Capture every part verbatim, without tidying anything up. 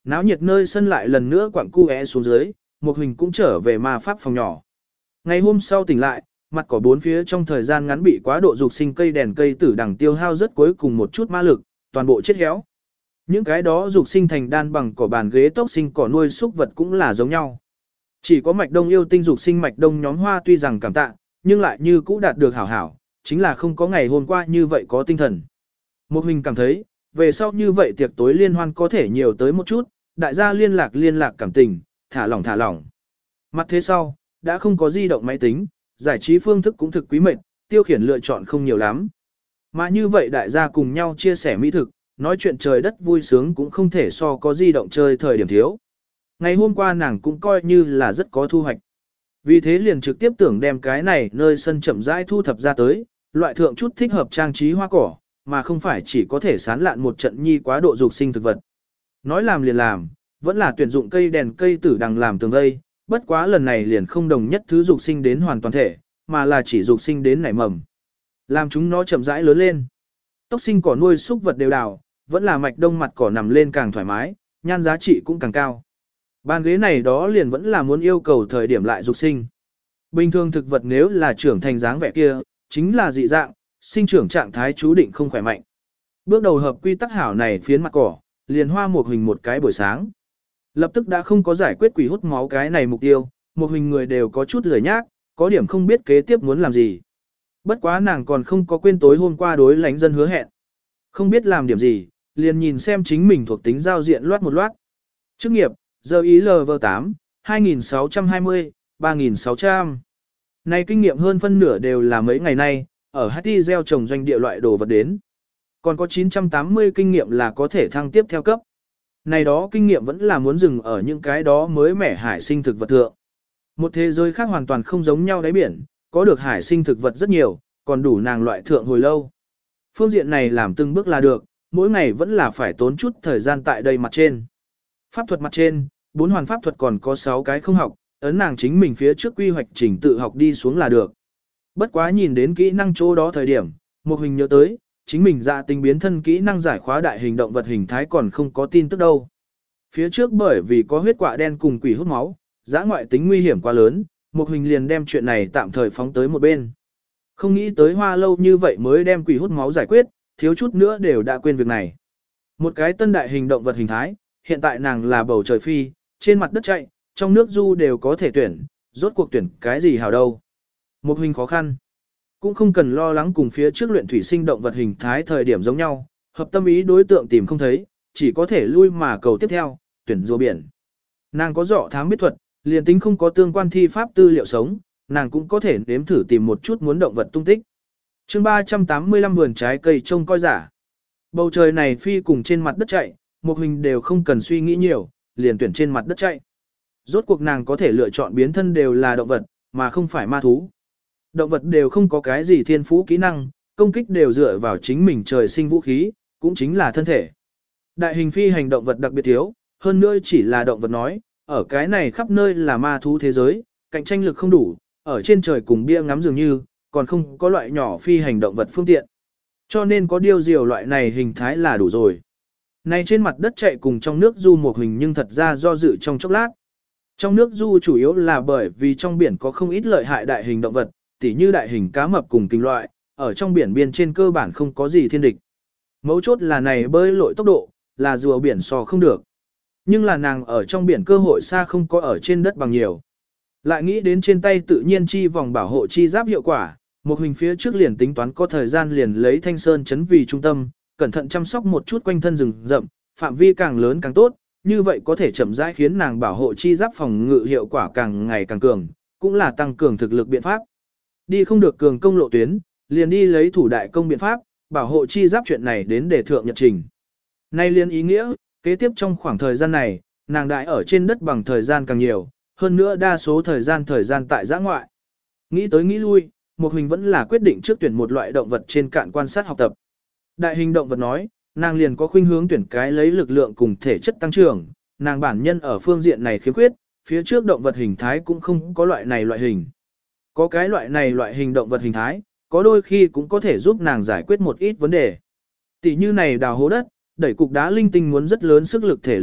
náo nhiệt nơi sân lại lần nữa quặng cu é xuống dưới, Một Huỳnh cũng trở về ma pháp phòng nhỏ. Ngày hôm sau tỉnh lại, mặt cỏ bốn phía trong thời gian ngắn bị quá độ dục sinh cây đèn cây tử đằng tiêu hao rất cuối cùng một chút ma lực, toàn bộ chết héo. Những cái đó dục sinh thành đan bằng cỏ bàn ghế tốc sinh cỏ nuôi súc vật cũng là giống nhau. Chỉ có mạch đông yêu tinh dục sinh mạch đông nhóm hoa tuy rằng cảm tạ, nhưng lại như cũ đạt được hảo hảo, chính là không có ngày hôm qua như vậy có tinh thần. Một Huỳnh cảm thấy, về sau như vậy tiệc tối liên hoan có thể nhiều tới một chút, đại gia liên lạc liên lạc cảm tình, thả lỏng thả lỏng. Mặt thế sau, đã không có di động máy tính, giải trí phương thức cũng thực quý mệt, tiêu khiển lựa chọn không nhiều lắm. Mà như vậy đại gia cùng nhau chia sẻ mỹ thực, nói chuyện trời đất vui sướng cũng không thể so có di động chơi thời điểm thiếu. Ngày hôm qua nàng cũng coi như là rất có thu hoạch. Vì thế liền trực tiếp tưởng đem cái này nơi sân chậm rãi thu thập ra tới, loại thượng chút thích hợp trang trí hoa cỏ, mà không phải chỉ có thể sán lạn một trận nhi quá độ dục sinh thực vật. Nói làm liền làm, vẫn là tuyển dụng cây đèn cây tử đằng làm tường vây, bất quá lần này liền không đồng nhất thứ dục sinh đến hoàn toàn thể, mà là chỉ dục sinh đến nảy mầm. Làm chúng nó chậm rãi lớn lên. Tốc sinh cỏ nuôi súc vật đều đào, vẫn là mạch đông mặt cỏ nằm lên càng thoải mái, nhan giá trị cũng càng cao. Bàn ghế này đó liền vẫn là muốn yêu cầu thời điểm lại dục sinh. Bình thường thực vật nếu là trưởng thành dáng vẻ kia, chính là dị dạng, sinh trưởng trạng thái chú định không khỏe mạnh. Bước đầu hợp quy tắc hảo này phiến mặt cỏ, liền hoa một hình một cái buổi sáng. Lập tức đã không có giải quyết quỷ hút máu cái này mục tiêu, một hình người đều có chút lười nhác, có điểm không biết kế tiếp muốn làm gì. Bất quá nàng còn không có quên tối hôm qua đối lãnh dân hứa hẹn. Không biết làm điểm gì, liền nhìn xem chính mình thuộc tính giao diện loát một loát. Chức nghiệp, giờ ý lv tám, hai nghìn sáu trăm hai mươi, ba nghìn sáu trăm. Này kinh nghiệm hơn phân nửa đều là mấy ngày nay, ở Haiti gieo trồng doanh địa loại đồ vật đến. Còn có chín trăm tám mươi kinh nghiệm là có thể thăng tiếp theo cấp. Này đó kinh nghiệm vẫn là muốn dừng ở những cái đó mới mẻ hải sinh thực vật thượng. Một thế giới khác hoàn toàn không giống nhau đáy biển, có được hải sinh thực vật rất nhiều, còn đủ nàng loại thượng hồi lâu. Phương diện này làm từng bước là được, mỗi ngày vẫn là phải tốn chút thời gian tại đây mặt trên. Pháp thuật mặt trên, bốn hoàn pháp thuật còn có sáu cái không học, ấn nàng chính mình phía trước quy hoạch trình tự học đi xuống là được. Bất quá nhìn đến kỹ năng chỗ đó thời điểm, một hình nhớ tới, chính mình dạ tình biến thân kỹ năng giải khóa đại hình động vật hình thái còn không có tin tức đâu. Phía trước bởi vì có huyết quạ đen cùng quỷ hút máu, giã ngoại tính nguy hiểm quá lớn, một hình liền đem chuyện này tạm thời phóng tới một bên. Không nghĩ tới hoa lâu như vậy mới đem quỷ hút máu giải quyết, thiếu chút nữa đều đã quên việc này. Một cái tân đại hình động vật hình thái, hiện tại nàng là bầu trời phi, trên mặt đất chạy, trong nước du đều có thể tuyển, rốt cuộc tuyển cái gì hào đâu. Một hình khó khăn. Cũng không cần lo lắng cùng phía trước luyện thủy sinh động vật hình thái thời điểm giống nhau, hợp tâm ý đối tượng tìm không thấy, chỉ có thể lui mà cầu tiếp theo, tuyển rùa biển. Nàng có rõ thám biết thuật, liền tính không có tương quan thi pháp tư liệu sống, nàng cũng có thể nếm thử tìm một chút muốn động vật tung tích. chương ba trăm tám mươi lăm vườn trái cây trông coi giả. Bầu trời này phi cùng trên mặt đất chạy, một hình đều không cần suy nghĩ nhiều, liền tuyển trên mặt đất chạy. Rốt cuộc nàng có thể lựa chọn biến thân đều là động vật, mà không phải ma thú. Động vật đều không có cái gì thiên phú kỹ năng, công kích đều dựa vào chính mình trời sinh vũ khí, cũng chính là thân thể. Đại hình phi hành động vật đặc biệt thiếu, hơn nữa chỉ là động vật nói, ở cái này khắp nơi là ma thú thế giới, cạnh tranh lực không đủ, ở trên trời cùng bia ngắm dường như, còn không có loại nhỏ phi hành động vật phương tiện. Cho nên có điều diều loại này hình thái là đủ rồi. Này trên mặt đất chạy cùng trong nước du một hình nhưng thật ra do dự trong chốc lát. Trong nước du chủ yếu là bởi vì trong biển có không ít lợi hại đại hình động vật, tỉ như đại hình cá mập cùng kinh loại, ở trong biển biên trên cơ bản không có gì thiên địch. Mấu chốt là này bơi lội tốc độ, là rùa biển so không được. Nhưng là nàng ở trong biển cơ hội xa không có ở trên đất bằng nhiều. Lại nghĩ đến trên tay tự nhiên chi vòng bảo hộ chi giáp hiệu quả, một hình phía trước liền tính toán có thời gian liền lấy thanh sơn chấn vì trung tâm, cẩn thận chăm sóc một chút quanh thân rừng rậm, phạm vi càng lớn càng tốt, như vậy có thể chậm rãi khiến nàng bảo hộ chi giáp phòng ngự hiệu quả càng ngày càng cường, cũng là tăng cường thực lực biện pháp. Đi không được cường công lộ tuyến, liền đi lấy thủ đại công biện pháp, bảo hộ chi giáp chuyện này đến để thượng nhật trình. Nay liên ý nghĩa, kế tiếp trong khoảng thời gian này, nàng đại ở trên đất bằng thời gian càng nhiều, hơn nữa đa số thời gian thời gian tại giã ngoại. Nghĩ tới nghĩ lui, một hình vẫn là quyết định trước tuyển một loại động vật trên cạn quan sát học tập. Đại hình động vật nói, nàng liền có khuynh hướng tuyển cái lấy lực lượng cùng thể chất tăng trưởng, nàng bản nhân ở phương diện này khiếm khuyết, phía trước động vật hình thái cũng không có loại này loại hình. Có cái loại này loại hình động vật hình thái, có đôi khi cũng có thể giúp nàng giải quyết một ít vấn đề. Tỷ như này đào hố đất, đẩy cục đá linh tinh muốn rất lớn sức lực thể lực việc,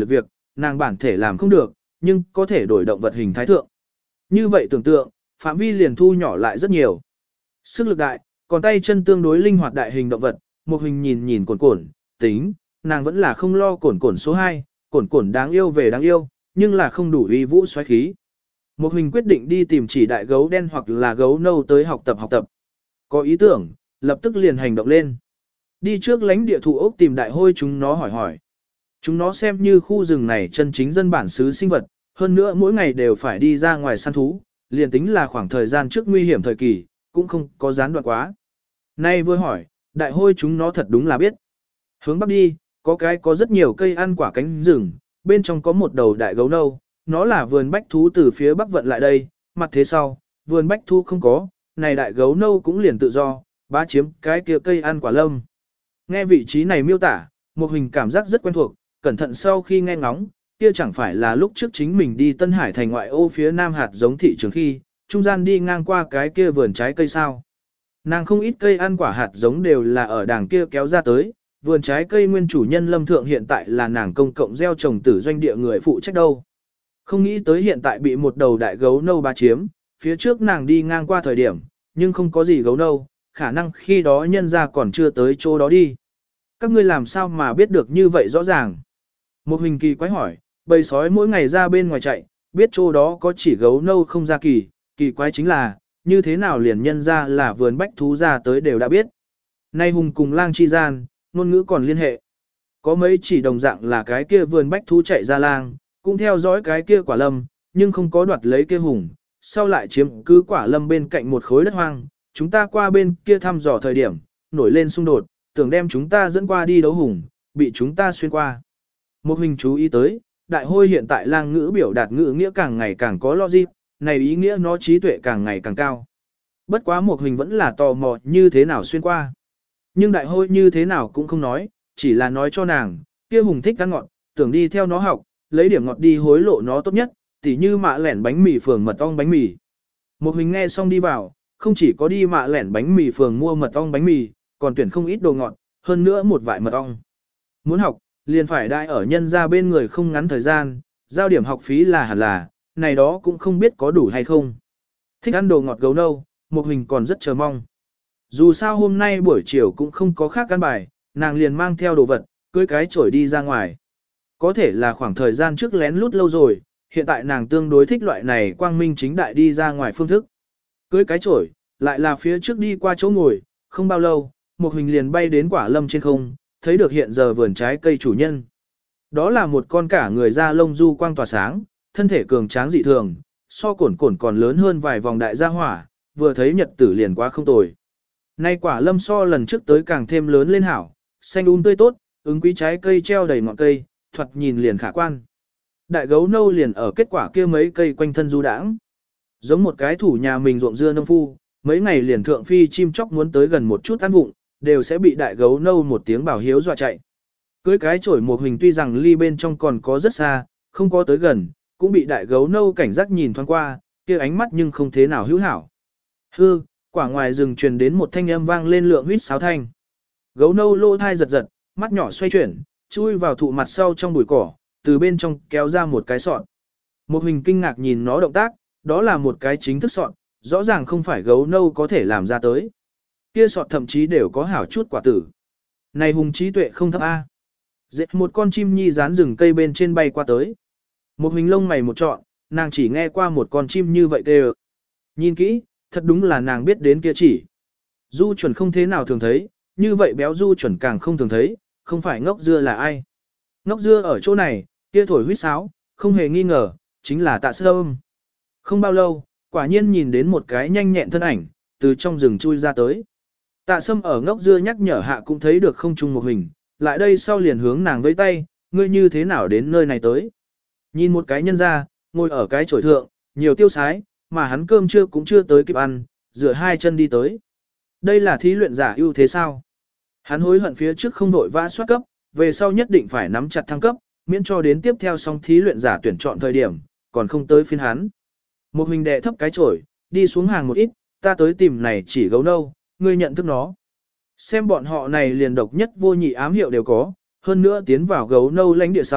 nàng bản thể làm không được, nhưng có thể đổi động vật hình thái thượng. Như vậy tưởng tượng, phạm vi liền thu nhỏ lại rất nhiều. Sức lực đại, còn tay chân tương đối linh hoạt đại hình động vật, một hình nhìn nhìn cồn cồn, tính, nàng vẫn là không lo cồn cồn số hai, cồn cồn đáng yêu về đáng yêu, nhưng là không đủ uy vũ xoáy khí. Một hình quyết định đi tìm chỉ đại gấu đen hoặc là gấu nâu tới học tập học tập. Có ý tưởng, lập tức liền hành động lên. Đi trước lãnh địa thủ ốc tìm đại hôi chúng nó hỏi hỏi. Chúng nó xem như khu rừng này chân chính dân bản xứ sinh vật, hơn nữa mỗi ngày đều phải đi ra ngoài săn thú, liền tính là khoảng thời gian trước nguy hiểm thời kỳ, cũng không có gián đoạn quá. Nay vừa hỏi, đại hôi chúng nó thật đúng là biết. Hướng bắc đi, có cái có rất nhiều cây ăn quả cánh rừng, bên trong có một đầu đại gấu nâu, nó là vườn bách thú từ phía bắc vận lại đây, mặt thế sau, vườn bách thú không có, này đại gấu nâu cũng liền tự do, bá chiếm cái kia cây ăn quả lâm. Nghe vị trí này miêu tả, một hình cảm giác rất quen thuộc, cẩn thận sau khi nghe ngóng, kia chẳng phải là lúc trước chính mình đi Tân Hải thành ngoại ô phía nam hạt giống thị trường khi, trung gian đi ngang qua cái kia vườn trái cây sao. Nàng không ít cây ăn quả hạt giống đều là ở đàng kia kéo ra tới, vườn trái cây nguyên chủ nhân Lâm Thượng hiện tại là nàng công cộng gieo trồng tử doanh địa người phụ trách đâu. Không nghĩ tới hiện tại bị một đầu đại gấu nâu bá chiếm, phía trước nàng đi ngang qua thời điểm, nhưng không có gì gấu nâu, khả năng khi đó nhân ra còn chưa tới chỗ đó đi. Các ngươi làm sao mà biết được như vậy rõ ràng? Một hình kỳ quái hỏi, bầy sói mỗi ngày ra bên ngoài chạy, biết chỗ đó có chỉ gấu nâu không ra kỳ, kỳ quái chính là, như thế nào liền nhân ra là vườn bách thú ra tới đều đã biết. Nay hùng cùng lang chi gian, ngôn ngữ còn liên hệ. Có mấy chỉ đồng dạng là cái kia vườn bách thú chạy ra lang, cũng theo dõi cái kia quả lâm, nhưng không có đoạt lấy kia hùng, sau lại chiếm cứ quả lâm bên cạnh một khối đất hoang, chúng ta qua bên kia thăm dò thời điểm, nổi lên xung đột, tưởng đem chúng ta dẫn qua đi đấu hùng, bị chúng ta xuyên qua. Một hình chú ý tới, đại hôi hiện tại lang ngữ biểu đạt ngữ nghĩa càng ngày càng có logic, này ý nghĩa nó trí tuệ càng ngày càng cao. Bất quá một hình vẫn là tò mò như thế nào xuyên qua. Nhưng đại hôi như thế nào cũng không nói, chỉ là nói cho nàng, kia hùng thích ăn ngọt, tưởng đi theo nó học, lấy điểm ngọt đi hối lộ nó tốt nhất, tỉ như mạ lẻn bánh mì phường mật ong bánh mì. Một hình nghe xong đi vào, không chỉ có đi mạ lẻn bánh mì phường mua mật ong bánh mì, còn tuyển không ít đồ ngọt, hơn nữa một vại mật ong. Muốn học, liền phải đại ở nhân ra bên người không ngắn thời gian, giao điểm học phí là hẳn là, này đó cũng không biết có đủ hay không. Thích ăn đồ ngọt gấu nâu, một hình còn rất chờ mong. Dù sao hôm nay buổi chiều cũng không có khác căn bài, nàng liền mang theo đồ vật, cưới cái chổi đi ra ngoài. Có thể là khoảng thời gian trước lén lút lâu rồi, hiện tại nàng tương đối thích loại này quang minh chính đại đi ra ngoài phương thức. Cưới cái chổi, lại là phía trước đi qua chỗ ngồi, không bao lâu, một hình liền bay đến quả lâm trên không, thấy được hiện giờ vườn trái cây chủ nhân. Đó là một con cả người da lông du quang tỏa sáng, thân thể cường tráng dị thường, so cổn cổn còn lớn hơn vài vòng đại gia hỏa, vừa thấy nhật tử liền quá không tồi. Nay quả lâm so lần trước tới càng thêm lớn lên hảo, xanh um tươi tốt, ứng quý trái cây treo đầy ngọn cây, thoạt nhìn liền khả quan. Đại gấu nâu liền ở kết quả kia mấy cây quanh thân du đãng. Giống một cái thủ nhà mình ruộng dưa nông phu, mấy ngày liền thượng phi chim chóc muốn tới gần một chút ăn vụng, đều sẽ bị đại gấu nâu một tiếng bảo hiếu dọa chạy. Cưới cái chổi một hình tuy rằng ly bên trong còn có rất xa, không có tới gần, cũng bị đại gấu nâu cảnh giác nhìn thoáng qua, kia ánh mắt nhưng không thế nào hữu hảo. Hư, quả ngoài rừng truyền đến một thanh âm vang lên lượng huýt sáo thanh. Gấu nâu lỗ thai giật giật, mắt nhỏ xoay chuyển, chui vào thụ mặt sau trong bụi cỏ, từ bên trong kéo ra một cái sọt. Một hình kinh ngạc nhìn nó động tác, đó là một cái chính thức sọt, rõ ràng không phải gấu nâu có thể làm ra tới. Kia sọt thậm chí đều có hảo chút quả tử. Này hùng trí tuệ không thấp A. Dệt một con chim nhi dán rừng cây bên trên bay qua tới. Một hình lông mày một trọn, nàng chỉ nghe qua một con chim như vậy kêu. Nhìn kỹ, thật đúng là nàng biết đến kia chỉ. Du chuẩn không thế nào thường thấy, như vậy béo du chuẩn càng không thường thấy, không phải ngốc dưa là ai. Ngốc dưa ở chỗ này, kia thổi huýt sáo, không hề nghi ngờ, chính là Tạ Sâm. Không bao lâu, quả nhiên nhìn đến một cái nhanh nhẹn thân ảnh, từ trong rừng chui ra tới. Tạ Sâm ở ngốc dưa nhắc nhở hạ cũng thấy được không chung một hình, lại đây sau liền hướng nàng vẫy tay, ngươi như thế nào đến nơi này tới. Nhìn một cái nhân ra, ngồi ở cái chổi thượng, nhiều tiêu sái, mà hắn cơm trưa cũng chưa tới kịp ăn, rửa hai chân đi tới. Đây là thí luyện giả ưu thế sao? Hắn hối hận phía trước không vội vã soát cấp, về sau nhất định phải nắm chặt thăng cấp, miễn cho đến tiếp theo xong thí luyện giả tuyển chọn thời điểm, còn không tới phiên hắn. Một hình đệ thấp cái chổi, đi xuống hàng một ít, ta tới tìm này chỉ gấu nâu, ngươi nhận thức nó. Xem bọn họ này liền độc nhất vô nhị ám hiệu đều có, hơn nữa tiến vào gấu nâu lãnh địa sau,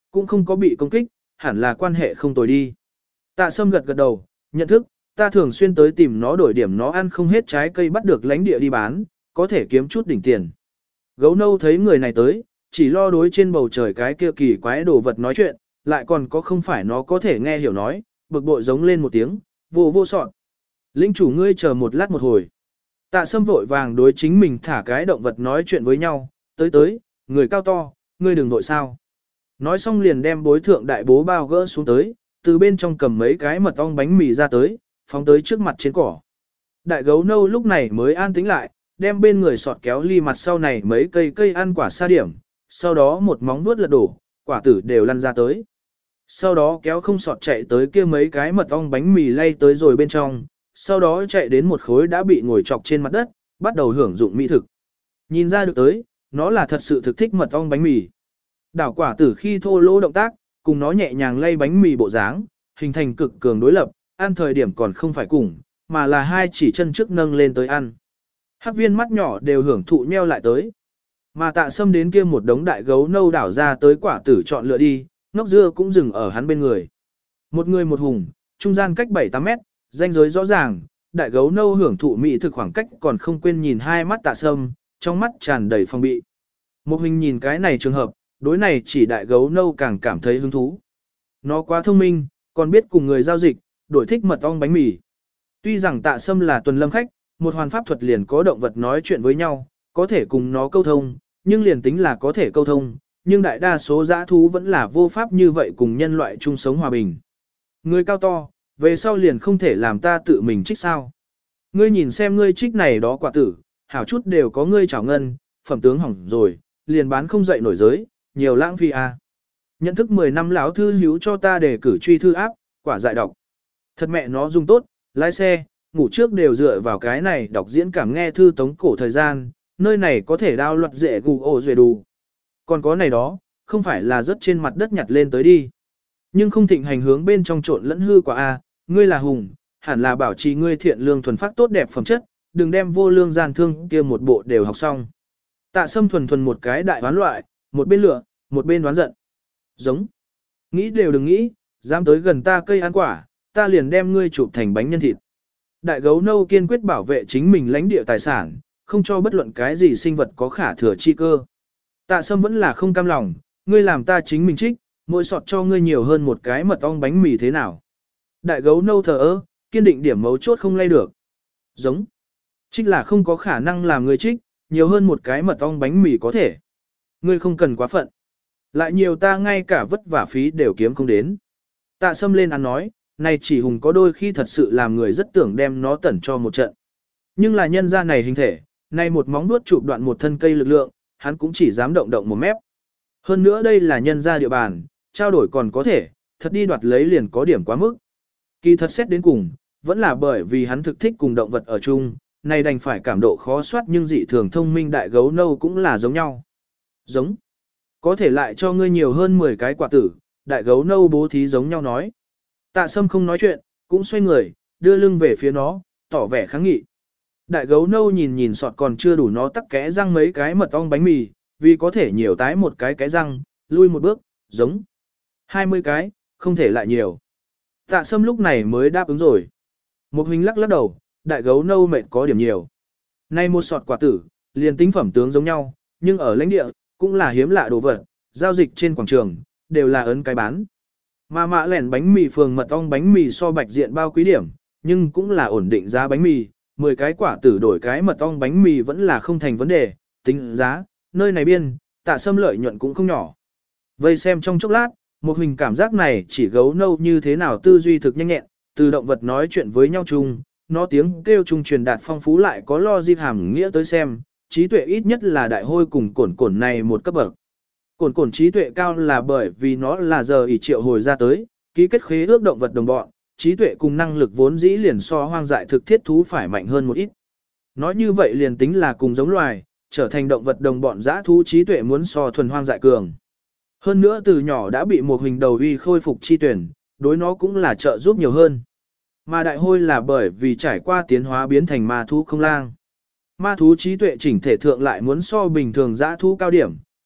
cũng không có bị công kích, hẳn là quan hệ không tồi đi. Tạ Sâm gật gật đầu, nhận thức, ta thường xuyên tới tìm nó đổi điểm nó ăn không hết trái cây bắt được lãnh địa đi bán, có thể kiếm chút đỉnh tiền. Gấu nâu thấy người này tới, chỉ lo đối trên bầu trời cái kia kỳ quái đồ vật nói chuyện, lại còn có không phải nó có thể nghe hiểu nói, bực bội giống lên một tiếng, vô vô sọn. Linh chủ ngươi chờ một lát một hồi. Tạ Sâm vội vàng đối chính mình thả cái động vật nói chuyện với nhau, tới tới, người cao to, ngươi đừng vội sao. Nói xong liền đem bối thượng đại bố bao gỡ xuống tới, từ bên trong cầm mấy cái mật ong bánh mì ra tới, phóng tới trước mặt trên cỏ. Đại gấu nâu lúc này mới an tĩnh lại, đem bên người sọt kéo ly mặt sau này mấy cây cây ăn quả sa điểm, sau đó một móng vuốt lật đổ, quả tử đều lăn ra tới. Sau đó kéo không sọt chạy tới kia mấy cái mật ong bánh mì lay tới rồi bên trong, sau đó chạy đến một khối đã bị ngồi chọc trên mặt đất, bắt đầu hưởng dụng mỹ thực. Nhìn ra được tới, nó là thật sự thực thích mật ong bánh mì. Đảo quả tử khi thô lỗ động tác, cùng nó nhẹ nhàng lay bánh mì bộ dáng, hình thành cực cường đối lập, ăn thời điểm còn không phải cùng, mà là hai chỉ chân trước nâng lên tới ăn. Hắc viên mắt nhỏ đều hưởng thụ nheo lại tới. Mà Tạ Sâm đến kia một đống đại gấu nâu đảo ra tới quả tử chọn lựa đi, ngốc dưa cũng dừng ở hắn bên người. Một người một hùng, trung gian cách bảy tám mét, ranh giới rõ ràng, đại gấu nâu hưởng thụ mỹ thực khoảng cách còn không quên nhìn hai mắt Tạ Sâm, trong mắt tràn đầy phòng bị. Một hình nhìn cái này trường hợp, đối này chỉ đại gấu nâu càng cảm thấy hứng thú. Nó quá thông minh, còn biết cùng người giao dịch, đổi thích mật ong bánh mì. Tuy rằng Tạ Sâm là tuần lâm khách, một hoàn pháp thuật liền có động vật nói chuyện với nhau, có thể cùng nó câu thông, nhưng liền tính là có thể câu thông, nhưng đại đa số dã thú vẫn là vô pháp như vậy cùng nhân loại chung sống hòa bình. Ngươi cao to, về sau liền không thể làm ta tự mình trích sao. Ngươi nhìn xem ngươi trích này đó quả tử, hảo chút đều có ngươi chảo ngân, phẩm tướng hỏng rồi, liền bán không dậy nổi giới, nhiều lãng phí à. Nhận thức mười năm lão thư hữu cho ta để cử truy thư áp, quả dại đọc. Thật mẹ nó dùng tốt, lái xe, ngủ trước đều dựa vào cái này đọc diễn cảm nghe thư tống cổ thời gian, nơi này có thể đao luật dễ gù ổ dễ đủ. Còn có này đó, không phải là rớt trên mặt đất nhặt lên tới đi. Nhưng không thịnh hành hướng bên trong trộn lẫn hư quả a, ngươi là hùng, hẳn là bảo trì ngươi thiện lương thuần phát tốt đẹp phẩm chất, đừng đem vô lương gian thương kia một bộ đều học xong. Tạ Sâm thuần thuần một cái đại đoán loại, một bên lửa, một bên đoán giận. Giống. Nghĩ đều đừng nghĩ, dám tới gần ta cây ăn quả, ta liền đem ngươi chụp thành bánh nhân thịt. Đại gấu nâu kiên quyết bảo vệ chính mình lãnh địa tài sản, không cho bất luận cái gì sinh vật có khả thừa chi cơ. Tạ Sâm vẫn là không cam lòng, ngươi làm ta chính mình trích, mỗi sọt cho ngươi nhiều hơn một cái mật ong bánh mì thế nào. Đại gấu nâu thờ ơ, kiên định điểm mấu chốt không lay được. Giống. Trích là không có khả năng làm ngươi trích, nhiều hơn một cái mật ong bánh mì có thể. Ngươi không cần quá phận. Lại nhiều ta ngay cả vất vả phí đều kiếm không đến. Tạ Sâm lên ăn nói, này chỉ hùng có đôi khi thật sự làm người rất tưởng đem nó tẩn cho một trận. Nhưng là nhân ra này hình thể, này một móng vuốt chụp đoạn một thân cây lực lượng, hắn cũng chỉ dám động động một mép. Hơn nữa đây là nhân ra địa bàn, trao đổi còn có thể, thật đi đoạt lấy liền có điểm quá mức. Kỳ thật xét đến cùng, vẫn là bởi vì hắn thực thích cùng động vật ở chung, này đành phải cảm độ khó soát nhưng dị thường thông minh đại gấu nâu cũng là giống nhau. Giống. Có thể lại cho ngươi nhiều hơn mười cái quả tử, đại gấu nâu bố thí giống nhau nói. Tạ Sâm không nói chuyện, cũng xoay người, đưa lưng về phía nó, tỏ vẻ kháng nghị. Đại gấu nâu nhìn nhìn sọt còn chưa đủ nó tắc kẽ răng mấy cái mật ong bánh mì, vì có thể nhiều tái một cái cái răng, lui một bước, giống. hai mươi cái, không thể lại nhiều. Tạ Sâm lúc này mới đáp ứng rồi. Một hình lắc lắc đầu, đại gấu nâu mệt có điểm nhiều. Nay một sọt quả tử, liền tính phẩm tướng giống nhau, nhưng ở lãnh địa, cũng là hiếm lạ đồ vật, giao dịch trên quảng trường, đều là ấn cái bán. Mà mạ lẻn bánh mì phường mật ong bánh mì so bạch diện bao quý điểm, nhưng cũng là ổn định giá bánh mì, mười cái quả tử đổi cái mật ong bánh mì vẫn là không thành vấn đề, tính giá, nơi này biên, Tạ Sâm lợi nhuận cũng không nhỏ. Vây xem trong chốc lát, một hình cảm giác này chỉ gấu nâu như thế nào tư duy thực nhanh nhẹn, từ động vật nói chuyện với nhau chung, nó tiếng kêu chung truyền đạt phong phú lại có lo dịp hàm nghĩa tới xem, trí tuệ ít nhất là đại hôi cùng cổn cổn này một cấp bậc. Cổn cổn trí tuệ cao là bởi vì nó là giờ ỷ triệu hồi ra tới, ký kết khế ước động vật đồng bọn, trí tuệ cùng năng lực vốn dĩ liền so hoang dại thực thiết thú phải mạnh hơn một ít. Nói như vậy liền tính là cùng giống loài, trở thành động vật đồng bọn dã thú trí tuệ muốn so thuần hoang dại cường. Hơn nữa từ nhỏ đã bị một hình đầu uy khôi phục chi tuyển, đối nó cũng là trợ giúp nhiều hơn. Mà đại hôi là bởi vì trải qua tiến hóa biến thành ma thú không lang. Ma thú trí tuệ chỉnh thể thượng lại muốn so bình thường dã thú cao điểm,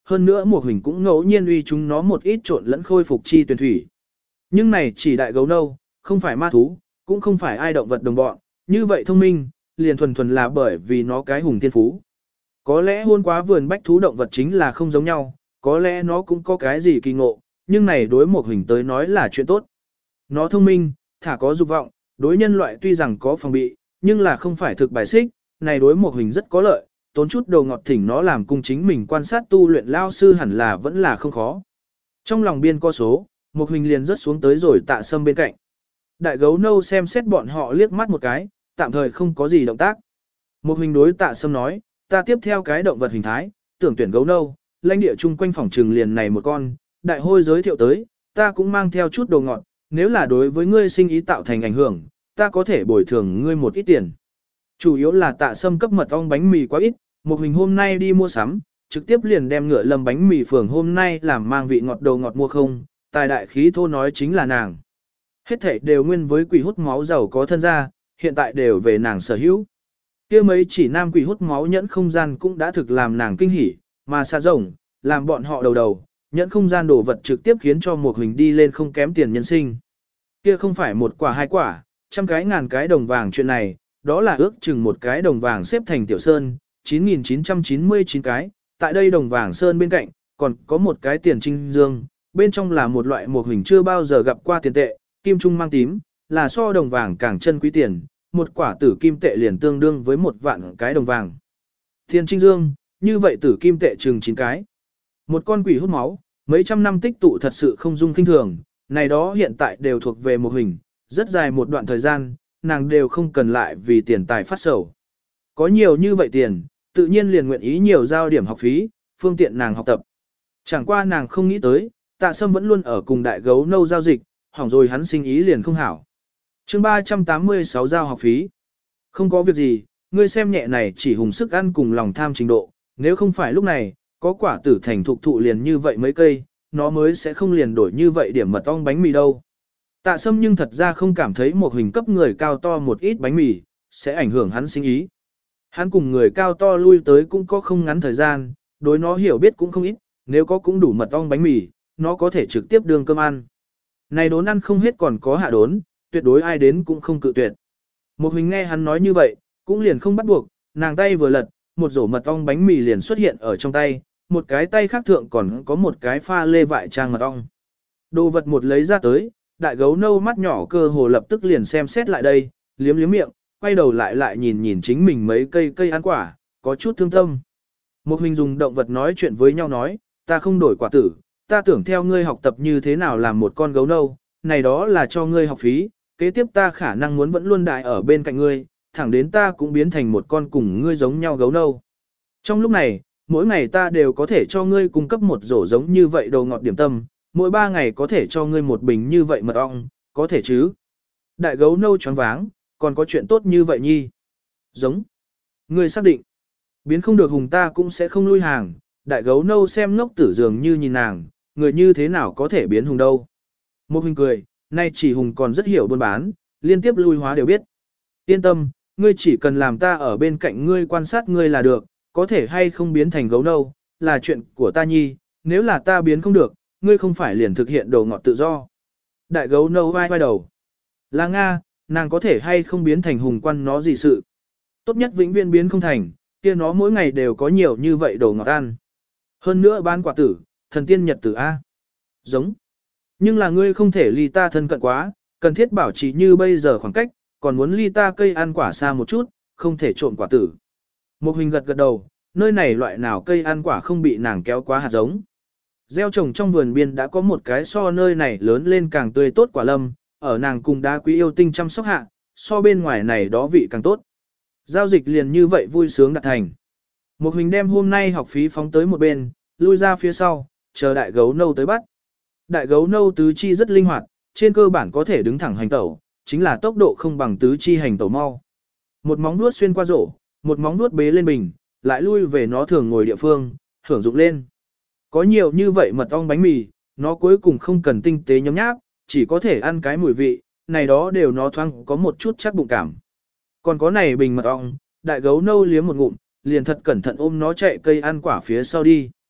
hơn nữa một hình cũng ngẫu nhiên uy chúng nó một ít trộn lẫn khôi phục chi tuyển thủy. Nhưng này chỉ đại gấu nâu, không phải ma thú, cũng không phải ai động vật đồng bọn, như vậy thông minh, liền thuần thuần là bởi vì nó cái hùng thiên phú. Có lẽ hôn quá vườn bách thú động vật chính là không giống nhau, có lẽ nó cũng có cái gì kỳ ngộ, nhưng này đối một hình tới nói là chuyện tốt. Nó thông minh, thả có dục vọng, đối nhân loại tuy rằng có phòng bị, nhưng là không phải thực bài xích, này đối một hình rất có lợi, tốn chút đầu ngọt thỉnh nó làm cung chính mình quan sát tu luyện lao sư hẳn là vẫn là không khó. Trong lòng biên có số, một hình liền rớt xuống tới rồi tạ sâm bên cạnh. Đại gấu nâu xem xét bọn họ liếc mắt một cái, tạm thời không có gì động tác. Một hình đối tạ sâm nói, ta tiếp theo cái động vật hình thái, tưởng tuyển gấu nâu, lãnh địa chung quanh phòng trường liền này một con, đại hôi giới thiệu tới, ta cũng mang theo chút đồ ngọt, nếu là đối với ngươi sinh ý tạo thành ảnh hưởng, ta có thể bồi thường ngươi một ít tiền. Chủ yếu là tạ sâm cấp mật ong bánh mì quá ít, một hình hôm nay đi mua sắm, trực tiếp liền đem ngựa lâm bánh mì phường hôm nay làm mang vị ngọt đồ ngọt mua không, tài đại khí thô nói chính là nàng. Hết thảy đều nguyên với quỷ hút máu giàu có thân gia, hiện tại đều về nàng sở hữu. Kia mấy chỉ nam quỷ hút máu nhẫn không gian cũng đã thực làm nàng kinh hỉ, mà xa rồng, làm bọn họ đầu đầu, nhẫn không gian đồ vật trực tiếp khiến cho một hình đi lên không kém tiền nhân sinh. Kia không phải một quả hai quả, trăm cái ngàn cái đồng vàng chuyện này, đó là ước chừng một cái đồng vàng xếp thành tiểu sơn, chín nghìn chín trăm chín mươi chín cái, tại đây đồng vàng sơn bên cạnh, còn có một cái tiền trinh dương, bên trong là một loại một hình chưa bao giờ gặp qua tiền tệ, kim trung mang tím, là so đồng vàng càng chân quý tiền, một quả tử kim tệ liền tương đương với một vạn cái đồng vàng. Tiền trinh dương, như vậy tử kim tệ chừng chín cái. Một con quỷ hút máu, mấy trăm năm tích tụ thật sự không dung kinh thường, này đó hiện tại đều thuộc về một hình, rất dài một đoạn thời gian, nàng đều không cần lại vì tiền tài phát sầu. Có nhiều như vậy tiền, tự nhiên liền nguyện ý nhiều giao điểm học phí, phương tiện nàng học tập. Chẳng qua nàng không nghĩ tới, tạ sâm vẫn luôn ở cùng đại gấu nâu giao dịch, hỏng rồi hắn sinh ý liền không hảo. chương ba trăm tám mươi sáu giao học phí. Không có việc gì, ngươi xem nhẹ này chỉ hùng sức ăn cùng lòng tham trình độ, nếu không phải lúc này, có quả tử thành thục thụ liền như vậy mấy cây, nó mới sẽ không liền đổi như vậy điểm mật ong bánh mì đâu. Tạ sâm nhưng thật ra không cảm thấy một hình cấp người cao to một ít bánh mì, sẽ ảnh hưởng hắn sinh ý. Hắn cùng người cao to lui tới cũng có không ngắn thời gian, đối nó hiểu biết cũng không ít, nếu có cũng đủ mật ong bánh mì, nó có thể trực tiếp đương cơm ăn. Này đốn ăn không hết còn có hạ đốn, tuyệt đối ai đến cũng không cự tuyệt. Một hình nghe hắn nói như vậy, cũng liền không bắt buộc, nàng tay vừa lật, một rổ mật ong bánh mì liền xuất hiện ở trong tay, một cái tay khác thượng còn có một cái pha lê vại trang mật ong. Đồ vật một lấy ra tới, đại gấu nâu mắt nhỏ cơ hồ lập tức liền xem xét lại đây, liếm liếm miệng, quay đầu lại lại nhìn nhìn chính mình mấy cây cây ăn quả, có chút thương tâm. Một hình dùng động vật nói chuyện với nhau nói, ta không đổi quả tử, ta tưởng theo ngươi học tập như thế nào làm một con gấu nâu, này đó là cho ngươi học phí, kế tiếp ta khả năng muốn vẫn luôn đại ở bên cạnh ngươi, thẳng đến ta cũng biến thành một con cùng ngươi giống nhau gấu nâu. Trong lúc này, mỗi ngày ta đều có thể cho ngươi cung cấp một rổ giống như vậy đồ ngọt điểm tâm, mỗi ba ngày có thể cho ngươi một bình như vậy mật ong, có thể chứ? Đại gấu nâu choáng váng, còn có chuyện tốt như vậy nhi. Giống. Ngươi xác định. Biến không được hùng ta cũng sẽ không lui hàng, đại gấu nâu xem ngốc tử dường như nhìn nàng, người như thế nào có thể biến hùng đâu. Một hình cười, nay chỉ hùng còn rất hiểu buôn bán, liên tiếp lui hóa đều biết. Yên tâm, ngươi chỉ cần làm ta ở bên cạnh ngươi quan sát ngươi là được, có thể hay không biến thành gấu nâu, là chuyện của ta nhi, nếu là ta biến không được, ngươi không phải liền thực hiện đồ ngọt tự do. Đại gấu nâu vai vai đầu. Là Nga, nàng có thể hay không biến thành hùng quan nó gì sự. Tốt nhất vĩnh viễn biến không thành, kia nó mỗi ngày đều có nhiều như vậy đồ ngọt ăn. Hơn nữa bán quả tử, thần tiên nhật tử A. Giống. Nhưng là ngươi không thể ly ta thân cận quá, cần thiết bảo trì như bây giờ khoảng cách, còn muốn ly ta cây ăn quả xa một chút, không thể trộn quả tử. Một hình gật gật đầu, nơi này loại nào cây ăn quả không bị nàng kéo quá hạt giống. Gieo trồng trong vườn biên đã có một cái so nơi này lớn lên càng tươi tốt quả lâm, ở nàng cùng đá quý yêu tinh chăm sóc hạ, so bên ngoài này đó vị càng tốt. Giao dịch liền như vậy vui sướng đạt thành. Một hình đem hôm nay học phí phóng tới một bên, lui ra phía sau, chờ đại gấu nâu tới bắt. Đại gấu nâu tứ chi rất linh hoạt, trên cơ bản có thể đứng thẳng hành tẩu, chính là tốc độ không bằng tứ chi hành tẩu mau. Một móng vuốt xuyên qua rổ, một móng vuốt bế lên bình, lại lui về nó thường ngồi địa phương, hưởng dụng lên. Có nhiều như vậy mật ong bánh mì, nó cuối cùng không cần tinh tế nhấm nháp, chỉ có thể ăn cái mùi vị, này đó đều nó thoáng có một chút chắc bụng cảm. Còn có này bình mật ong, đại gấu nâu liếm một ngụm, liền thật cẩn thận ôm nó chạy cây ăn quả phía sau đi.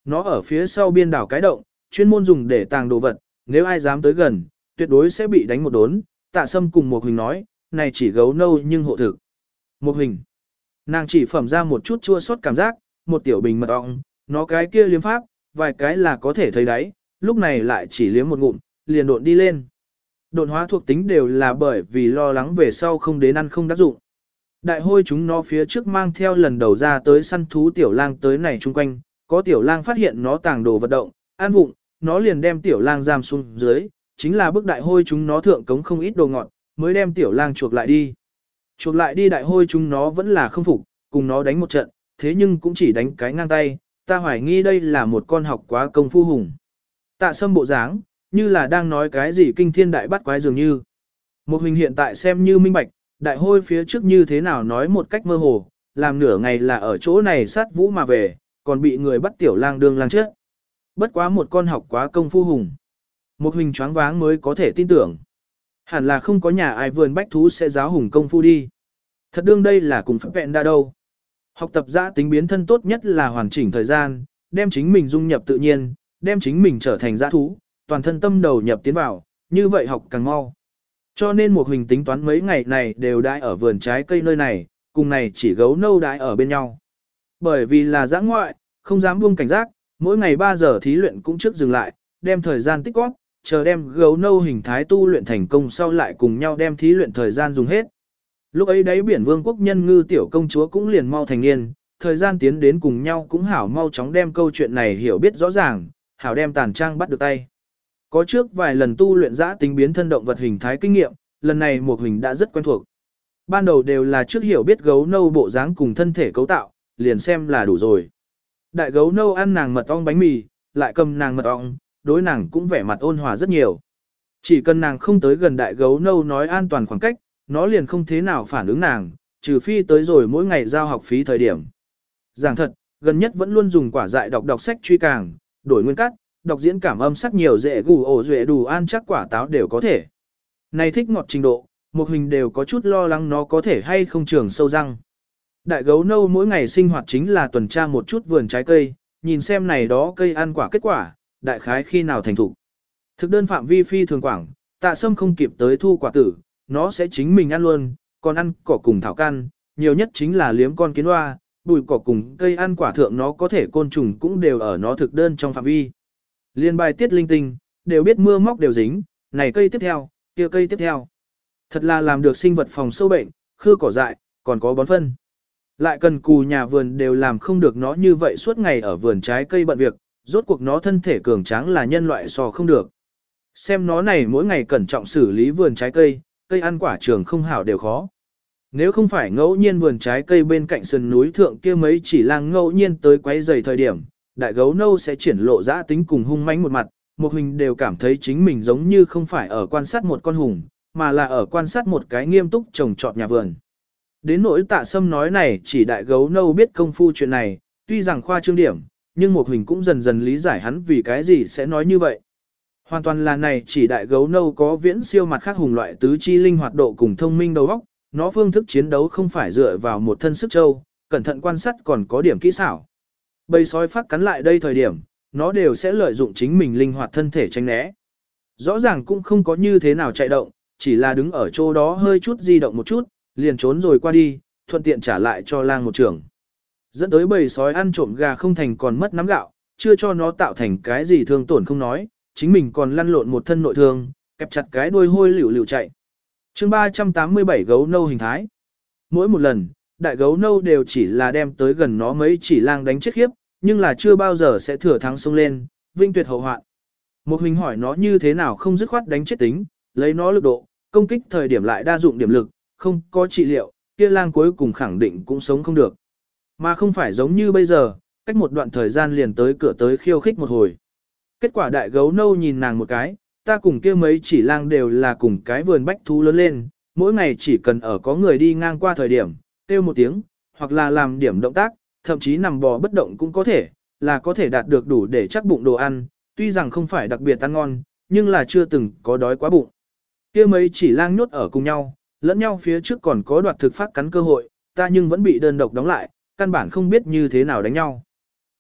nó ở phía sau biên đảo cái động, chuyên môn dùng để tàng đồ vật, nếu ai dám tới gần, tuyệt đối sẽ bị đánh một đốn. Tạ Sâm cùng một Huỳnh nói, này chỉ gấu nâu nhưng hộ thực. Một Huỳnh, nàng chỉ phẩm ra một chút chua xót cảm giác, một tiểu bình mật ong, nó cái kia liếm pháp, vài cái là có thể thấy đáy, lúc này lại chỉ liếm một ngụm, liền độn đi lên. Độn hóa thuộc tính đều là bởi vì lo lắng về sau không đến ăn không đắc dụng. Đại hôi chúng nó phía trước mang theo lần đầu ra tới săn thú tiểu lang tới này chung quanh, có tiểu lang phát hiện nó tàng đồ vật động, ăn vụng, nó liền đem tiểu lang giam xuống dưới, chính là bức đại hôi chúng nó thượng cống không ít đồ ngọt, mới đem tiểu lang chuộc lại đi. Chuộc lại đi đại hôi chúng nó vẫn là không phục, cùng nó đánh một trận, thế nhưng cũng chỉ đánh cái ngang tay, ta hoài nghi đây là một con học quá công phu hùng. Tạ Sâm bộ dáng, như là đang nói cái gì kinh thiên đại bắt quái dường như. Một Huỳnh hiện tại xem như minh bạch, đại hôi phía trước như thế nào nói một cách mơ hồ, làm nửa ngày là ở chỗ này sát vũ mà về, còn bị người bắt tiểu lang đương lang chết. Bất quá một con học quá công phu hùng. Một Huỳnh choáng váng mới có thể tin tưởng. Hẳn là không có nhà ai vườn bách thú sẽ giáo hùng công phu đi. Thật đương đây là cùng phép vẹn đa đâu. Học tập giã tính biến thân tốt nhất là hoàn chỉnh thời gian, đem chính mình dung nhập tự nhiên, đem chính mình trở thành giã thú, toàn thân tâm đầu nhập tiến vào, như vậy học càng mau. Cho nên một Huỳnh tính toán mấy ngày này đều đãi ở vườn trái cây nơi này, cùng này chỉ gấu nâu đãi ở bên nhau. Bởi vì là giã ngoại, không dám buông cảnh giác, mỗi ngày ba giờ thí luyện cũng trước dừng lại, đem thời gian tích góp, chờ đem gấu nâu hình thái tu luyện thành công sau lại cùng nhau đem thí luyện thời gian dùng hết. Lúc ấy đấy biển vương quốc nhân ngư tiểu công chúa cũng liền mau thành niên, thời gian tiến đến cùng nhau cũng hảo mau chóng đem câu chuyện này hiểu biết rõ ràng, hảo đem tàn trang bắt được tay. Có trước vài lần tu luyện giã tính biến thân động vật hình thái kinh nghiệm, lần này một Huỳnh đã rất quen thuộc. Ban đầu đều là trước hiểu biết gấu nâu bộ dáng cùng thân thể cấu tạo, liền xem là đủ rồi. Đại gấu nâu ăn nàng mật ong bánh mì, lại cầm nàng mật ong, đối nàng cũng vẻ mặt ôn hòa rất nhiều. Chỉ cần nàng không tới gần đại gấu nâu nói an toàn khoảng cách, nó liền không thế nào phản ứng nàng, trừ phi tới rồi mỗi ngày giao học phí thời điểm. Giảng thật, gần nhất vẫn luôn dùng quả dại đọc đọc sách truy càng, đổi nguyên cắt, đọc diễn cảm âm sắc nhiều dễ gù ổ duệ đủ an chắc quả táo đều có thể. Này thích ngọt trình độ, một Huỳnh đều có chút lo lắng nó có thể hay không trường sâu răng. Đại gấu nâu mỗi ngày sinh hoạt chính là tuần tra một chút vườn trái cây, nhìn xem này đó cây ăn quả kết quả, đại khái khi nào thành thục. Thực đơn phạm vi phi thường quảng, Tạ Sâm không kịp tới thu quả tử, nó sẽ chính mình ăn luôn, còn ăn cỏ cùng thảo căn, nhiều nhất chính là liếm con kiến hoa, bùi cỏ cùng cây ăn quả thượng nó có thể côn trùng cũng đều ở nó thực đơn trong phạm vi. Liên bài tiết linh tinh, đều biết mưa móc đều dính, này cây tiếp theo, kia cây tiếp theo. Thật là làm được sinh vật phòng sâu bệnh, khư cỏ dại, còn có bón phân. Lại cần cù nhà vườn đều làm không được nó như vậy suốt ngày ở vườn trái cây bận việc, rốt cuộc nó thân thể cường tráng là nhân loại so không được. Xem nó này mỗi ngày cẩn trọng xử lý vườn trái cây, cây ăn quả trường không hảo đều khó. Nếu không phải ngẫu nhiên vườn trái cây bên cạnh sườn núi thượng kia mấy chỉ lang ngẫu nhiên tới quấy rầy thời điểm, đại gấu nâu sẽ triển lộ dã tính cùng hung mãnh một mặt, một Huỳnh đều cảm thấy chính mình giống như không phải ở quan sát một con hùng, mà là ở quan sát một cái nghiêm túc trồng trọt nhà vườn. Đến nỗi Tạ Sâm nói này chỉ đại gấu nâu biết công phu chuyện này, tuy rằng khoa trương điểm, nhưng một Huỳnh cũng dần dần lý giải hắn vì cái gì sẽ nói như vậy. Hoàn toàn là này chỉ đại gấu nâu có viễn siêu mặt khác hùng loại tứ chi linh hoạt độ cùng thông minh đầu óc, nó phương thức chiến đấu không phải dựa vào một thân sức trâu, cẩn thận quan sát còn có điểm kỹ xảo. Bầy sói phát cắn lại đây thời điểm, nó đều sẽ lợi dụng chính mình linh hoạt thân thể tránh né. Rõ ràng cũng không có như thế nào chạy động, chỉ là đứng ở chỗ đó hơi chút di động một chút, liền trốn rồi qua đi, thuận tiện trả lại cho lang một trường. Dẫn tới bầy sói ăn trộm gà không thành còn mất nắm gạo, chưa cho nó tạo thành cái gì thương tổn không nói, chính mình còn lăn lộn một thân nội thương, kẹp chặt cái đuôi hôi liều liều chạy. chương ba trăm tám mươi bảy gấu nâu hình thái. Mỗi một lần, đại gấu nâu đều chỉ là đem tới gần nó mấy chỉ lang đánh chết khiếp, nhưng là chưa bao giờ sẽ thừa thắng xông lên, vinh tuyệt hậu hoạn. Một Huỳnh hỏi nó như thế nào không dứt khoát đánh chết tính, lấy nó lực độ, công kích thời điểm lại đa dụng điểm lực, không có trị liệu, kia lang cuối cùng khẳng định cũng sống không được. Mà không phải giống như bây giờ, cách một đoạn thời gian liền tới cửa tới khiêu khích một hồi. Kết quả đại gấu nâu nhìn nàng một cái, ta cùng kia mấy chỉ lang đều là cùng cái vườn bách thú lớn lên, mỗi ngày chỉ cần ở có người đi ngang qua thời điểm, kêu một tiếng, hoặc là làm điểm động tác, thậm chí nằm bò bất động cũng có thể, là có thể đạt được đủ để chắc bụng đồ ăn, tuy rằng không phải đặc biệt ăn ngon, nhưng là chưa từng có đói quá bụng. Kia mấy chỉ lang nhốt ở cùng nhau, lẫn nhau phía trước còn có đoạt thực phát cắn cơ hội, ta nhưng vẫn bị đơn độc đóng lại, căn bản không biết như thế nào đánh nhau.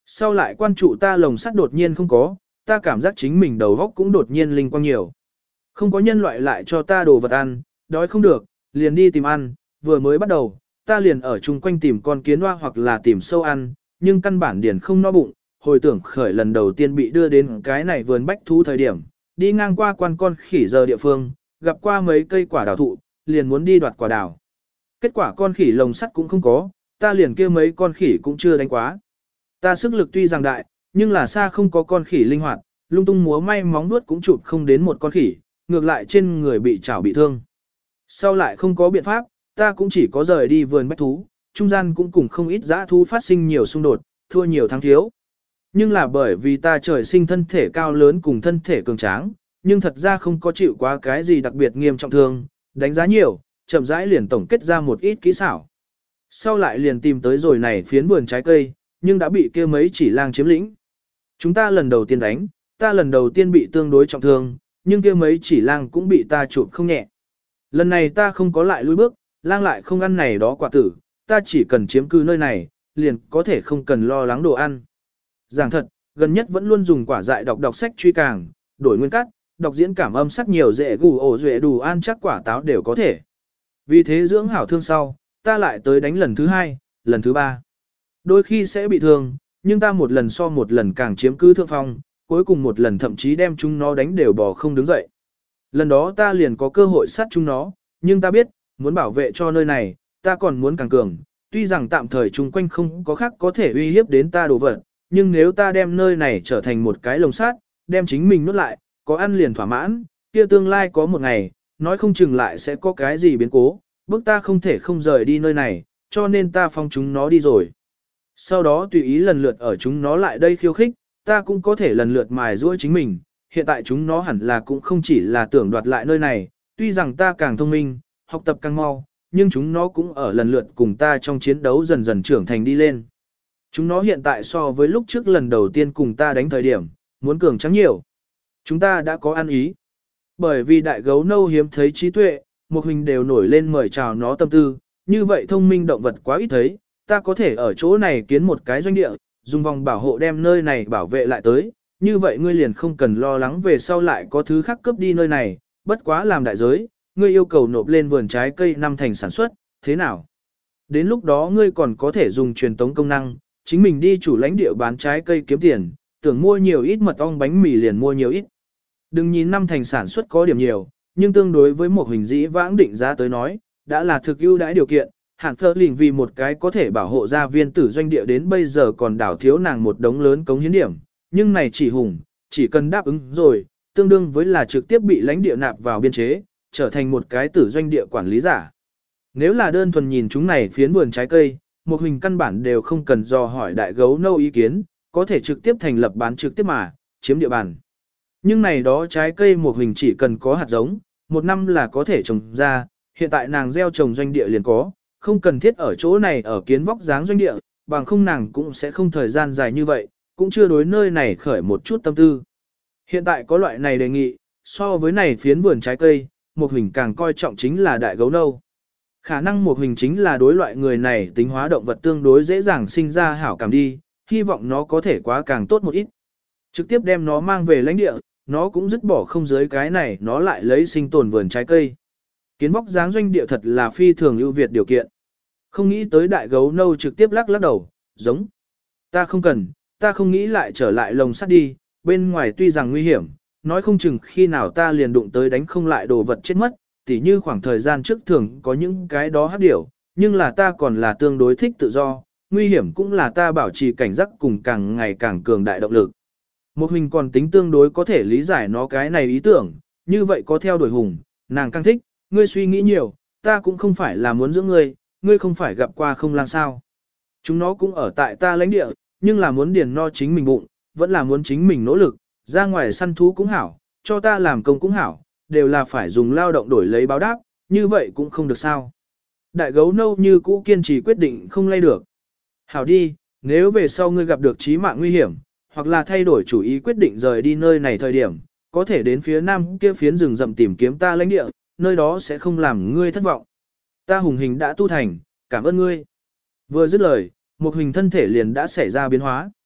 Sau lại quan trụ ta lồng sắt đột nhiên không có, ta cảm giác chính mình đầu góc cũng đột nhiên linh quang nhiều. Không có nhân loại lại cho ta đồ vật ăn, đói không được, liền đi tìm ăn, vừa mới bắt đầu, ta liền ở chung quanh tìm con kiến hoa hoặc là tìm sâu ăn, nhưng căn bản điển không no bụng, hồi tưởng khởi lần đầu tiên bị đưa đến cái này vườn bách thú thời điểm, đi ngang qua quan con khỉ giờ địa phương, gặp qua mấy cây quả đào thụ, liền muốn đi đoạt quả đào. Kết quả con khỉ lồng sắt cũng không có, ta liền kia mấy con khỉ cũng chưa đánh quá. Ta sức lực tuy rằng đại, nhưng là xa không có con khỉ linh hoạt, lung tung múa may móng vuốt cũng chụp không đến một con khỉ, ngược lại trên người bị chảo bị thương. Sau lại không có biện pháp, ta cũng chỉ có rời đi vườn bách thú, trung gian cũng cùng không ít dã thú phát sinh nhiều xung đột, thua nhiều thắng thiếu. Nhưng là bởi vì ta trời sinh thân thể cao lớn cùng thân thể cường tráng, nhưng thật ra không có chịu quá cái gì đặc biệt nghiêm trọng thương, đánh giá nhiều, chậm rãi liền tổng kết ra một ít kỹ xảo. Sau lại liền tìm tới rồi này phiến vườn trái cây, nhưng đã bị kia mấy chỉ lang chiếm lĩnh. Chúng ta lần đầu tiên đánh, ta lần đầu tiên bị tương đối trọng thương, nhưng kia mấy chỉ lang cũng bị ta chụp không nhẹ. Lần này ta không có lại lùi bước, lang lại không ăn này đó quả tử, ta chỉ cần chiếm cư nơi này, liền có thể không cần lo lắng đồ ăn. Giảng thật, gần nhất vẫn luôn dùng quả dại đọc đọc sách truy càng, đổi nguyên cắt, đọc diễn cảm âm sắc nhiều dễ gù ổ duệ đủ ăn chắc quả táo đều có thể. Vì thế dưỡng hảo thương sau, ta lại tới đánh lần thứ hai, lần thứ ba. Đôi khi sẽ bị thương, nhưng ta một lần so một lần càng chiếm cứ thượng phong, cuối cùng một lần thậm chí đem chúng nó đánh đều bò không đứng dậy. Lần đó ta liền có cơ hội sát chúng nó, nhưng ta biết, muốn bảo vệ cho nơi này, ta còn muốn càng cường, tuy rằng tạm thời chung quanh không có khác có thể uy hiếp đến ta đồ vật, nhưng nếu ta đem nơi này trở thành một cái lồng sát, đem chính mình nuốt lại, có ăn liền thỏa mãn, kia tương lai có một ngày, nói không chừng lại sẽ có cái gì biến cố, bước ta không thể không rời đi nơi này, cho nên ta phong chúng nó đi rồi. Sau đó tùy ý lần lượt ở chúng nó lại đây khiêu khích, ta cũng có thể lần lượt mài giũa chính mình, hiện tại chúng nó hẳn là cũng không chỉ là tưởng đoạt lại nơi này, tuy rằng ta càng thông minh, học tập càng mau, nhưng chúng nó cũng ở lần lượt cùng ta trong chiến đấu dần dần trưởng thành đi lên. Chúng nó hiện tại so với lúc trước lần đầu tiên cùng ta đánh thời điểm, muốn cường trắng nhiều. Chúng ta đã có ăn ý. Bởi vì đại gấu nâu hiếm thấy trí tuệ, một hình đều nổi lên mời chào nó tâm tư, như vậy thông minh động vật quá ít thấy, ta có thể ở chỗ này kiến một cái doanh địa, dùng vòng bảo hộ đem nơi này bảo vệ lại tới, như vậy ngươi liền không cần lo lắng về sau lại có thứ khác cướp đi nơi này, bất quá làm đại giới, ngươi yêu cầu nộp lên vườn trái cây năm thành sản xuất, thế nào? Đến lúc đó ngươi còn có thể dùng truyền tống công năng, chính mình đi chủ lãnh địa bán trái cây kiếm tiền, tưởng mua nhiều ít mật ong bánh mì liền mua nhiều ít. Đừng nhìn năm thành sản xuất có điểm nhiều, nhưng tương đối với một hình dĩ vãng định giá tới nói, đã là thực ưu đãi điều kiện, Hàn Phơ Lình vì một cái có thể bảo hộ gia viên tử doanh địa đến bây giờ còn đảo thiếu nàng một đống lớn cống hiến điểm, nhưng này chỉ hùng, chỉ cần đáp ứng rồi, tương đương với là trực tiếp bị lãnh địa nạp vào biên chế, trở thành một cái tử doanh địa quản lý giả. Nếu là đơn thuần nhìn chúng này phiến vườn trái cây, một hình căn bản đều không cần dò hỏi đại gấu nâu ý kiến, có thể trực tiếp thành lập bán trực tiếp mà, chiếm địa bàn. Nhưng này đó trái cây một hình chỉ cần có hạt giống, một năm là có thể trồng ra, hiện tại nàng gieo trồng doanh địa liền có, không cần thiết ở chỗ này ở kiến vóc dáng doanh địa, bằng không nàng cũng sẽ không thời gian dài như vậy, cũng chưa đối nơi này khởi một chút tâm tư. Hiện tại có loại này đề nghị, so với này phiến vườn trái cây, một hình càng coi trọng chính là đại gấu nâu. Khả năng một hình chính là đối loại người này tính hóa động vật tương đối dễ dàng sinh ra hảo cảm đi, hy vọng nó có thể quá càng tốt một ít. Trực tiếp đem nó mang về lãnh địa, nó cũng dứt bỏ không dưới cái này nó lại lấy sinh tồn vườn trái cây. Kiến vóc dáng doanh địa thật là phi thường ưu việt điều kiện. Không nghĩ tới đại gấu nâu trực tiếp lắc lắc đầu, giống. Ta không cần, ta không nghĩ lại trở lại lồng sắt đi, bên ngoài tuy rằng nguy hiểm, nói không chừng khi nào ta liền đụng tới đánh không lại đồ vật chết mất, tỉ như khoảng thời gian trước thường có những cái đó hắc điểu, nhưng là ta còn là tương đối thích tự do, nguy hiểm cũng là ta bảo trì cảnh giác cùng càng ngày càng cường đại động lực. Một hình còn tính tương đối có thể lý giải nó cái này ý tưởng, như vậy có theo đuổi hùng, nàng càng thích, ngươi suy nghĩ nhiều, ta cũng không phải là muốn dưỡng ngươi, ngươi không phải gặp qua không lang sao. Chúng nó cũng ở tại ta lãnh địa, nhưng là muốn điền no chính mình bụng, vẫn là muốn chính mình nỗ lực, ra ngoài săn thú cũng hảo, cho ta làm công cũng hảo, đều là phải dùng lao động đổi lấy báo đáp, như vậy cũng không được sao. Đại gấu nâu như cũ kiên trì quyết định không lay được. Hảo đi, nếu về sau ngươi gặp được chí mạng nguy hiểm, hoặc là thay đổi chủ ý quyết định rời đi nơi này thời điểm, có thể đến phía nam kia phiến rừng rậm tìm kiếm ta lãnh địa, nơi đó sẽ không làm ngươi thất vọng. Ta hùng hình đã tu thành, cảm ơn ngươi. Vừa dứt lời, một hình thân thể liền đã xảy ra biến hóa.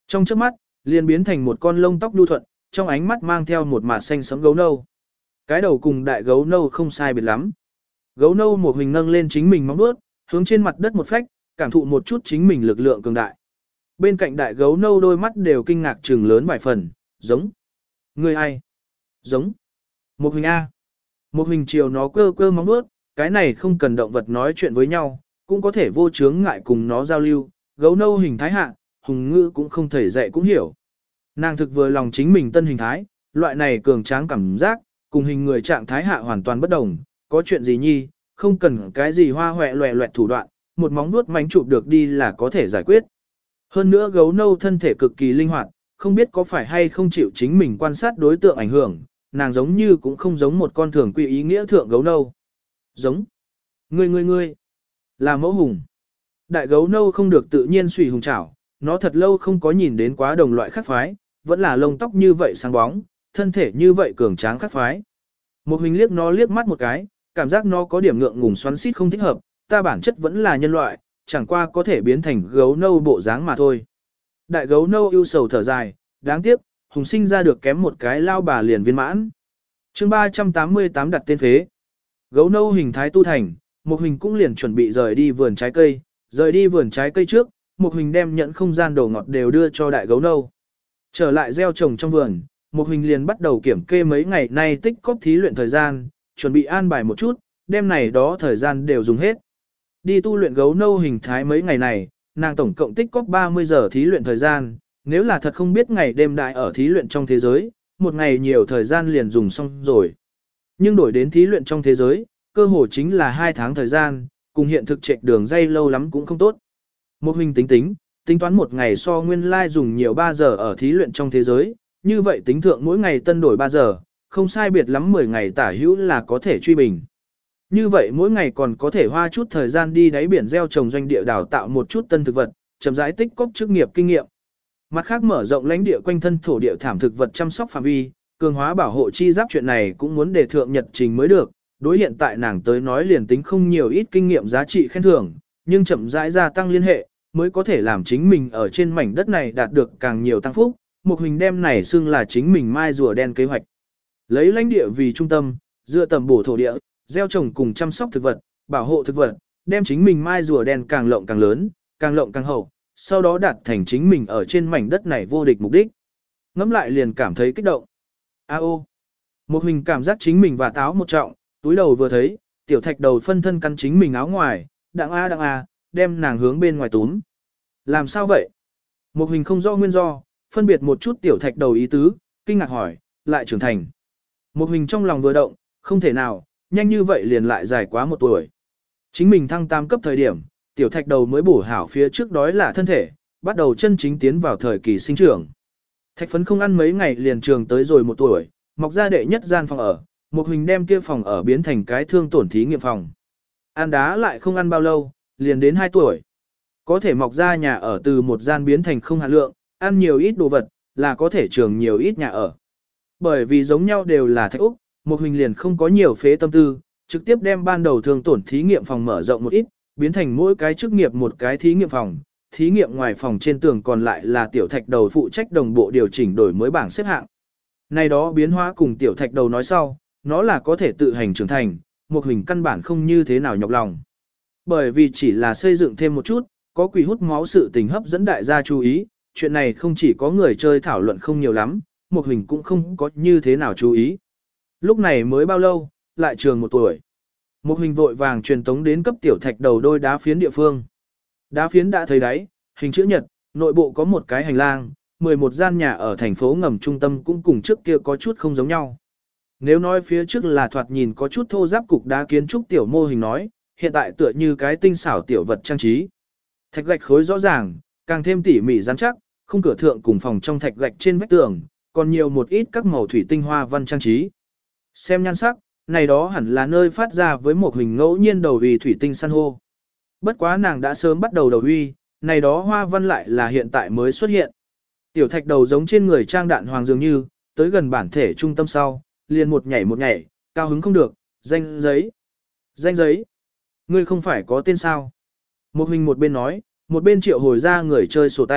Trong chớp mắt, liền biến thành một con lông tóc nhu thuận, trong ánh mắt mang theo một mạt xanh sẫm gấu nâu. Cái đầu cùng đại gấu nâu không sai biệt lắm. Gấu nâu một hình nâng lên chính mình móng vuốt, hướng trên mặt đất một phách, cảm thụ một chút chính mình lực lượng cường đại. Bên cạnh đại gấu nâu đôi mắt đều kinh ngạc trừng lớn vài phần, giống. Người ai? Giống. Một hình A. Một hình chiều nó cơ cơ móng vuốt, cái này không cần động vật nói chuyện với nhau, cũng có thể vô chướng ngại cùng nó giao lưu. Gấu nâu hình thái hạ, hùng ngữ cũng không thể dạy cũng hiểu. Nàng thực vừa lòng chính mình tân hình thái, loại này cường tráng cảm giác, cùng hình người trạng thái hạ hoàn toàn bất đồng, có chuyện gì nhi, không cần cái gì hoa hoẹ loẹ loẹt thủ đoạn, một móng vuốt mánh chụp được đi là có thể giải quyết. Hơn nữa gấu nâu thân thể cực kỳ linh hoạt, không biết có phải hay không chịu chính mình quan sát đối tượng ảnh hưởng, nàng giống như cũng không giống một con thường quy ý nghĩa thượng gấu nâu. Giống. Ngươi ngươi ngươi. Là mẫu hùng. Đại gấu nâu không được tự nhiên suy hùng chảo, nó thật lâu không có nhìn đến quá đồng loại khác phái, vẫn là lông tóc như vậy sáng bóng, thân thể như vậy cường tráng khác phái. Một hình liếc nó liếc mắt một cái, cảm giác nó có điểm ngượng ngùng xoắn xít không thích hợp, ta bản chất vẫn là nhân loại, chẳng qua có thể biến thành gấu nâu bộ dáng mà thôi. Đại gấu nâu ưu sầu thở dài, đáng tiếc, hùng sinh ra được kém một cái lao bà liền viên mãn. chương ba trăm tám mươi tám đặt tên phế. Gấu nâu hình thái tu thành, một hình cũng liền chuẩn bị rời đi vườn trái cây, rời đi vườn trái cây trước, một hình đem nhận không gian đồ ngọt đều đưa cho đại gấu nâu. Trở lại gieo trồng trong vườn, một hình liền bắt đầu kiểm kê mấy ngày nay tích cóp thí luyện thời gian, chuẩn bị an bài một chút, đêm này đó thời gian đều dùng hết. Đi tu luyện gấu nâu hình thái mấy ngày này, nàng tổng cộng tích cóp ba mươi giờ thí luyện thời gian, nếu là thật không biết ngày đêm đại ở thí luyện trong thế giới, một ngày nhiều thời gian liền dùng xong rồi. Nhưng đổi đến thí luyện trong thế giới, cơ hồ chính là hai tháng thời gian, cùng hiện thực chạy đường dây lâu lắm cũng không tốt. Một hình tính tính, tính toán một ngày so nguyên lai dùng nhiều ba giờ ở thí luyện trong thế giới, như vậy tính thượng mỗi ngày tân đổi ba giờ, không sai biệt lắm mười ngày tả hữu là có thể truy bình. Như vậy mỗi ngày còn có thể hoa chút thời gian đi đáy biển gieo trồng doanh địa đào tạo một chút tân thực vật, chậm rãi tích cóp chức nghiệp kinh nghiệm. Mặt khác mở rộng lãnh địa quanh thân thổ địa thảm thực vật chăm sóc phạm vi, cường hóa bảo hộ chi giáp chuyện này cũng muốn đề thượng nhật trình mới được. Đối hiện tại nàng tới nói liền tính không nhiều ít kinh nghiệm giá trị khen thưởng, nhưng chậm rãi gia tăng liên hệ, mới có thể làm chính mình ở trên mảnh đất này đạt được càng nhiều tăng phúc. Một hình đem này xưng là chính mình mai rùa đen kế hoạch. Lấy lãnh địa vì trung tâm, dựa tầm bổ thổ địa, gieo trồng cùng chăm sóc thực vật, bảo hộ thực vật, đem chính mình mai rùa đen càng lộng càng lớn, càng lộng càng hậu, sau đó đạt thành chính mình ở trên mảnh đất này vô địch mục đích. Ngắm lại liền cảm thấy kích động. A ô. Một hình cảm giác chính mình và táo một trọng, túi đầu vừa thấy, tiểu thạch đầu phân thân cắn chính mình áo ngoài, đặng a đặng a, đem nàng hướng bên ngoài túm. Làm sao vậy? Một hình không rõ nguyên do, phân biệt một chút tiểu thạch đầu ý tứ, kinh ngạc hỏi, lại trưởng thành. Một hình trong lòng vừa động, không thể nào, nhanh như vậy liền lại dài quá một tuổi. Chính mình thăng tam cấp thời điểm, tiểu thạch đầu mới bổ hảo phía trước đói là thân thể, bắt đầu chân chính tiến vào thời kỳ sinh trưởng. Thạch phấn không ăn mấy ngày liền trường tới rồi một tuổi, mọc ra đệ nhất gian phòng ở, một hình đem kia phòng ở biến thành cái thương tổn thí nghiệm phòng. Ăn đá lại không ăn bao lâu, liền đến hai tuổi. Có thể mọc ra nhà ở từ một gian biến thành không hạn lượng, ăn nhiều ít đồ vật, là có thể trường nhiều ít nhà ở. Bởi vì giống nhau đều là thạch úc, một hình liền không có nhiều phế tâm tư, trực tiếp đem ban đầu thương tổn thí nghiệm phòng mở rộng một ít, biến thành mỗi cái chức nghiệp một cái thí nghiệm phòng. Thí nghiệm ngoài phòng trên tường còn lại là tiểu thạch đầu phụ trách đồng bộ điều chỉnh đổi mới bảng xếp hạng. Này đó biến hóa cùng tiểu thạch đầu nói sau, nó là có thể tự hành trưởng thành, một hình căn bản không như thế nào nhọc lòng. Bởi vì chỉ là xây dựng thêm một chút, có quỷ hút máu sự tình hấp dẫn đại gia chú ý, chuyện này không chỉ có người chơi thảo luận không nhiều lắm, một hình cũng không có như thế nào chú ý. Lúc này mới bao lâu, lại trường một tuổi. Một hình vội vàng truyền tống đến cấp tiểu thạch đầu đôi đá phiến địa phương. Đá phiến đã thấy đáy, hình chữ nhật, nội bộ có một cái hành lang, mười một gian nhà ở thành phố ngầm trung tâm cũng cùng trước kia có chút không giống nhau. Nếu nói phía trước là thoạt nhìn có chút thô giáp cục đá kiến trúc tiểu mô hình nói, hiện tại tựa như cái tinh xảo tiểu vật trang trí. Thạch gạch khối rõ ràng, càng thêm tỉ mỉ rắn chắc, khung cửa thượng cùng phòng trong thạch gạch trên vách tường, còn nhiều một ít các màu thủy tinh hoa văn trang trí. Xem nhan sắc, này đó hẳn là nơi phát ra với một hình ngẫu nhiên đầu vì thủy tinh san hô. Bất quá nàng đã sớm bắt đầu đầu huy, này đó hoa văn lại là hiện tại mới xuất hiện. Tiểu thạch đầu giống trên người trang đạn hoàng dường như, tới gần bản thể trung tâm sau, liền một nhảy một nhảy, cao hứng không được, danh giấy. Danh giấy. Ngươi không phải có tên sao? Một hình một bên nói, một bên triệu hồi ra người chơi sổ tay,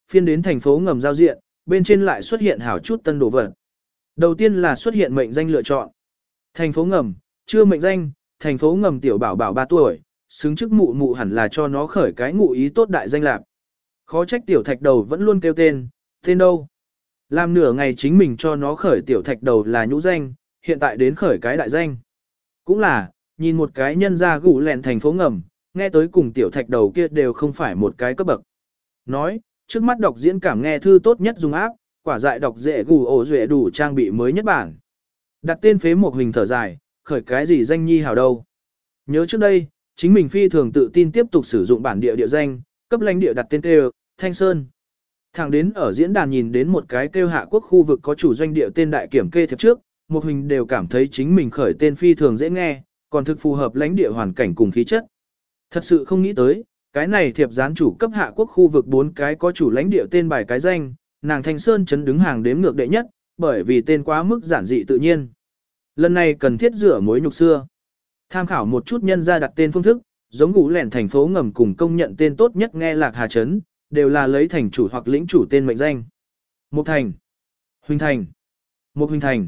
phiên đến thành phố ngầm giao diện, bên trên lại xuất hiện hảo chút tân đồ vật. Đầu tiên là xuất hiện mệnh danh lựa chọn. Thành phố ngầm, chưa mệnh danh, thành phố ngầm tiểu bảo bảo ba tuổi, xứng chức mụ mụ hẳn là cho nó khởi cái ngụ ý tốt đại danh lạc. Khó trách tiểu thạch đầu vẫn luôn kêu tên, tên đâu. Làm nửa ngày chính mình cho nó khởi tiểu thạch đầu là nhũ danh, hiện tại đến khởi cái đại danh. Cũng là, nhìn một cái nhân ra gủ lẹn thành phố ngầm, nghe tới cùng tiểu thạch đầu kia đều không phải một cái cấp bậc. Nói, trước mắt đọc diễn cảm nghe thư tốt nhất dùng áp, quả dại đọc dễ gù ổ duệ đủ trang bị mới nhất bản. Đặt tên phế một hình thở dài, khởi cái gì danh nhi hào đâu. Nhớ trước đây, chính mình phi thường tự tin tiếp tục sử dụng bản địa địa danh, cấp lãnh địa đặt tên kêu, Thanh Sơn. Thẳng đến ở diễn đàn nhìn đến một cái kêu Hạ Quốc khu vực có chủ doanh địa tên đại kiểm kê thiệp trước, một hình đều cảm thấy chính mình khởi tên phi thường dễ nghe, còn thực phù hợp lãnh địa hoàn cảnh cùng khí chất. Thật sự không nghĩ tới, cái này thiệp gián chủ cấp Hạ Quốc khu vực bốn cái có chủ lãnh địa tên bài cái danh, nàng Thanh Sơn chấn đứng hàng đếm ngược đệ nhất, bởi vì tên quá mức giản dị tự nhiên. Lần này cần thiết rửa mối nhục xưa. Tham khảo một chút nhân ra đặt tên phương thức, giống ngũ lẻn thành phố ngầm cùng công nhận tên tốt nhất nghe Lạc Hà Trấn, đều là lấy thành chủ hoặc lĩnh chủ tên mệnh danh. Mục Thành, Huỳnh Thành, Mục Huỳnh Thành.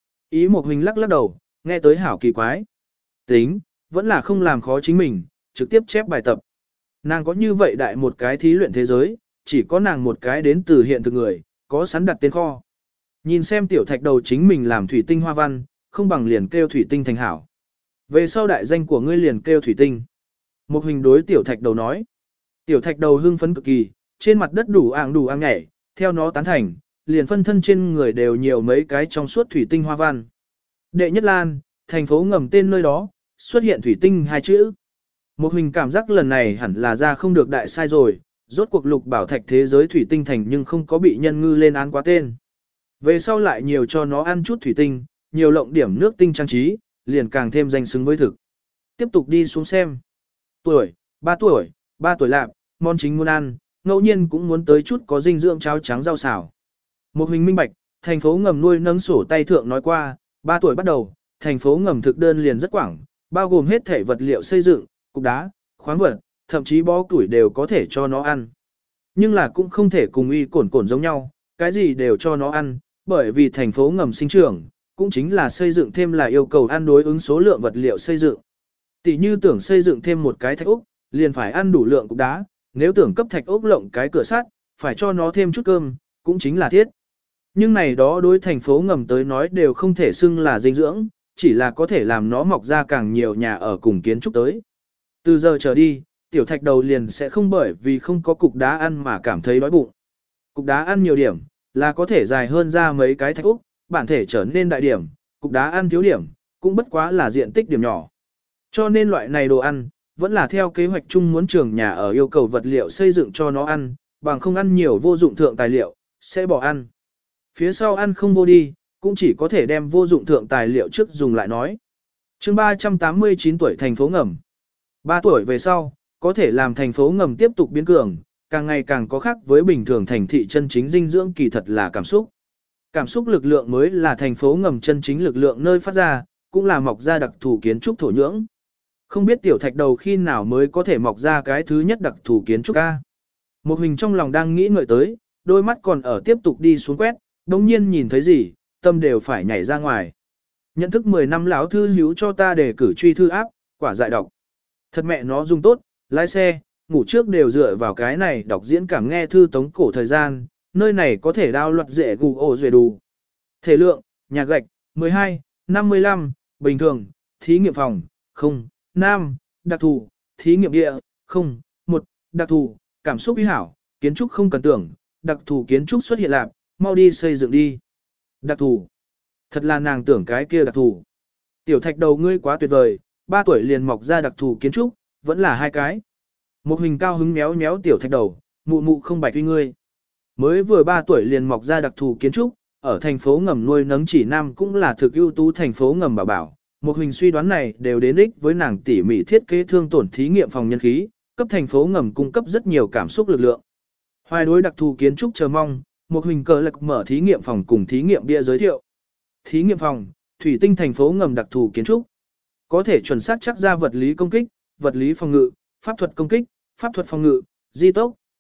Ý Mục Huỳnh lắc lắc đầu, nghe tới hảo kỳ quái. Tính, vẫn là không làm khó chính mình, trực tiếp chép bài tập. Nàng có như vậy đại một cái thí luyện thế giới, chỉ có nàng một cái đến từ hiện thực người, có sẵn đặt tên kho. Nhìn xem tiểu thạch đầu chính mình làm thủy tinh hoa văn, không bằng liền kêu thủy tinh thành hảo. Về sau đại danh của ngươi liền kêu thủy tinh. Một hình đối tiểu thạch đầu nói. Tiểu thạch đầu hưng phấn cực kỳ, trên mặt đất đủ ạng đủ ạng nhảy, theo nó tán thành, liền phân thân trên người đều nhiều mấy cái trong suốt thủy tinh hoa văn. Đệ nhất lan, thành phố ngầm tên nơi đó, xuất hiện thủy tinh hai chữ. Một hình cảm giác lần này hẳn là ra không được đại sai rồi, rốt cuộc lục bảo thạch thế giới thủy tinh thành nhưng không có bị nhân ngư lên án quá tên. Về sau lại nhiều cho nó ăn chút thủy tinh, nhiều lộng điểm nước tinh trang trí, liền càng thêm danh xứng với thực. Tiếp tục đi xuống xem. Tuổi, ba tuổi, ba tuổi lạp, món chính muốn ăn, ngẫu nhiên cũng muốn tới chút có dinh dưỡng cháo trắng rau xào. Một hình minh bạch, thành phố ngầm nuôi nâng sổ tay thượng nói qua, ba tuổi bắt đầu, thành phố ngầm thực đơn liền rất quảng, bao gồm hết thể vật liệu xây dựng, cục đá, khoáng vật, thậm chí bó củi đều có thể cho nó ăn. Nhưng là cũng không thể cùng y cổn cổn giống nhau, cái gì đều cho nó ăn, bởi vì thành phố ngầm sinh trưởng, cũng chính là xây dựng thêm là yêu cầu ăn đối ứng số lượng vật liệu xây dựng. Tỷ như tưởng xây dựng thêm một cái thạch ốc, liền phải ăn đủ lượng cục đá, nếu tưởng cấp thạch ốc lộng cái cửa sắt, phải cho nó thêm chút cơm, cũng chính là thiết. Nhưng này đó đối thành phố ngầm tới nói đều không thể xưng là dinh dưỡng, chỉ là có thể làm nó mọc ra càng nhiều nhà ở cùng kiến trúc tới. Từ giờ trở đi, tiểu thạch đầu liền sẽ không bởi vì không có cục đá ăn mà cảm thấy đói bụng. Cục đá ăn nhiều điểm, là có thể dài hơn ra mấy cái thạch ốc, bản thể trở nên đại điểm, cục đá ăn thiếu điểm, cũng bất quá là diện tích điểm nhỏ. Cho nên loại này đồ ăn, vẫn là theo kế hoạch chung muốn trường nhà ở yêu cầu vật liệu xây dựng cho nó ăn, bằng không ăn nhiều vô dụng thượng tài liệu, sẽ bỏ ăn. Phía sau ăn không vô đi, cũng chỉ có thể đem vô dụng thượng tài liệu trước dùng lại nói. chương ba trăm tám mươi chín tuổi thành phố ngầm. ba tuổi về sau, có thể làm thành phố ngầm tiếp tục biến cường, càng ngày càng có khác với bình thường thành thị chân chính dinh dưỡng kỳ thật là cảm xúc. Cảm xúc lực lượng mới là thành phố ngầm chân chính lực lượng nơi phát ra, cũng là mọc ra đặc thù kiến trúc thổ nhưỡng. Không biết tiểu thạch đầu khi nào mới có thể mọc ra cái thứ nhất đặc thù kiến trúc A. Một hình trong lòng đang nghĩ ngợi tới, đôi mắt còn ở tiếp tục đi xuống quét, đồng nhiên nhìn thấy gì, tâm đều phải nhảy ra ngoài. Nhận thức mười năm lão thư hiếu cho ta để cử truy thư áp, quả dại đọc. Thật mẹ nó dùng tốt, lái xe, ngủ trước đều dựa vào cái này đọc diễn cảm nghe thư tống cổ thời gian, nơi này có thể đao loạt dễ gù ổ duệ đủ. Thể lượng, nhà gạch, mười hai, năm mươi lăm, bình thường, thí nghiệm phòng, không, nam, đặc thù, thí nghiệm địa, không, một, đặc thù, cảm xúc ý hảo, kiến trúc không cần tưởng, đặc thù kiến trúc xuất hiện lạc, mau đi xây dựng đi. Đặc thù. Thật là nàng tưởng cái kia đặc thù. Tiểu thạch đầu ngươi quá tuyệt vời, ba tuổi liền mọc ra đặc thù kiến trúc, vẫn là hai cái. Một hình cao hứng méo méo tiểu thạch đầu, mụ mụ không bạch uy ngươi. Mới vừa ba tuổi liền mọc ra đặc thù kiến trúc, ở thành phố ngầm nuôi nấng chỉ nam cũng là thực ưu tú thành phố ngầm bảo bảo. Một hình suy đoán này đều đến ích với nàng tỉ mỉ thiết kế thương tổn thí nghiệm phòng nhân khí, cấp thành phố ngầm cung cấp rất nhiều cảm xúc lực lượng. Hoài đối đặc thù kiến trúc chờ mong, một hình cờ lạc mở thí nghiệm phòng cùng thí nghiệm bia giới thiệu. Thí nghiệm phòng, thủy tinh thành phố ngầm đặc thù kiến trúc. Có thể chuẩn xác chắc ra vật lý công kích, vật lý phòng ngự, pháp thuật công kích, pháp thuật phòng ngự, di tốc,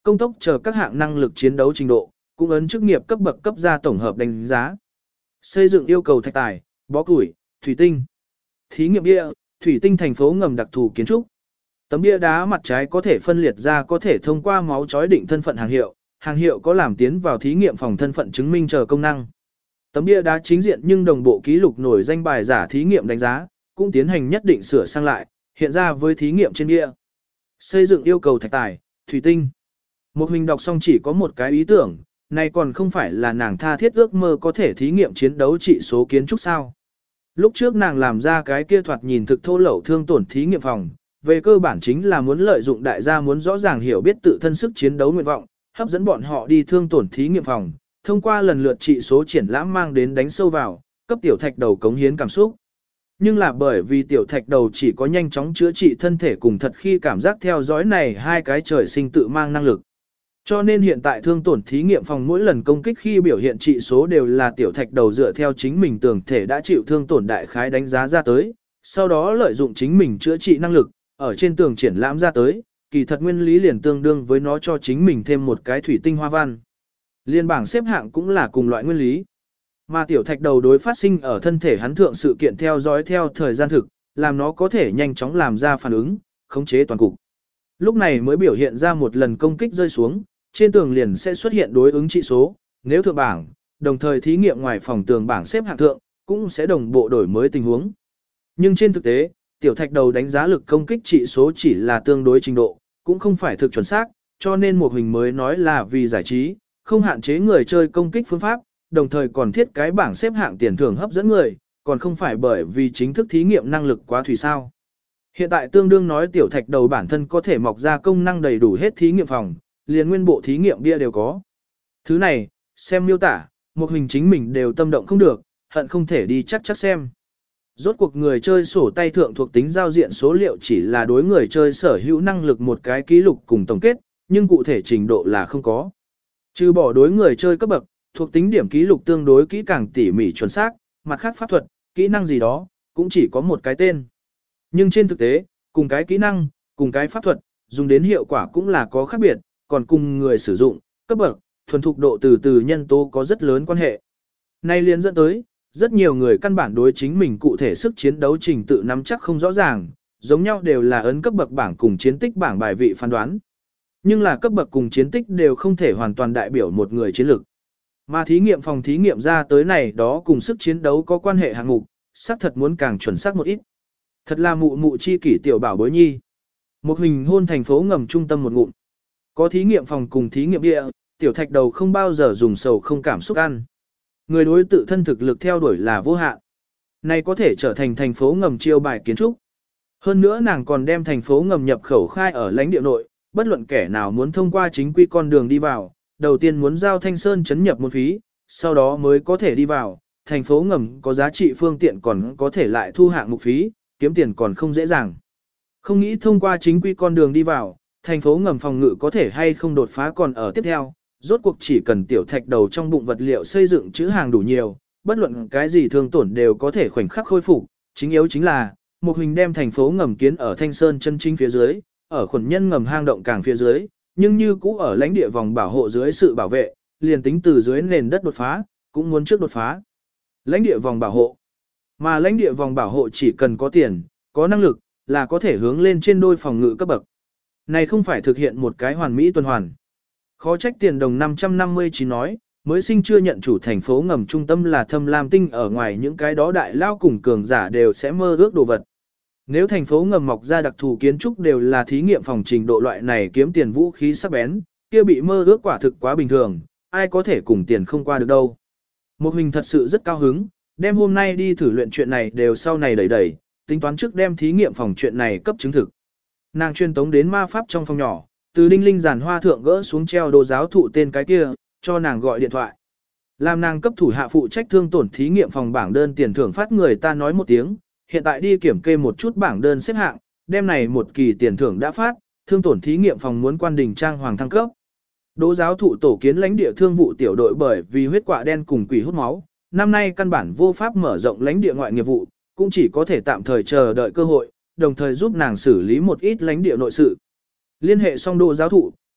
công tốc chờ các hạng năng lực chiến đấu trình độ, cũng ấn chức nghiệp cấp bậc cấp ra tổng hợp đánh giá. Xây dựng yêu cầu thạch tài, bó củi, thủy tinh. Thí nghiệm bia, thủy tinh thành phố ngầm đặc thù kiến trúc. Tấm bia đá mặt trái có thể phân liệt ra có thể thông qua máu chói định thân phận hàng hiệu, hàng hiệu có làm tiến vào thí nghiệm phòng thân phận chứng minh chờ công năng. Tấm bia đá chính diện nhưng đồng bộ ký lục nổi danh bài giả thí nghiệm đánh giá, cũng tiến hành nhất định sửa sang lại, hiện ra với thí nghiệm trên bia. Xây dựng yêu cầu thạch tài, thủy tinh. Một hình đọc xong chỉ có một cái ý tưởng, này còn không phải là nàng tha thiết ước mơ có thể thí nghiệm chiến đấu trị số kiến trúc sao. Lúc trước nàng làm ra cái kia thoạt nhìn thực thô lậu thương tổn thí nghiệm phòng, về cơ bản chính là muốn lợi dụng đại gia muốn rõ ràng hiểu biết tự thân sức chiến đấu nguyện vọng, hấp dẫn bọn họ đi thương tổn thí nghiệm phòng, thông qua lần lượt trị số triển lãm mang đến đánh sâu vào, cấp tiểu thạch đầu cống hiến cảm xúc. Nhưng là bởi vì tiểu thạch đầu chỉ có nhanh chóng chữa trị thân thể cùng thật khi cảm giác theo dõi này hai cái trời sinh tự mang năng lực. Cho nên hiện tại thương tổn thí nghiệm phòng mỗi lần công kích khi biểu hiện trị số đều là tiểu thạch đầu dựa theo chính mình tưởng thể đã chịu thương tổn đại khái đánh giá ra tới, sau đó lợi dụng chính mình chữa trị năng lực, ở trên tường triển lãm ra tới, kỳ thật nguyên lý liền tương đương với nó cho chính mình thêm một cái thủy tinh hoa văn. Liên bảng xếp hạng cũng là cùng loại nguyên lý. Mà tiểu thạch đầu đối phát sinh ở thân thể hắn thượng sự kiện theo dõi theo thời gian thực, làm nó có thể nhanh chóng làm ra phản ứng, khống chế toàn cục. Lúc này mới biểu hiện ra một lần công kích rơi xuống, trên tường liền sẽ xuất hiện đối ứng trị số, nếu thượng bảng, đồng thời thí nghiệm ngoài phòng tường bảng xếp hạng thượng, cũng sẽ đồng bộ đổi mới tình huống. Nhưng trên thực tế, tiểu thạch đầu đánh giá lực công kích trị số chỉ là tương đối trình độ, cũng không phải thực chuẩn xác, cho nên một hình mới nói là vì giải trí, không hạn chế người chơi công kích phương pháp, đồng thời còn thiết cái bảng xếp hạng tiền thưởng hấp dẫn người, còn không phải bởi vì chính thức thí nghiệm năng lực quá thủy sao. Hiện tại tương đương nói tiểu thạch đầu bản thân có thể mọc ra công năng đầy đủ hết thí nghiệm phòng, liền nguyên bộ thí nghiệm bia đều có. Thứ này, xem miêu tả, một hình chính mình đều tâm động không được, hận không thể đi chắc chắc xem. Rốt cuộc người chơi sổ tay thượng thuộc tính giao diện số liệu chỉ là đối người chơi sở hữu năng lực một cái ký lục cùng tổng kết, nhưng cụ thể trình độ là không có. Trừ bỏ đối người chơi cấp bậc, thuộc tính điểm ký lục tương đối kỹ càng tỉ mỉ chuẩn xác, mặt khác pháp thuật, kỹ năng gì đó, cũng chỉ có một cái tên. Nhưng trên thực tế, cùng cái kỹ năng, cùng cái pháp thuật, dùng đến hiệu quả cũng là có khác biệt, còn cùng người sử dụng, cấp bậc, thuần thục độ từ từ nhân tố có rất lớn quan hệ. Nay liên dẫn tới, rất nhiều người căn bản đối chính mình cụ thể sức chiến đấu trình tự nắm chắc không rõ ràng, giống nhau đều là ấn cấp bậc bảng cùng chiến tích bảng bài vị phán đoán. Nhưng là cấp bậc cùng chiến tích đều không thể hoàn toàn đại biểu một người chiến lực. Mà thí nghiệm phòng thí nghiệm ra tới này đó cùng sức chiến đấu có quan hệ hạng mục, xác thật muốn càng chuẩn xác một ít. Thật là mụ mụ chi kỷ tiểu bảo bối nhi. Một hình hôn thành phố ngầm trung tâm một ngụm. Có thí nghiệm phòng cùng thí nghiệm địa, tiểu thạch đầu không bao giờ dùng sầu không cảm xúc ăn. Người đối tự thân thực lực theo đuổi là vô hạn. Này có thể trở thành thành phố ngầm chiêu bài kiến trúc. Hơn nữa nàng còn đem thành phố ngầm nhập khẩu khai ở lãnh địa nội, bất luận kẻ nào muốn thông qua chính quy con đường đi vào, đầu tiên muốn giao Thanh Sơn chấn nhập một phí, sau đó mới có thể đi vào. Thành phố ngầm có giá trị phương tiện còn có thể lại thu hạng mục phí, kiếm tiền còn không dễ dàng. Không nghĩ thông qua chính quy con đường đi vào, thành phố ngầm phòng ngự có thể hay không đột phá còn ở tiếp theo, rốt cuộc chỉ cần tiểu thạch đầu trong bụng vật liệu xây dựng chữ hàng đủ nhiều, bất luận cái gì thương tổn đều có thể khoảnh khắc khôi phục, chính yếu chính là, một hình đem thành phố ngầm kiến ở Thanh Sơn chân chính phía dưới, ở khuẩn nhân ngầm hang động càng phía dưới, nhưng như cũ ở lãnh địa vòng bảo hộ dưới sự bảo vệ, liền tính từ dưới nền đất đột phá, cũng muốn trước đột phá. Lãnh địa vòng bảo hộ. Mà lãnh địa vòng bảo hộ chỉ cần có tiền, có năng lực, là có thể hướng lên trên đôi phòng ngự cấp bậc. Này không phải thực hiện một cái hoàn mỹ tuần hoàn. Khó trách tiền đồng năm trăm năm mươi chín nói, mới sinh chưa nhận chủ thành phố ngầm trung tâm là Thâm Lam Tinh, ở ngoài những cái đó đại lao cùng cường giả đều sẽ mơ ước đồ vật. Nếu thành phố ngầm mọc ra đặc thù kiến trúc đều là thí nghiệm phòng trình độ loại này kiếm tiền vũ khí sắc bén, kia bị mơ ước quả thực quá bình thường, ai có thể cùng tiền không qua được đâu. Một hình thật sự rất cao hứng, đem hôm nay đi thử luyện chuyện này đều sau này đẩy đẩy, tính toán trước đem thí nghiệm phòng chuyện này cấp chứng thực. Nàng chuyên tống đến ma pháp trong phòng nhỏ, từ đinh linh giàn hoa thượng gỡ xuống treo đồ giáo thụ tên cái kia, cho nàng gọi điện thoại. Làm nàng cấp thủ hạ phụ trách thương tổn thí nghiệm phòng bảng đơn tiền thưởng phát người ta nói một tiếng, hiện tại đi kiểm kê một chút bảng đơn xếp hạng, đêm này một kỳ tiền thưởng đã phát, thương tổn thí nghiệm phòng muốn quan đình trang hoàng thăng cấp. Đỗ giáo thụ tổ kiến lãnh địa thương vụ tiểu đội bởi vì huyết quạ đen cùng quỷ hút máu, năm nay căn bản vô pháp mở rộng lãnh địa ngoại nghiệp vụ, cũng chỉ có thể tạm thời chờ đợi cơ hội, đồng thời giúp nàng xử lý một ít lãnh địa nội sự. Liên hệ xong Đỗ giáo thụ,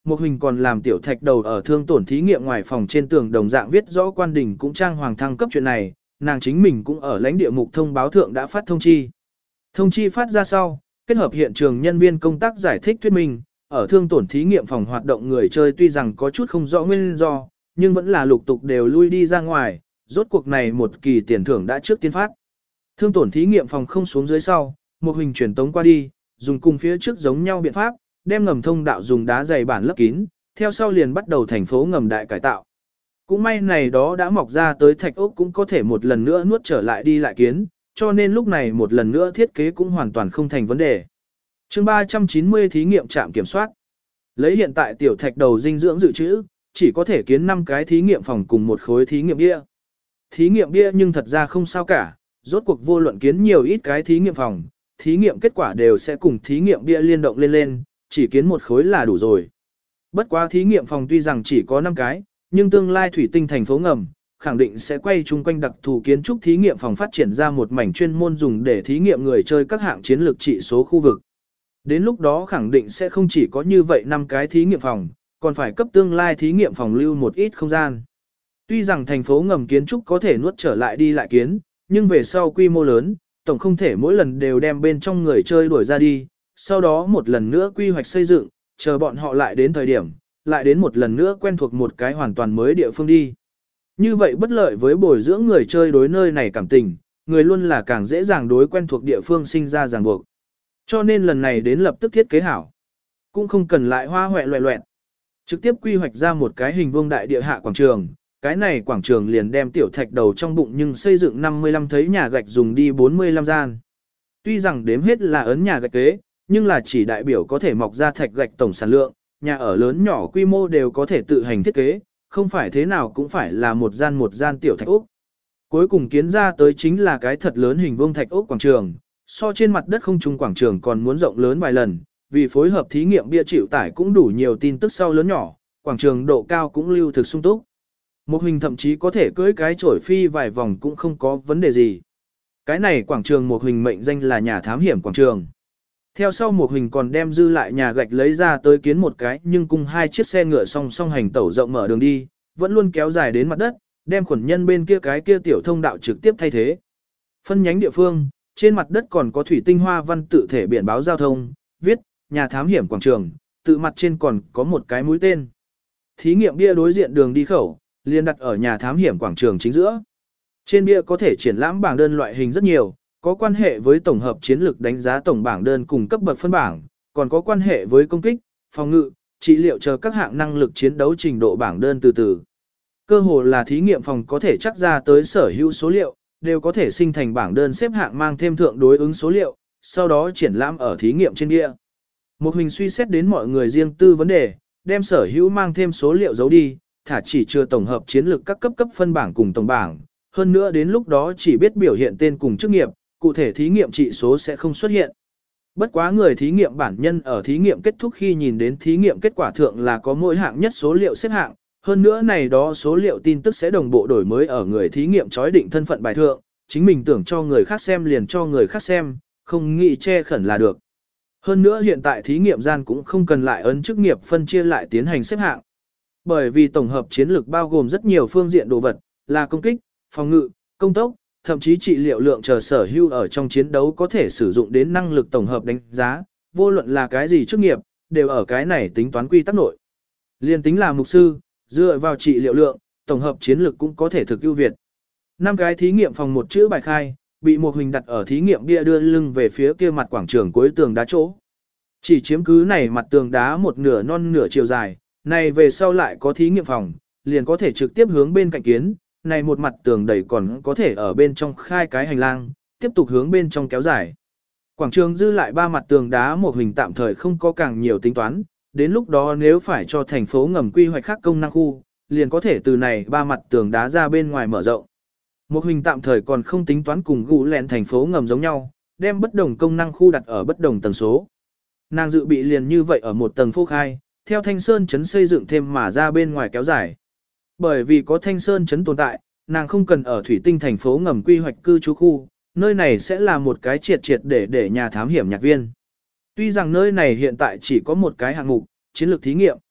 Một Huỳnh còn làm tiểu thạch đầu ở thương tổn thí nghiệm ngoài phòng trên tường đồng dạng viết rõ quan đình cũng trang hoàng thăng cấp chuyện này, nàng chính mình cũng ở lãnh địa mục thông báo thượng đã phát thông chi. Thông chi phát ra sau, kết hợp hiện trường nhân viên công tác giải thích thuyết minh, ở thương tổn thí nghiệm phòng hoạt động người chơi tuy rằng có chút không rõ nguyên do, nhưng vẫn là lục tục đều lui đi ra ngoài, rốt cuộc này một kỳ tiền thưởng đã trước tiên phát. Thương tổn thí nghiệm phòng không xuống dưới sau, một Huỳnh truyền tống qua đi, dùng cùng phía trước giống nhau biện pháp, đem ngầm thông đạo dùng đá dày bản lấp kín, theo sau liền bắt đầu thành phố ngầm đại cải tạo. Cũng may này đó đã mọc ra tới thạch ốc cũng có thể một lần nữa nuốt trở lại đi lại kiến, cho nên lúc này một lần nữa thiết kế cũng hoàn toàn không thành vấn đề. Chương ba trăm chín mươi thí nghiệm trạm kiểm soát. Lấy hiện tại tiểu thạch đầu dinh dưỡng dự trữ, chỉ có thể kiến năm cái thí nghiệm phòng cùng một khối thí nghiệm bia. Thí nghiệm bia nhưng thật ra không sao cả, rốt cuộc vô luận kiến nhiều ít cái thí nghiệm phòng, thí nghiệm kết quả đều sẽ cùng thí nghiệm bia liên động lên lên, chỉ kiến một khối là đủ rồi. Bất quá thí nghiệm phòng tuy rằng chỉ có năm cái, nhưng tương lai thủy tinh thành phố ngầm, khẳng định sẽ quay chung quanh đặc thù kiến trúc thí nghiệm phòng phát triển ra một mảnh chuyên môn dùng để thí nghiệm người chơi các hạng chiến lược trị số khu vực. Đến lúc đó khẳng định sẽ không chỉ có như vậy năm cái thí nghiệm phòng, còn phải cấp tương lai thí nghiệm phòng lưu một ít không gian. Tuy rằng thành phố ngầm kiến trúc có thể nuốt trở lại đi lại kiến, nhưng về sau quy mô lớn, tổng không thể mỗi lần đều đem bên trong người chơi đuổi ra đi, sau đó một lần nữa quy hoạch xây dựng, chờ bọn họ lại đến thời điểm, lại đến một lần nữa quen thuộc một cái hoàn toàn mới địa phương đi. Như vậy bất lợi với bồi dưỡng người chơi đối nơi này cảm tình, người luôn là càng dễ dàng đối quen thuộc địa phương sinh ra ràng buộc. Cho nên lần này đến lập tức thiết kế hảo. Cũng không cần lại hoa hoẹ loẹ loẹn. Trực tiếp quy hoạch ra một cái hình vuông đại địa hạ quảng trường. Cái này quảng trường liền đem tiểu thạch đầu trong bụng nhưng xây dựng năm mươi lăm thấy nhà gạch dùng đi bốn mươi lăm gian. Tuy rằng đếm hết là ấn nhà gạch kế, nhưng là chỉ đại biểu có thể mọc ra thạch gạch tổng sản lượng, nhà ở lớn nhỏ quy mô đều có thể tự hành thiết kế, không phải thế nào cũng phải là một gian một gian tiểu thạch ốc. Cuối cùng kiến ra tới chính là cái thật lớn hình vuông thạch ốc quảng trường, so trên mặt đất không trung quảng trường còn muốn rộng lớn vài lần, vì phối hợp thí nghiệm bia chịu tải cũng đủ nhiều tin tức sau lớn nhỏ, quảng trường độ cao cũng lưu thực sung túc. Một Huỳnh thậm chí có thể cưỡi cái chổi phi vài vòng cũng không có vấn đề gì. Cái này quảng trường Một Huỳnh mệnh danh là nhà thám hiểm quảng trường. Theo sau Một Huỳnh còn đem dư lại nhà gạch lấy ra tới kiến một cái nhưng cùng hai chiếc xe ngựa song song hành tẩu rộng mở đường đi, vẫn luôn kéo dài đến mặt đất, đem khuẩn nhân bên kia cái kia tiểu thông đạo trực tiếp thay thế. Phân nhánh địa phương, trên mặt đất còn có thủy tinh hoa văn tự thể biển báo giao thông, viết, nhà thám hiểm quảng trường, tự mặt trên còn có một cái mũi tên. Thí nghiệm bia đối diện đường đi khẩu, liền đặt ở nhà thám hiểm quảng trường chính giữa. Trên bia có thể triển lãm bảng đơn loại hình rất nhiều, có quan hệ với tổng hợp chiến lược đánh giá tổng bảng đơn cùng cấp bậc phân bảng, còn có quan hệ với công kích, phòng ngự, trị liệu chờ các hạng năng lực chiến đấu trình độ bảng đơn từ từ. Cơ hồ là thí nghiệm phòng có thể chắc ra tới sở hữu số liệu, đều có thể sinh thành bảng đơn xếp hạng mang thêm thượng đối ứng số liệu, sau đó triển lãm ở thí nghiệm trên bia. Một Huỳnh suy xét đến mọi người riêng tư vấn đề, đem sở hữu mang thêm số liệu giấu đi, thả chỉ chưa tổng hợp chiến lược các cấp cấp phân bảng cùng tổng bảng, hơn nữa đến lúc đó chỉ biết biểu hiện tên cùng chức nghiệp, cụ thể thí nghiệm trị số sẽ không xuất hiện. Bất quá người thí nghiệm bản nhân ở thí nghiệm kết thúc khi nhìn đến thí nghiệm kết quả thượng là có mỗi hạng nhất số liệu xếp hạng, hơn nữa này đó số liệu tin tức sẽ đồng bộ đổi mới ở người thí nghiệm chói định thân phận bài thượng, chính mình tưởng cho người khác xem liền cho người khác xem, không nghĩ che khẩn là được. Hơn nữa hiện tại thí nghiệm gian cũng không cần lại ấn chức nghiệp phân chia lại tiến hành xếp hạng. Bởi vì tổng hợp chiến lược bao gồm rất nhiều phương diện đồ vật, là công kích, phòng ngự, công tốc, thậm chí trị liệu lượng chờ sở hữu ở trong chiến đấu có thể sử dụng đến năng lực tổng hợp đánh giá, vô luận là cái gì chức nghiệp, đều ở cái này tính toán quy tắc nội. Liên tính là mục sư, dựa vào trị liệu lượng, tổng hợp chiến lược cũng có thể thực ưu việt. Năm cái thí nghiệm phòng một chữ bài khai, bị một Huỳnh đặt ở thí nghiệm bia đưa lưng về phía kia mặt quảng trường cuối tường đá chỗ. Chỉ chiếm cứ này mặt tường đá một nửa non nửa chiều dài, này về sau lại có thí nghiệm phòng, liền có thể trực tiếp hướng bên cạnh kiến, này một mặt tường đầy còn có thể ở bên trong khai cái hành lang, tiếp tục hướng bên trong kéo dài. Quảng trường dư lại ba mặt tường đá một Huỳnh tạm thời không có càng nhiều tính toán, đến lúc đó nếu phải cho thành phố ngầm quy hoạch khác công năng khu, liền có thể từ này ba mặt tường đá ra bên ngoài mở rộng. Một Huỳnh tạm thời còn không tính toán cùng gũ lẹn thành phố ngầm giống nhau, đem bất đồng công năng khu đặt ở bất đồng tầng số. Nàng dự bị liền như vậy ở một tầng phô khai, theo Thanh Sơn Trấn xây dựng thêm mà ra bên ngoài kéo dài. Bởi vì có Thanh Sơn Trấn tồn tại, nàng không cần ở thủy tinh thành phố ngầm quy hoạch cư trú khu, nơi này sẽ là một cái triệt triệt để để nhà thám hiểm nhạc viên. Tuy rằng nơi này hiện tại chỉ có một cái hạng mục, chiến lược thí nghiệm.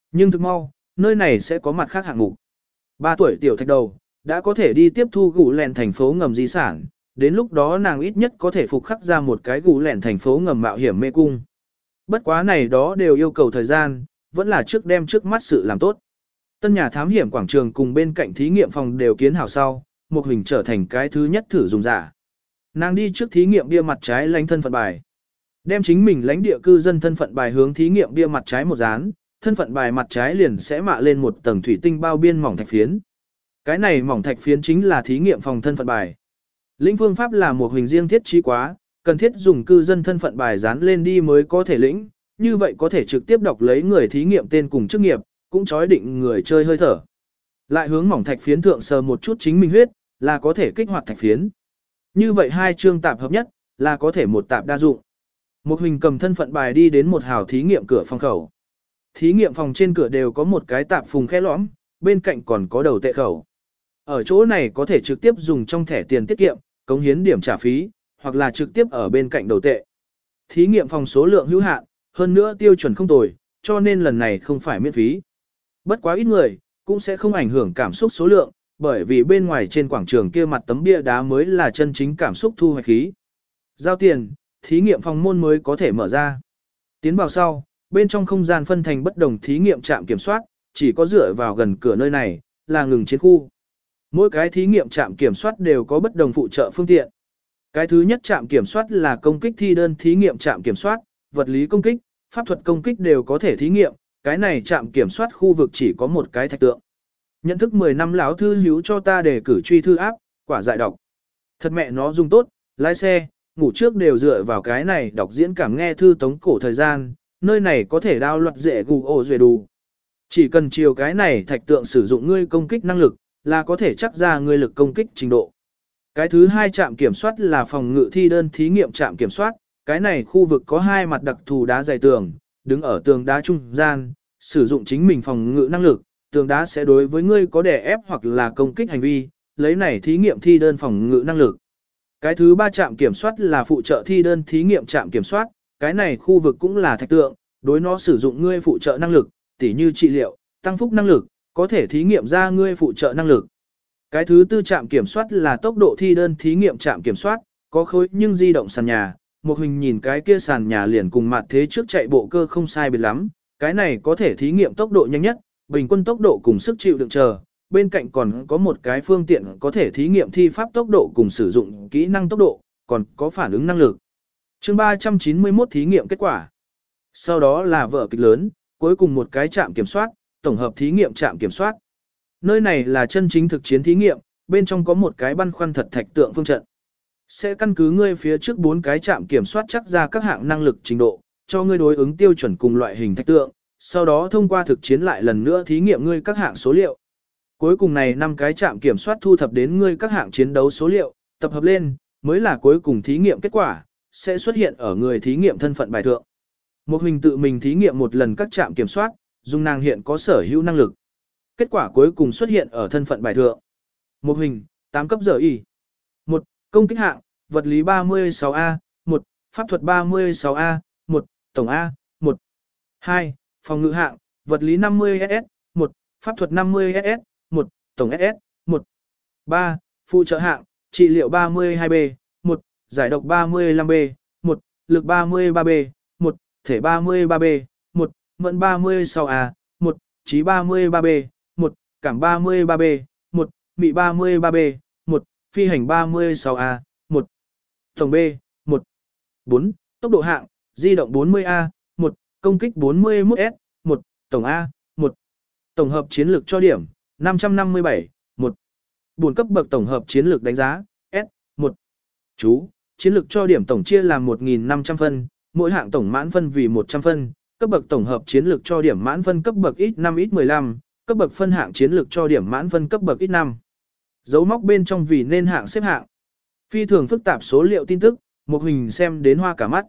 Nhưng thực mau, nơi này sẽ có mặt khác hạng mục. Ba tuổi tiểu thạch đầu, đã có thể đi tiếp thu gù lẹn thành phố ngầm di sản, đến lúc đó nàng ít nhất có thể phục khắc ra một cái gù lẹn thành phố ngầm mạo hiểm mê cung. Bất quá này đó đều yêu cầu thời gian, vẫn là trước đem trước mắt sự làm tốt. Tân nhà thám hiểm quảng trường cùng bên cạnh thí nghiệm phòng đều kiến hảo sau, một hình trở thành cái thứ nhất thử dùng giả. Nàng đi trước thí nghiệm bia mặt trái lãnh thân phận bài. Đem chính mình lãnh địa cư dân thân phận bài hướng thí nghiệm bia mặt trái một dán, thân phận bài mặt trái liền sẽ mạ lên một tầng thủy tinh bao biên mỏng thạch phiến. Cái này mỏng thạch phiến chính là thí nghiệm phòng thân phận bài. Lĩnh phương pháp là một hình riêng thiết trí quá, cần thiết dùng cư dân thân phận bài dán lên đi mới có thể lĩnh, như vậy có thể trực tiếp đọc lấy người thí nghiệm tên cùng chức nghiệp, cũng chói định người chơi hơi thở. Lại hướng mỏng thạch phiến thượng sờ một chút chính mình huyết, là có thể kích hoạt thạch phiến. Như vậy hai chương tạp hợp nhất, là có thể một tạp đa dụng. Một hình cầm thân phận bài đi đến một hào thí nghiệm cửa phòng khẩu. Thí nghiệm phòng trên cửa đều có một cái tạp phùng khe lõm, bên cạnh còn có đầu tệ khẩu. Ở chỗ này có thể trực tiếp dùng trong thẻ tiền tiết kiệm, cống hiến điểm trả phí, hoặc là trực tiếp ở bên cạnh đầu tệ. Thí nghiệm phòng số lượng hữu hạn, hơn nữa tiêu chuẩn không tồi, cho nên lần này không phải miễn phí. Bất quá ít người, cũng sẽ không ảnh hưởng cảm xúc số lượng, bởi vì bên ngoài trên quảng trường kia mặt tấm bia đá mới là chân chính cảm xúc thu hoạch khí. Giao tiền, thí nghiệm phòng môn mới có thể mở ra. Tiến vào sau, bên trong không gian phân thành bất đồng thí nghiệm trạm kiểm soát, chỉ có dựa vào gần cửa nơi này, là ngừng chiến khu. Mỗi cái thí nghiệm trạm kiểm soát đều có bất đồng phụ trợ phương tiện. Cái thứ nhất trạm kiểm soát là công kích thi đơn thí nghiệm trạm kiểm soát, vật lý công kích, pháp thuật công kích đều có thể thí nghiệm, cái này trạm kiểm soát khu vực chỉ có một cái thạch tượng. Nhận thức mười năm lão thư hữu cho ta để cử truy thư áp, quả dại đọc. Thật mẹ nó dùng tốt, lái xe, ngủ trước đều dựa vào cái này đọc diễn cảm nghe thư tống cổ thời gian, nơi này có thể đao loạt dễ gù ổ dễ đủ. Chỉ cần chiều cái này thạch tượng sử dụng ngươi công kích năng lực, là có thể chắc ra ngươi lực công kích trình độ. Cái thứ hai trạm kiểm soát là phòng ngự thi đơn thí nghiệm trạm kiểm soát, cái này khu vực có hai mặt đặc thù đá dày tường, đứng ở tường đá trung gian, sử dụng chính mình phòng ngự năng lực, tường đá sẽ đối với ngươi có đè ép hoặc là công kích hành vi, lấy này thí nghiệm thi đơn phòng ngự năng lực. Cái thứ ba trạm kiểm soát là phụ trợ thi đơn thí nghiệm trạm kiểm soát, cái này khu vực cũng là thạch tượng, đối nó sử dụng ngươi phụ trợ năng lực, tỉ như trị liệu, tăng phúc năng lực, có thể thí nghiệm ra ngươi phụ trợ năng lực. Cái thứ tư trạm kiểm soát là tốc độ thi đơn thí nghiệm trạm kiểm soát, có khối nhưng di động sàn nhà, một hình nhìn cái kia sàn nhà liền cùng mặt thế trước chạy bộ cơ không sai biệt lắm, cái này có thể thí nghiệm tốc độ nhanh nhất, bình quân tốc độ cùng sức chịu đựng chờ, bên cạnh còn có một cái phương tiện có thể thí nghiệm thi pháp tốc độ cùng sử dụng kỹ năng tốc độ, còn có phản ứng năng lực. Chương ba trăm chín mươi mốt thí nghiệm kết quả. Sau đó là vở kịch lớn, cuối cùng một cái trạm kiểm soát, tổng hợp thí nghiệm trạm kiểm soát. Nơi này là chân chính thực chiến thí nghiệm, bên trong có một cái băn khoăn thật thạch tượng phương trận. Sẽ căn cứ ngươi phía trước bốn cái trạm kiểm soát chắc ra các hạng năng lực trình độ, cho ngươi đối ứng tiêu chuẩn cùng loại hình thạch tượng, sau đó thông qua thực chiến lại lần nữa thí nghiệm ngươi các hạng số liệu. Cuối cùng này năm cái trạm kiểm soát thu thập đến ngươi các hạng chiến đấu số liệu, tập hợp lên, mới là cuối cùng thí nghiệm kết quả, sẽ xuất hiện ở người thí nghiệm thân phận bài thượng. Một hình tự mình thí nghiệm một lần các trạm kiểm soát, dùng nàng hiện có sở hữu năng lực. Kết quả cuối cùng xuất hiện ở thân phận bài thượng. Một hình, tám cấp giờ y. một. Công kích hạng, vật lý ba mươi sáu A, một. Pháp thuật ba mươi sáu A, một. Tổng A, một. hai. Phòng ngự hạng, vật lý năm mươi S S, một. Pháp thuật năm mươi S S, một. Tổng S S, một. ba. Phụ trợ hạng, trị liệu ba mươi hai B, một. Giải độc ba mươi lăm B, một. Lực ba mươi ba B, một. Thể ba mươi ba B, một. Mẫn ba mươi sáu A, một. Trí ba mươi ba B, một. Cảm ba mươi ba B, một. Mị ba mươi ba B, một. Phi hành ba mươi sáu A, một. Tổng B, một. bốn. Tốc độ hạng, di động bốn mươi A, một. Công kích bốn mươi mốt S, một. Tổng A, một. Tổng hợp chiến lược cho điểm, năm trăm năm mươi bảy, một. bốn cấp bậc tổng hợp chiến lược đánh giá, S, một. Chú, chiến lược cho điểm tổng chia làm một nghìn năm trăm phân, mỗi hạng tổng mãn phân vì một trăm phân, cấp bậc tổng hợp chiến lược cho điểm mãn phân cấp bậc ít năm ít mười lăm, cấp bậc phân hạng chiến lược cho điểm mãn phân cấp bậc ít năm. Dấu móc bên trong vì nên hạng xếp hạng. Phi thường phức tạp số liệu tin tức, một hình xem đến hoa cả mắt.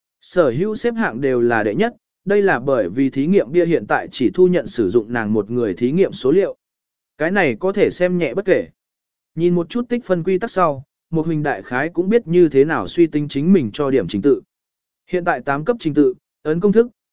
Sở hữu xếp hạng đều là đệ nhất, đây là bởi vì thí nghiệm bia hiện tại chỉ thu nhận sử dụng nàng một người thí nghiệm số liệu. Cái này có thể xem nhẹ bất kể. Nhìn một chút tích phân quy tắc sau, một hình đại khái cũng biết như thế nào suy tính chính mình cho điểm trình tự. Hiện tại tám cấp trình tự, ấn công thức,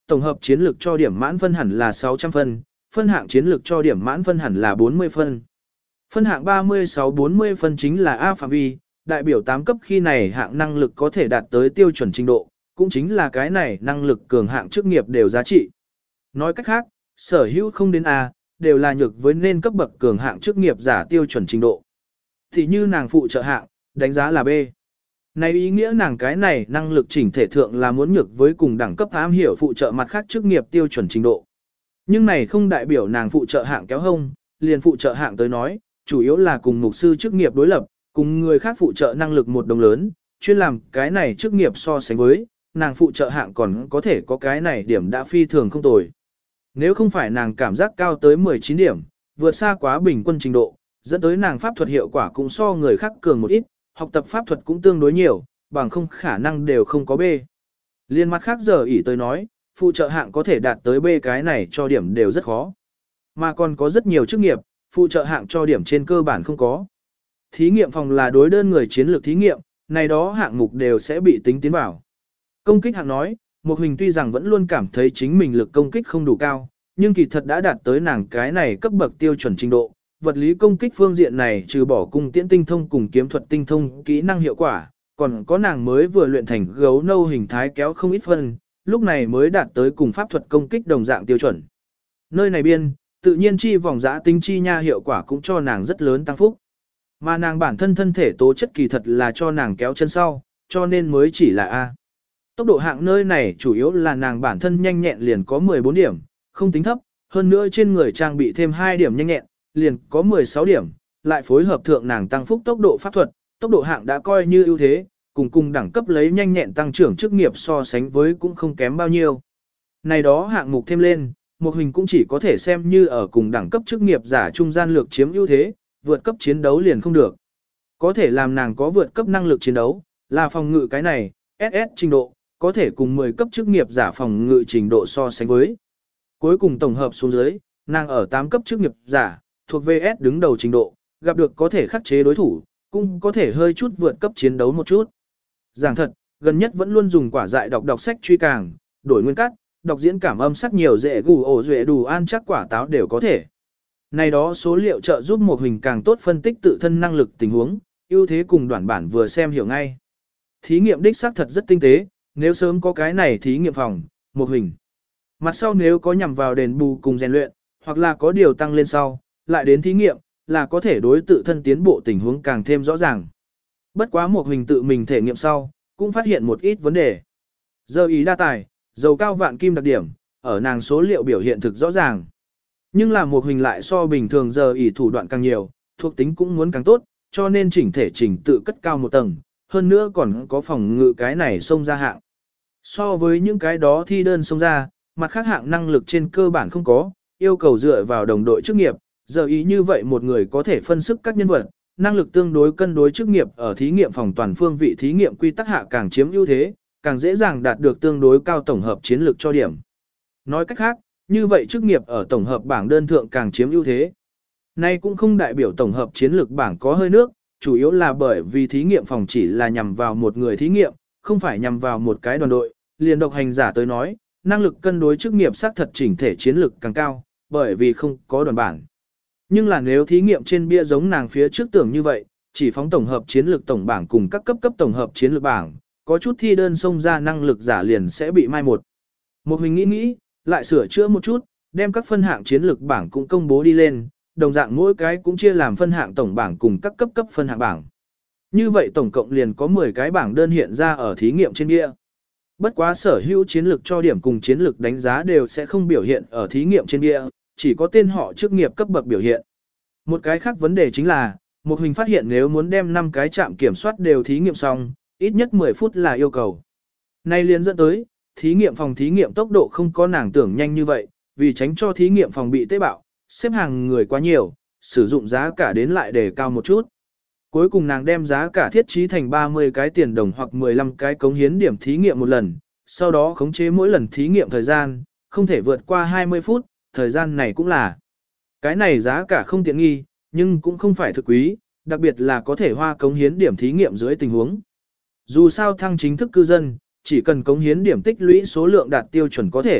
tổng hợp chiến lược cho điểm mãn phân hẳn là sáu trăm phân, phân hạng chiến lược cho điểm mãn phân hẳn là bốn mươi phân. Phân hạng ba mươi sáu bốn mươi phân chính là A phạm vi, đại biểu tám cấp khi này hạng năng lực có thể đạt tới tiêu chuẩn trình độ, cũng chính là cái này năng lực cường hạng chức nghiệp đều giá trị. Nói cách khác, sở hữu không đến A, đều là nhược với nên cấp bậc cường hạng chức nghiệp giả tiêu chuẩn trình độ. Thì như nàng phụ trợ hạng, đánh giá là B. Này ý nghĩa nàng cái này năng lực chỉnh thể thượng là muốn nhược với cùng đẳng cấp ám hiểu phụ trợ mặt khác chức nghiệp tiêu chuẩn trình độ. Nhưng này không đại biểu nàng phụ trợ hạng kéo hông, liền phụ trợ hạng tới nói, chủ yếu là cùng mục sư chức nghiệp đối lập, cùng người khác phụ trợ năng lực một đồng lớn, chuyên làm cái này chức nghiệp so sánh với, nàng phụ trợ hạng còn có thể có cái này điểm đã phi thường không tồi. Nếu không phải nàng cảm giác cao tới mười chín điểm, vượt xa quá bình quân trình độ, dẫn tới nàng pháp thuật hiệu quả cũng so người khác cường một ít, học tập pháp thuật cũng tương đối nhiều, bằng không khả năng đều không có B. Liên mặt khác giờ ỷ tới nói, phụ trợ hạng có thể đạt tới B cái này cho điểm đều rất khó. Mà còn có rất nhiều chức nghiệp, phụ trợ hạng cho điểm trên cơ bản không có. Thí nghiệm phòng là đối đơn người chiến lược thí nghiệm, này đó hạng mục đều sẽ bị tính tiến vào. Công kích hạng nói, Một Huỳnh tuy rằng vẫn luôn cảm thấy chính mình lực công kích không đủ cao, nhưng kỳ thật đã đạt tới nàng cái này cấp bậc tiêu chuẩn trình độ. Vật lý công kích phương diện này trừ bỏ cung tiễn tinh thông cùng kiếm thuật tinh thông kỹ năng hiệu quả, còn có nàng mới vừa luyện thành gấu nâu hình thái kéo không ít phân, lúc này mới đạt tới cùng pháp thuật công kích đồng dạng tiêu chuẩn. Nơi này biên, tự nhiên chi vòng giã tinh chi nha hiệu quả cũng cho nàng rất lớn tăng phúc. Mà nàng bản thân thân thể tố chất kỳ thật là cho nàng kéo chân sau, cho nên mới chỉ là A. Tốc độ hạng nơi này chủ yếu là nàng bản thân nhanh nhẹn liền có mười bốn điểm, không tính thấp, hơn nữa trên người trang bị thêm hai điểm nhanh nhẹn, liền có mười sáu điểm, lại phối hợp thượng nàng tăng phúc tốc độ pháp thuật, tốc độ hạng đã coi như ưu thế, cùng cùng đẳng cấp lấy nhanh nhẹn tăng trưởng chức nghiệp so sánh với cũng không kém bao nhiêu. Này đó hạng mục thêm lên, Một Huỳnh cũng chỉ có thể xem như ở cùng đẳng cấp chức nghiệp giả trung gian lược chiếm ưu thế, vượt cấp chiến đấu liền không được. Có thể làm nàng có vượt cấp năng lực chiến đấu, là phòng ngự cái này, ét ét trình độ, có thể cùng mười cấp chức nghiệp giả phòng ngự trình độ so sánh với. Cuối cùng tổng hợp xuống dưới, nàng ở tám cấp chức nghiệp giả, thuộc vê ét đứng đầu trình độ, gặp được có thể khắc chế đối thủ, cũng có thể hơi chút vượt cấp chiến đấu một chút. Giảng thật, gần nhất vẫn luôn dùng quả dại đọc đọc sách truy càng, đổi nguyên cắt, đọc diễn cảm âm sắc nhiều dễ gù ổ duệ đủ an chắc quả táo đều có thể. Này đó số liệu trợ giúp Một Huỳnh càng tốt phân tích tự thân năng lực tình huống, ưu thế cùng đoạn bản vừa xem hiểu ngay. Thí nghiệm đích xác thật rất tinh tế, nếu sớm có cái này thí nghiệm phòng, Một Huỳnh. Mặt sau nếu có nhằm vào đền bù cùng rèn luyện, hoặc là có điều tăng lên sau, lại đến thí nghiệm, là có thể đối tự thân tiến bộ tình huống càng thêm rõ ràng. Bất quá Một Huỳnh tự mình thể nghiệm sau, cũng phát hiện một ít vấn đề. Giờ ý đa tài, dầu cao vạn kim đặc điểm, ở nàng số liệu biểu hiện thực rõ ràng. Nhưng là Một Huỳnh lại so bình thường giờ ý thủ đoạn càng nhiều, thuộc tính cũng muốn càng tốt, cho nên chỉnh thể chỉnh tự cất cao một tầng, hơn nữa còn có phòng ngự cái này xông ra hạng. So với những cái đó thi đơn xông ra, mặt khác hạng năng lực trên cơ bản không có, yêu cầu dựa vào đồng đội chức nghiệp, giờ ý như vậy một người có thể phân sức các nhân vật, năng lực tương đối cân đối chức nghiệp ở thí nghiệm phòng toàn phương vị thí nghiệm quy tắc hạ càng chiếm ưu thế, càng dễ dàng đạt được tương đối cao tổng hợp chiến lược cho điểm. Nói cách khác, như vậy chức nghiệp ở tổng hợp bảng đơn thượng càng chiếm ưu thế. Nay cũng không đại biểu tổng hợp chiến lược bảng có hơi nước, chủ yếu là bởi vì thí nghiệm phòng chỉ là nhằm vào một người thí nghiệm, không phải nhằm vào một cái đoàn đội, liền độc hành giả tới nói, năng lực cân đối chức nghiệp xác thật chỉnh thể chiến lược càng cao, bởi vì không có đoàn bản. Nhưng là nếu thí nghiệm trên bia giống nàng phía trước tưởng như vậy, chỉ phóng tổng hợp chiến lược tổng bảng cùng các cấp cấp tổng hợp chiến lược bảng, có chút thi đơn xông ra năng lực giả liền sẽ bị mai một. Một Huỳnh nghĩ nghĩ, lại sửa chữa một chút, đem các phân hạng chiến lược bảng cũng công bố đi lên, đồng dạng mỗi cái cũng chia làm phân hạng tổng bảng cùng các cấp cấp phân hạng bảng. Như vậy tổng cộng liền có mười cái bảng đơn hiện ra ở thí nghiệm trên bia. Bất quá sở hữu chiến lược cho điểm cùng chiến lược đánh giá đều sẽ không biểu hiện ở thí nghiệm trên bia, chỉ có tên họ chức nghiệp cấp bậc biểu hiện. Một cái khác vấn đề chính là, Một Huỳnh phát hiện nếu muốn đem năm cái trạm kiểm soát đều thí nghiệm xong, ít nhất mười phút là yêu cầu. Nay liền dẫn tới, thí nghiệm phòng thí nghiệm tốc độ không có nàng tưởng nhanh như vậy, vì tránh cho thí nghiệm phòng bị tế bạo, xếp hàng người quá nhiều, sử dụng giá cả đến lại để cao một chút. Cuối cùng nàng đem giá cả thiết trí thành ba mươi cái tiền đồng hoặc mười lăm cái cống hiến điểm thí nghiệm một lần, sau đó khống chế mỗi lần thí nghiệm thời gian, không thể vượt qua hai mươi phút, thời gian này cũng là. Cái này giá cả không tiện nghi, nhưng cũng không phải thực quý, đặc biệt là có thể hoa cống hiến điểm thí nghiệm dưới tình huống. Dù sao thăng chính thức cư dân, chỉ cần cống hiến điểm tích lũy số lượng đạt tiêu chuẩn có thể,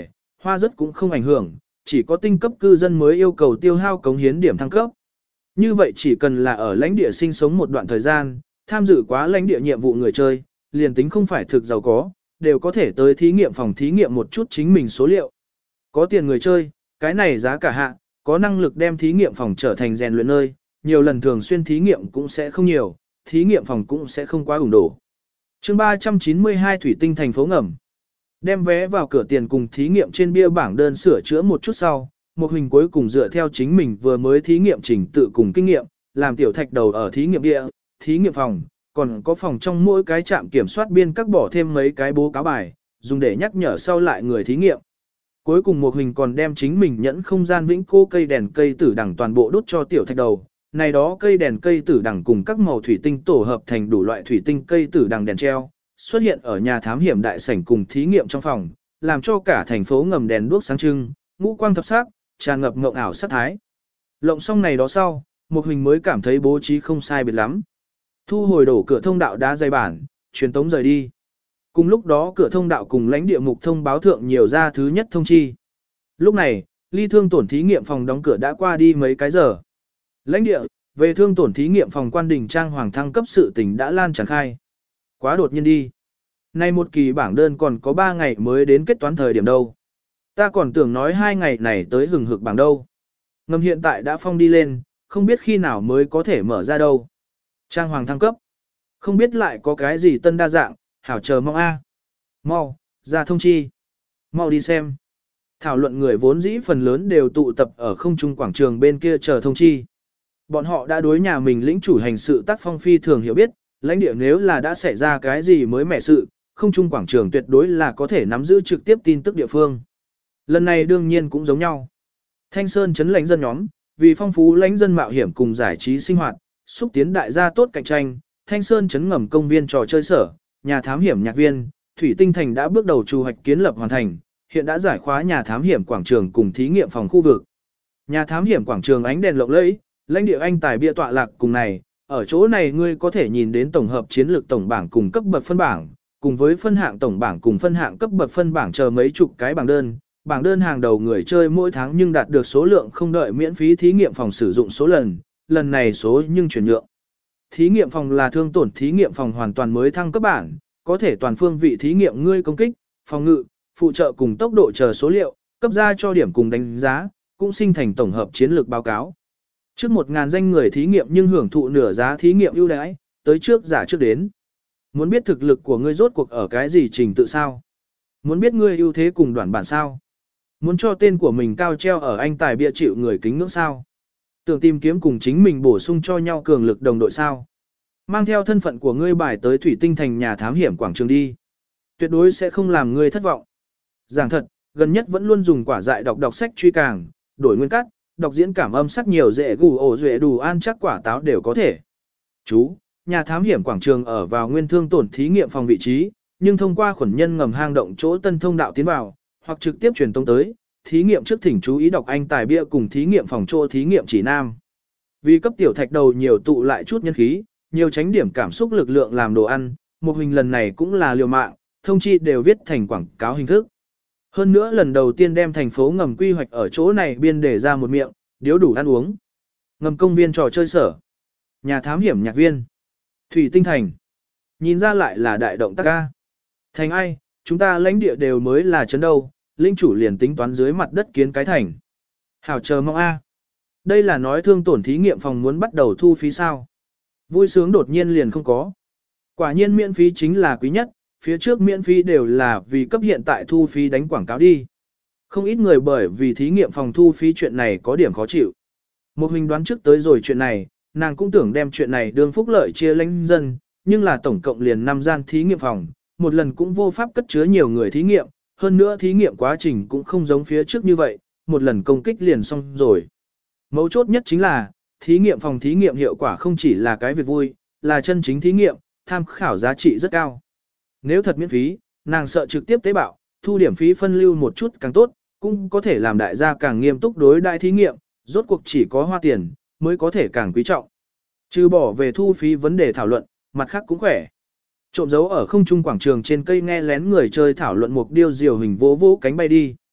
hoa rất cũng không ảnh hưởng, chỉ có tinh cấp cư dân mới yêu cầu tiêu hao cống hiến điểm thăng cấp. Như vậy chỉ cần là ở lãnh địa sinh sống một đoạn thời gian, tham dự quá lãnh địa nhiệm vụ người chơi, liền tính không phải thực giàu có, đều có thể tới thí nghiệm phòng thí nghiệm một chút chính mình số liệu. Có tiền người chơi, cái này giá cả hạ, có năng lực đem thí nghiệm phòng trở thành rèn luyện nơi, nhiều lần thường xuyên thí nghiệm cũng sẽ không nhiều, thí nghiệm phòng cũng sẽ không quá ủng đổ. Chương ba trăm chín mươi hai Thủy Tinh thành phố ngầm. Đem vé vào cửa tiền cùng thí nghiệm trên bia bảng đơn sửa chữa một chút sau, một hình cuối cùng dựa theo chính mình vừa mới thí nghiệm trình tự cùng kinh nghiệm, làm tiểu thạch đầu ở thí nghiệm địa, thí nghiệm phòng, còn có phòng trong mỗi cái trạm kiểm soát biên các bỏ thêm mấy cái bố cáo bài, dùng để nhắc nhở sau lại người thí nghiệm. Cuối cùng một hình còn đem chính mình nhẫn không gian vĩnh cô cây đèn cây tử đằng toàn bộ đốt cho tiểu thạch đầu. Này đó cây đèn cây tử đằng cùng các màu thủy tinh tổ hợp thành đủ loại thủy tinh cây tử đằng đèn treo, xuất hiện ở nhà thám hiểm đại sảnh cùng thí nghiệm trong phòng, làm cho cả thành phố ngầm đèn đuốc sáng trưng, ngũ quang thập sắc, tràn ngập ngộng ảo sắc thái. Lộng xong này đó sau, một hình mới cảm thấy bố trí không sai biệt lắm. Thu hồi đổ cửa thông đạo đá dày bản, truyền tống rời đi. Cùng lúc đó cửa thông đạo cùng lãnh địa mục thông báo thượng nhiều ra thứ nhất thông chi. Lúc này, ly thương tổn thí nghiệm phòng đóng cửa đã qua đi mấy cái giờ. Lãnh địa, về thương tổn thí nghiệm phòng quan đình trang hoàng thăng cấp sự tình đã lan tràn khai. Quá đột nhiên đi. Nay một kỳ bảng đơn còn có ba ngày mới đến kết toán thời điểm đâu. Ta còn tưởng nói hai ngày này tới hừng hực bảng đâu. Ngầm hiện tại đã phong đi lên, không biết khi nào mới có thể mở ra đâu. Trang hoàng thăng cấp. Không biết lại có cái gì tân đa dạng, hảo chờ mong a. Mau, ra thông chi. Mau đi xem. Thảo luận người vốn dĩ phần lớn đều tụ tập ở không trung quảng trường bên kia chờ thông chi. Bọn họ đã đối nhà mình lĩnh chủ hành sự tác phong phi thường hiểu biết, lãnh địa nếu là đã xảy ra cái gì mới mẻ sự, không trung quảng trường tuyệt đối là có thể nắm giữ trực tiếp tin tức địa phương. Lần này đương nhiên cũng giống nhau. Thanh Sơn chấn lãnh dân nhóm, vì phong phú lãnh dân mạo hiểm cùng giải trí sinh hoạt, xúc tiến đại gia tốt cạnh tranh, Thanh Sơn chấn ngầm công viên trò chơi sở, nhà thám hiểm nhạc viên, Thủy Tinh thành đã bước đầu chu hoạch kiến lập hoàn thành, hiện đã giải khóa nhà thám hiểm quảng trường cùng thí nghiệm phòng khu vực. Nhà thám hiểm quảng trường ánh đèn lộng lẫy, lãnh địa anh tài bia tọa lạc cùng này, ở chỗ này ngươi có thể nhìn đến tổng hợp chiến lược tổng bảng cùng cấp bậc phân bảng, cùng với phân hạng tổng bảng cùng phân hạng cấp bậc phân bảng chờ mấy chục cái bảng đơn. Bảng đơn hàng đầu người chơi mỗi tháng nhưng đạt được số lượng không đợi miễn phí thí nghiệm phòng sử dụng số lần, lần này số nhưng chuyển nhượng. Thí nghiệm phòng là thương tổn thí nghiệm phòng hoàn toàn mới thăng cấp bản, có thể toàn phương vị thí nghiệm ngươi công kích, phòng ngự, phụ trợ cùng tốc độ chờ số liệu, cấp ra cho điểm cùng đánh giá, cũng sinh thành tổng hợp chiến lược báo cáo. Trước một ngàn danh người thí nghiệm nhưng hưởng thụ nửa giá thí nghiệm ưu đãi, tới trước giả trước đến. Muốn biết thực lực của ngươi rốt cuộc ở cái gì trình tự sao? Muốn biết ngươi ưu thế cùng đoạn bản sao? Muốn cho tên của mình cao treo ở anh tài bia chịu người kính ngưỡng sao? Tưởng tìm kiếm cùng chính mình bổ sung cho nhau cường lực đồng đội sao? Mang theo thân phận của ngươi bài tới Thủy Tinh thành nhà thám hiểm quảng trường đi. Tuyệt đối sẽ không làm ngươi thất vọng. Giảng thật, gần nhất vẫn luôn dùng quả dại đọc đọc sách truy càng, đổi nguyên cắt, đọc diễn cảm âm sắc nhiều dễ gù ổ duệ đủ an chắc quả táo đều có thể. Chú, nhà thám hiểm quảng trường ở vào nguyên thương tổn thí nghiệm phòng vị trí, nhưng thông qua khuẩn nhân ngầm hang động chỗ tân thông đạo tiến vào, hoặc trực tiếp truyền tống tới, thí nghiệm trước thỉnh chú ý đọc anh tài bia cùng thí nghiệm phòng chỗ thí nghiệm chỉ nam. Vì cấp tiểu thạch đầu nhiều tụ lại chút nhân khí, nhiều tránh điểm cảm xúc lực lượng làm đồ ăn, một hình lần này cũng là liều mạng, thông chi đều viết thành quảng cáo hình thức. Hơn nữa lần đầu tiên đem thành phố ngầm quy hoạch ở chỗ này biên để ra một miệng, điếu đủ ăn uống. Ngầm công viên trò chơi sở, nhà thám hiểm nhạc viên, Thủy Tinh thành. Nhìn ra lại là đại động tác ca. Thành ai, chúng ta lãnh địa đều mới là chấn đâu, linh chủ liền tính toán dưới mặt đất kiến cái thành. Hảo chờ mong a. Đây là nói thương tổn thí nghiệm phòng muốn bắt đầu thu phí sao. Vui sướng đột nhiên liền không có. Quả nhiên miễn phí chính là quý nhất, phía trước miễn phí đều là vì cấp hiện tại thu phí đánh quảng cáo đi. Không ít người bởi vì thí nghiệm phòng thu phí chuyện này có điểm khó chịu. Một hình đoán trước tới rồi chuyện này, nàng cũng tưởng đem chuyện này đương phúc lợi chia lãnh dân, nhưng là tổng cộng liền năm gian thí nghiệm phòng, một lần cũng vô pháp cất chứa nhiều người thí nghiệm, hơn nữa thí nghiệm quá trình cũng không giống phía trước như vậy, một lần công kích liền xong rồi. Mấu chốt nhất chính là, thí nghiệm phòng thí nghiệm hiệu quả không chỉ là cái việc vui, là chân chính thí nghiệm, tham khảo giá trị rất cao. Nếu thật miễn phí, nàng sợ trực tiếp tế bạo, thu điểm phí phân lưu một chút càng tốt, cũng có thể làm đại gia càng nghiêm túc đối đại thí nghiệm, rốt cuộc chỉ có hoa tiền, mới có thể càng quý trọng. Trừ bỏ về thu phí vấn đề thảo luận, mặt khác cũng khỏe. Trộm dấu ở không trung quảng trường trên cây nghe lén người chơi thảo luận mục điêu diều hình vỗ vỗ cánh bay đi.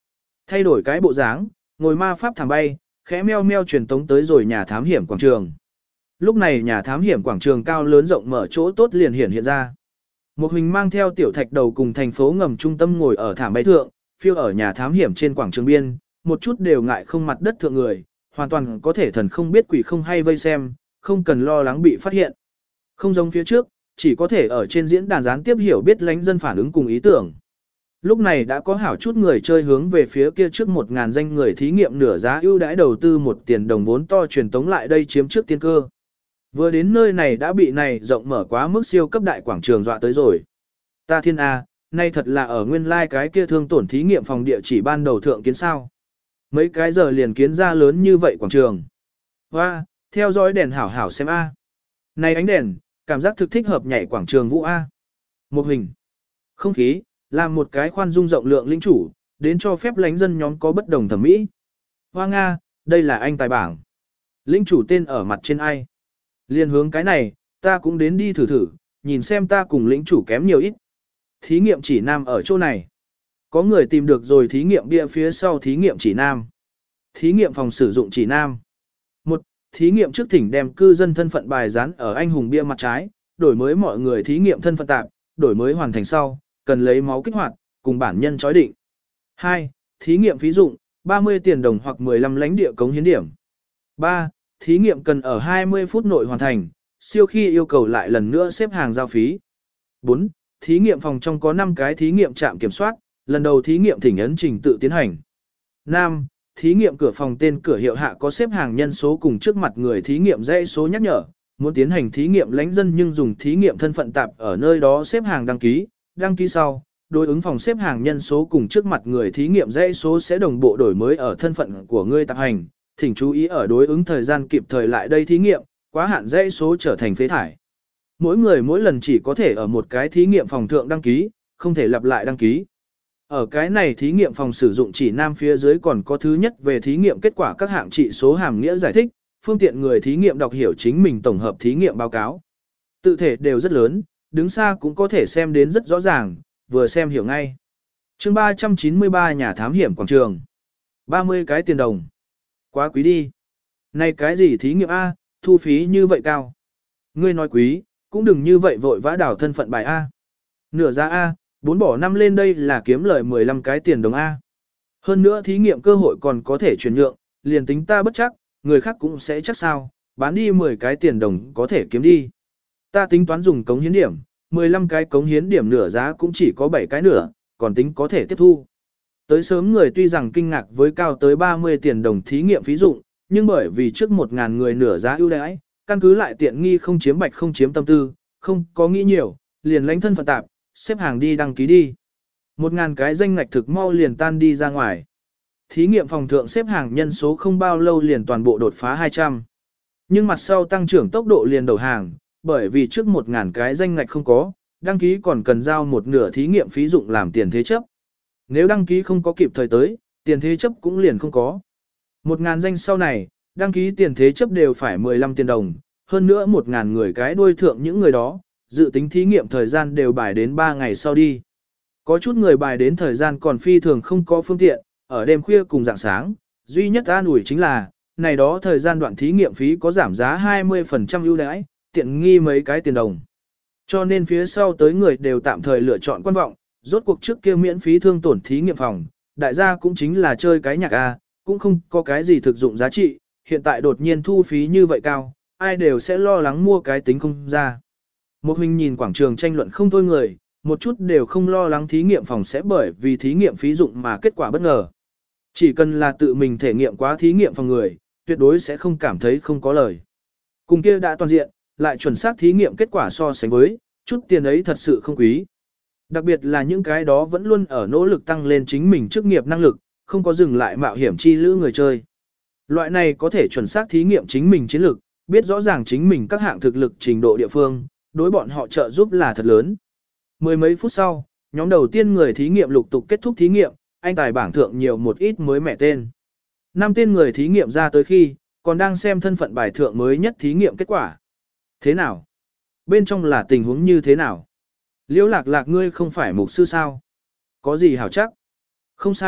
Thay đổi cái bộ dáng, ngồi ma pháp thảm bay, khẽ meo meo truyền tống tới rồi nhà thám hiểm quảng trường. Lúc này nhà thám hiểm quảng trường cao lớn rộng mở chỗ tốt liền hiện hiện ra. Một hình mang theo tiểu thạch đầu cùng thành phố ngầm trung tâm ngồi ở thảm bay thượng, phiêu ở nhà thám hiểm trên quảng trường biên, một chút đều ngại không mặt đất thượng người, hoàn toàn có thể thần không biết quỷ không hay vây xem, không cần lo lắng bị phát hiện. Không giống phía trước, chỉ có thể ở trên diễn đàn gián tiếp hiểu biết lánh dân phản ứng cùng ý tưởng. Lúc này đã có hảo chút người chơi hướng về phía kia trước một ngàn danh người thí nghiệm nửa giá ưu đãi đầu tư một tiền đồng vốn to truyền tống lại đây chiếm trước tiên cơ. Vừa đến nơi này đã bị này rộng mở quá mức siêu cấp đại quảng trường dọa tới rồi. Ta thiên A, nay thật là ở nguyên lai like cái kia thương tổn thí nghiệm phòng địa chỉ ban đầu thượng kiến sao. Mấy cái giờ liền kiến ra lớn như vậy quảng trường. Hoa, theo dõi đèn hảo hảo xem A. Này ánh đèn, cảm giác thực thích hợp nhảy quảng trường vũ A. Một hình. Không khí, làm một cái khoan dung rộng lượng lĩnh chủ, đến cho phép lánh dân nhóm có bất đồng thẩm mỹ. Hoa Nga, đây là anh tài bảng. Lĩnh chủ tên ở mặt trên ai. Liên hướng cái này, ta cũng đến đi thử thử, nhìn xem ta cùng lĩnh chủ kém nhiều ít. Thí nghiệm chỉ nam ở chỗ này. Có người tìm được rồi thí nghiệm bia phía sau thí nghiệm chỉ nam. Thí nghiệm phòng sử dụng chỉ nam. Một, thí nghiệm trước thỉnh đem cư dân thân phận bài dán ở anh hùng bia mặt trái, đổi mới mọi người thí nghiệm thân phận tạp, đổi mới hoàn thành sau, cần lấy máu kích hoạt, cùng bản nhân chói định. Hai, thí nghiệm phí dụng, ba mươi tiền đồng hoặc mười lăm lãnh địa cống hiến điểm. Ba, thí nghiệm cần ở hai mươi phút nội hoàn thành, siêu khi yêu cầu lại lần nữa xếp hàng giao phí. Bốn, thí nghiệm phòng trong có năm cái thí nghiệm trạm kiểm soát, lần đầu thí nghiệm thỉnh ấn trình tự tiến hành. Năm, thí nghiệm cửa phòng tên cửa hiệu hạ có xếp hàng nhân số cùng trước mặt người thí nghiệm dãy số nhắc nhở, muốn tiến hành thí nghiệm lãnh dân nhưng dùng thí nghiệm thân phận tạp ở nơi đó xếp hàng đăng ký, đăng ký sau, đối ứng phòng xếp hàng nhân số cùng trước mặt người thí nghiệm dãy số sẽ đồng bộ đổi mới ở thân phận của người tạp hành, thỉnh chú ý ở đối ứng thời gian kịp thời lại đây thí nghiệm, quá hạn dãy số trở thành phế thải. Mỗi người mỗi lần chỉ có thể ở một cái thí nghiệm phòng thượng đăng ký, không thể lặp lại đăng ký. Ở cái này thí nghiệm phòng sử dụng chỉ nam phía dưới còn có thứ nhất về thí nghiệm kết quả các hạng trị số hàm nghĩa giải thích, phương tiện người thí nghiệm đọc hiểu chính mình tổng hợp thí nghiệm báo cáo. Tự thể đều rất lớn, đứng xa cũng có thể xem đến rất rõ ràng, vừa xem hiểu ngay. Chương ba trăm chín mươi ba nhà thám hiểm quảng trường. ba mươi cái tiền đồng. Quá quý đi. Này cái gì thí nghiệm A, thu phí như vậy cao. Ngươi nói quý, cũng đừng như vậy vội vã đảo thân phận bài A. Nửa giá A, bốn bỏ năm lên đây là kiếm lời mười lăm cái tiền đồng A. Hơn nữa thí nghiệm cơ hội còn có thể chuyển nhượng, liền tính ta bất chắc, người khác cũng sẽ chắc sao, bán đi mười cái tiền đồng có thể kiếm đi. Ta tính toán dùng cống hiến điểm, mười lăm cái cống hiến điểm nửa giá cũng chỉ có bảy cái nửa, còn tính có thể tiếp thu. Tới sớm người tuy rằng kinh ngạc với cao tới ba mươi tiền đồng thí nghiệm phí dụng, nhưng bởi vì trước một ngàn người nửa giá ưu đãi, căn cứ lại tiện nghi không chiếm bạch không chiếm tâm tư, không có nghĩ nhiều, liền lãnh thân phận tạp, xếp hàng đi đăng ký đi. Một ngàn cái danh ngạch thực mau liền tan đi ra ngoài. Thí nghiệm phòng thượng xếp hàng nhân số không bao lâu liền toàn bộ đột phá hai trăm. Nhưng mặt sau tăng trưởng tốc độ liền đầu hàng, bởi vì trước một ngàn cái danh ngạch không có, đăng ký còn cần giao một nửa thí nghiệm phí dụng làm tiền thế chấp. Nếu đăng ký không có kịp thời tới, tiền thế chấp cũng liền không có. Một ngàn danh sau này, đăng ký tiền thế chấp đều phải mười lăm tiền đồng, hơn nữa một ngàn người cái đuôi thượng những người đó, dự tính thí nghiệm thời gian đều bài đến ba ngày sau đi. Có chút người bài đến thời gian còn phi thường không có phương tiện, ở đêm khuya cùng dạng sáng, duy nhất an ủi chính là, này đó thời gian đoạn thí nghiệm phí có giảm giá hai mươi phần trăm ưu đãi, tiện nghi mấy cái tiền đồng. Cho nên phía sau tới người đều tạm thời lựa chọn quan vọng, rốt cuộc trước kia miễn phí thương tổn thí nghiệm phòng, đại gia cũng chính là chơi cái nhạc A, cũng không có cái gì thực dụng giá trị, hiện tại đột nhiên thu phí như vậy cao, ai đều sẽ lo lắng mua cái tính không ra. Một huynh nhìn quảng trường tranh luận không thôi người, một chút đều không lo lắng thí nghiệm phòng sẽ bởi vì thí nghiệm phí dụng mà kết quả bất ngờ. Chỉ cần là tự mình thể nghiệm quá thí nghiệm phòng người, tuyệt đối sẽ không cảm thấy không có lời. Cùng kia đã toàn diện, lại chuẩn xác thí nghiệm kết quả so sánh với, chút tiền ấy thật sự không quý. Đặc biệt là những cái đó vẫn luôn ở nỗ lực tăng lên chính mình chức nghiệp năng lực, không có dừng lại mạo hiểm chi lữ người chơi. Loại này có thể chuẩn xác thí nghiệm chính mình chiến lược, biết rõ ràng chính mình các hạng thực lực trình độ địa phương, đối bọn họ trợ giúp là thật lớn. Mười mấy phút sau, nhóm đầu tiên người thí nghiệm lục tục kết thúc thí nghiệm, anh tài bảng thượng nhiều một ít mới mẻ tên. Năm tên người thí nghiệm ra tới khi, còn đang xem thân phận bài thượng mới nhất thí nghiệm kết quả. Thế nào? Bên trong là tình huống như thế nào? Liễu lạc lạc ngươi không phải mục sư sao? Có gì hảo chắc? Không sai,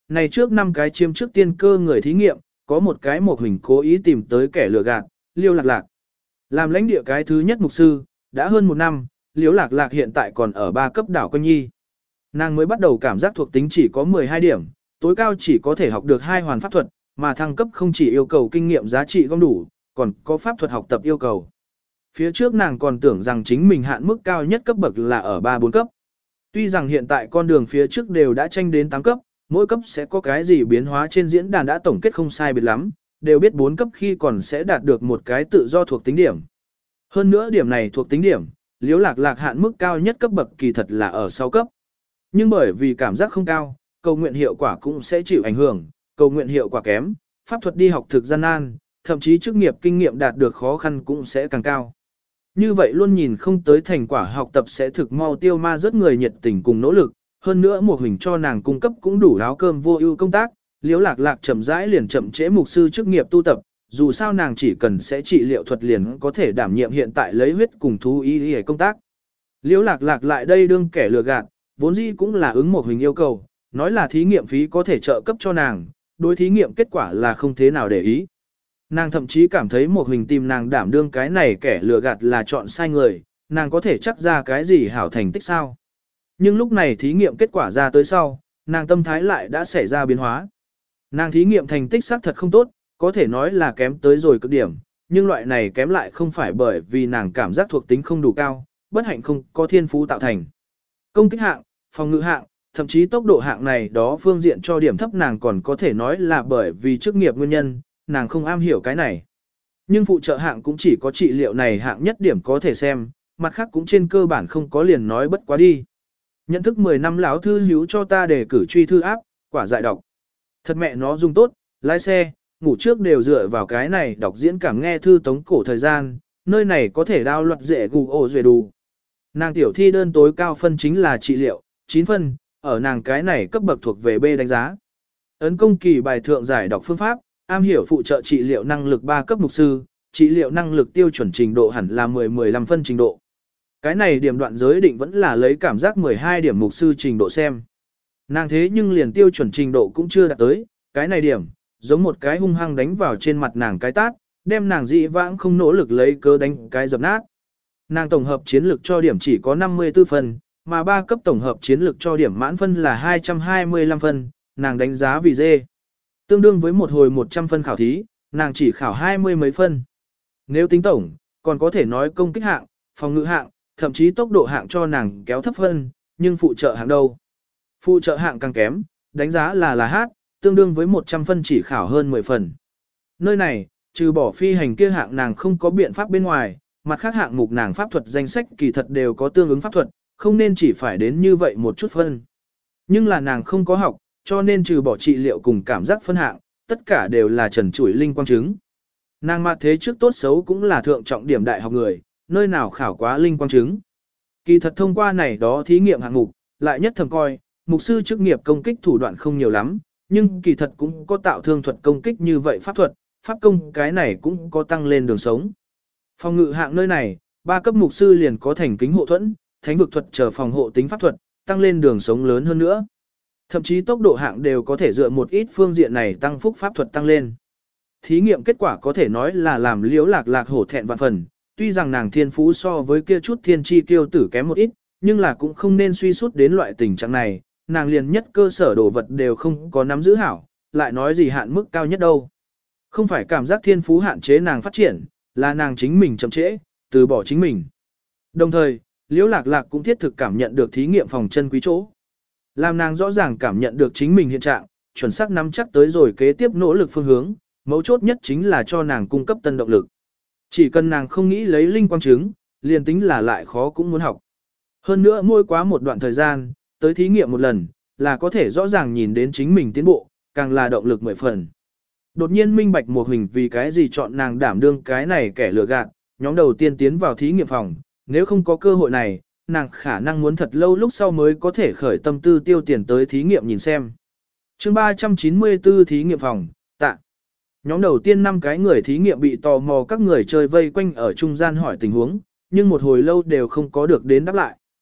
này trước năm cái chiếm trước tiên cơ người thí nghiệm, có một cái một hình cố ý tìm tới kẻ lừa gạt, Liêu Lạc Lạc. Làm lãnh địa cái thứ nhất mục sư, đã hơn một năm, Liêu Lạc Lạc hiện tại còn ở ba cấp đảo Quanh Nhi. Nàng mới bắt đầu cảm giác thuộc tính chỉ có mười hai điểm, tối cao chỉ có thể học được hai hoàn pháp thuật, mà thăng cấp không chỉ yêu cầu kinh nghiệm giá trị gom đủ, còn có pháp thuật học tập yêu cầu. Phía trước nàng còn tưởng rằng chính mình hạn mức cao nhất cấp bậc là ở ba bốn cấp. Tuy rằng hiện tại con đường phía trước đều đã tranh đến tám cấp, mỗi cấp sẽ có cái gì biến hóa trên diễn đàn đã tổng kết không sai biệt lắm, đều biết bốn cấp khi còn sẽ đạt được một cái tự do thuộc tính điểm. Hơn nữa điểm này thuộc tính điểm, Liễu Lạc Lạc hạn mức cao nhất cấp bậc kỳ thật là ở sáu cấp. Nhưng bởi vì cảm giác không cao, cầu nguyện hiệu quả cũng sẽ chịu ảnh hưởng, cầu nguyện hiệu quả kém, pháp thuật đi học thực gian nan, thậm chí chức nghiệp kinh nghiệm đạt được khó khăn cũng sẽ càng cao. Như vậy luôn nhìn không tới thành quả học tập sẽ thực mau tiêu ma rất người nhiệt tình cùng nỗ lực, hơn nữa một hình cho nàng cung cấp cũng đủ áo cơm vô ưu công tác, Liễu Lạc Lạc chậm rãi liền chậm trễ mục sư chức nghiệp tu tập, dù sao nàng chỉ cần sẽ trị liệu thuật liền có thể đảm nhiệm hiện tại lấy huyết cùng thú y y công tác. Liễu Lạc Lạc lại đây đương kẻ lừa gạt, vốn dĩ cũng là ứng một hình yêu cầu, nói là thí nghiệm phí có thể trợ cấp cho nàng, đối thí nghiệm kết quả là không thế nào để ý. Nàng thậm chí cảm thấy một hình tìm nàng đảm đương cái này kẻ lừa gạt là chọn sai người, nàng có thể chắc ra cái gì hảo thành tích sao. Nhưng lúc này thí nghiệm kết quả ra tới sau, nàng tâm thái lại đã xảy ra biến hóa. Nàng thí nghiệm thành tích xác thật không tốt, có thể nói là kém tới rồi cực điểm, nhưng loại này kém lại không phải bởi vì nàng cảm giác thuộc tính không đủ cao, bất hạnh không có thiên phú tạo thành. Công kích hạng, phòng ngự hạng, thậm chí tốc độ hạng này đó phương diện cho điểm thấp nàng còn có thể nói là bởi vì chức nghiệp nguyên nhân, nàng không am hiểu cái này. Nhưng phụ trợ hạng cũng chỉ có trị liệu này hạng nhất điểm có thể xem, mặt khác cũng trên cơ bản không có liền nói bất quá đi. Nhận thức mười năm lão thư hữu cho ta để cử truy thư áp, quả dại đọc. Thật mẹ nó dùng tốt, lái xe, ngủ trước đều dựa vào cái này đọc diễn cảm nghe thư tống cổ thời gian, nơi này có thể đao luật dễ gù ổ dễ đủ. Nàng tiểu thi đơn tối cao phân chính là trị liệu, chín phân, ở nàng cái này cấp bậc thuộc về B đánh giá. Ấn công kỳ bài thượng giải đọc phương pháp, am hiểu phụ trợ trị liệu năng lực ba cấp mục sư, trị liệu năng lực tiêu chuẩn trình độ hẳn là mười mười lăm phân trình độ. Cái này điểm đoạn giới định vẫn là lấy cảm giác mười hai điểm mục sư trình độ xem. Nàng thế nhưng liền tiêu chuẩn trình độ cũng chưa đạt tới, cái này điểm, giống một cái hung hăng đánh vào trên mặt nàng cái tát, đem nàng dị vãng không nỗ lực lấy cớ đánh cái dập nát. Nàng tổng hợp chiến lược cho điểm chỉ có năm mươi tư phân, mà ba cấp tổng hợp chiến lược cho điểm mãn phân là hai trăm hai mươi lăm phân, nàng đánh giá vì dê. Tương đương với một hồi một trăm phân khảo thí, nàng chỉ khảo hai mươi mấy phân. Nếu tính tổng, còn có thể nói công kích hạng, phòng ngự hạng, thậm chí tốc độ hạng cho nàng kéo thấp phân, nhưng phụ trợ hạng đâu? Phụ trợ hạng càng kém, đánh giá là là hát, tương đương với một trăm phân chỉ khảo hơn mười phần. Nơi này, trừ bỏ phi hành kia hạng nàng không có biện pháp bên ngoài, mặt khác hạng mục nàng pháp thuật danh sách kỳ thật đều có tương ứng pháp thuật, không nên chỉ phải đến như vậy một chút phân. Nhưng là nàng không có học, cho nên trừ bỏ trị liệu cùng cảm giác phân hạng, tất cả đều là trần trụi linh quang chứng. Nàng mặt thế trước tốt xấu cũng là thượng trọng điểm đại học người, nơi nào khảo quá linh quang chứng. Kỳ thật thông qua này đó thí nghiệm hạng mục, lại nhất thầm coi, mục sư chức nghiệp công kích thủ đoạn không nhiều lắm, nhưng kỳ thật cũng có tạo thương thuật công kích như vậy pháp thuật, pháp công cái này cũng có tăng lên đường sống. Phòng ngự hạng nơi này, ba cấp mục sư liền có thành kính hộ thuẫn, thánh vực thuật chờ phòng hộ tính pháp thuật, tăng lên đường sống lớn hơn nữa. Thậm chí tốc độ hạng đều có thể dựa một ít phương diện này tăng phúc pháp thuật tăng lên. Thí nghiệm kết quả có thể nói là làm Liễu Lạc Lạc hổ thẹn vạn phần, tuy rằng nàng thiên phú so với kia chút thiên chi kiêu tử kém một ít, nhưng là cũng không nên suy sút đến loại tình trạng này, nàng liền nhất cơ sở đồ vật đều không có nắm giữ hảo, lại nói gì hạn mức cao nhất đâu. Không phải cảm giác thiên phú hạn chế nàng phát triển, là nàng chính mình chậm trễ, từ bỏ chính mình. Đồng thời, Liễu Lạc Lạc cũng thiết thực cảm nhận được thí nghiệm phòng chân quý chỗ. Làm nàng rõ ràng cảm nhận được chính mình hiện trạng, chuẩn xác nắm chắc tới rồi kế tiếp nỗ lực phương hướng, mấu chốt nhất chính là cho nàng cung cấp tân động lực. Chỉ cần nàng không nghĩ lấy linh quang chứng, liền tính là lại khó cũng muốn học. Hơn nữa mỗi quá một đoạn thời gian, tới thí nghiệm một lần, là có thể rõ ràng nhìn đến chính mình tiến bộ, càng là động lực mười phần. Đột nhiên minh bạch một hình vì cái gì chọn nàng đảm đương cái này kẻ lừa gạt, nhóm đầu tiên tiến vào thí nghiệm phòng, nếu không có cơ hội này, nàng khả năng muốn thật lâu lúc sau mới có thể khởi tâm tư tiêu tiền tới thí nghiệm nhìn xem. Chương ba trăm chín mươi tư thí nghiệm phòng, tạ. Nhóm đầu tiên năm cái người thí nghiệm bị tò mò các người chơi vây quanh ở trung gian hỏi tình huống, nhưng một hồi lâu đều không có được đến đáp lại.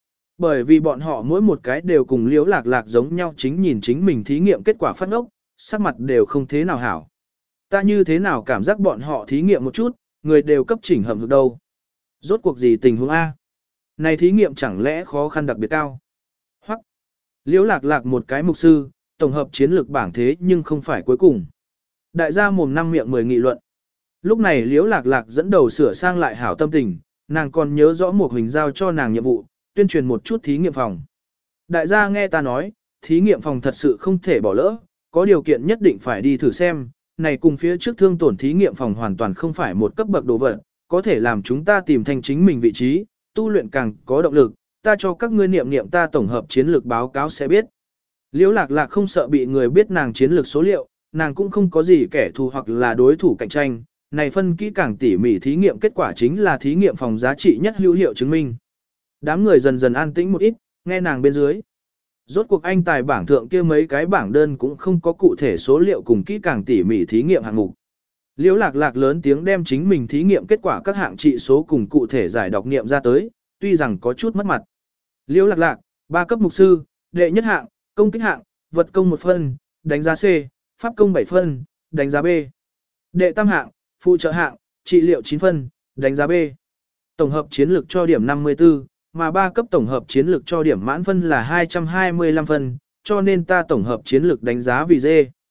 Bởi vì bọn họ mỗi một cái đều cùng Liễu Lạc Lạc giống nhau, chính nhìn chính mình thí nghiệm kết quả phát ốc, sắc mặt đều không thế nào hảo. Ta như thế nào cảm giác bọn họ thí nghiệm một chút, người đều cấp chỉnh hầm được đâu. Rốt cuộc gì tình huống A? Này thí nghiệm chẳng lẽ khó khăn đặc biệt cao? Hoặc, Liễu Lạc Lạc một cái mục sư, tổng hợp chiến lược bảng thế nhưng không phải cuối cùng. Đại gia mồm năm miệng mười nghị luận. Lúc này Liễu Lạc Lạc dẫn đầu sửa sang lại hảo tâm tình, nàng còn nhớ rõ một hình giao cho nàng nhiệm vụ, tuyên truyền một chút thí nghiệm phòng. Đại gia nghe ta nói, thí nghiệm phòng thật sự không thể bỏ lỡ, có điều kiện nhất định phải đi thử xem, này cùng phía trước thương tổn thí nghiệm phòng hoàn toàn không phải một cấp bậc đồ vật, có thể làm chúng ta tìm thành chính mình vị trí, tu luyện càng có động lực, ta cho các ngươi niệm niệm ta tổng hợp chiến lược báo cáo sẽ biết. Liễu Lạc Lạc không sợ bị người biết nàng chiến lược số liệu, nàng cũng không có gì kẻ thù hoặc là đối thủ cạnh tranh, này phân kỹ càng tỉ mỉ thí nghiệm kết quả chính là thí nghiệm phòng giá trị nhất hữu hiệu chứng minh. Đám người dần dần an tĩnh một ít, nghe nàng bên dưới. Rốt cuộc anh tài bảng thượng kia mấy cái bảng đơn cũng không có cụ thể số liệu cùng kỹ càng tỉ mỉ thí nghiệm hạng mục. Liễu Lạc Lạc lớn tiếng đem chính mình thí nghiệm kết quả các hạng trị số cùng cụ thể giải đọc niệm ra tới, tuy rằng có chút mất mặt. Liễu Lạc Lạc, ba cấp mục sư, đệ nhất hạng, công kích hạng, vật công một phân, đánh giá C, pháp công bảy phân, đánh giá B. Đệ tam hạng, phụ trợ hạng, trị liệu chín phân, đánh giá B. Tổng hợp chiến lược cho điểm năm mươi tư, mà ba cấp tổng hợp chiến lược cho điểm mãn phân là hai trăm hai mươi lăm phân, cho nên ta tổng hợp chiến lược đánh giá vì D.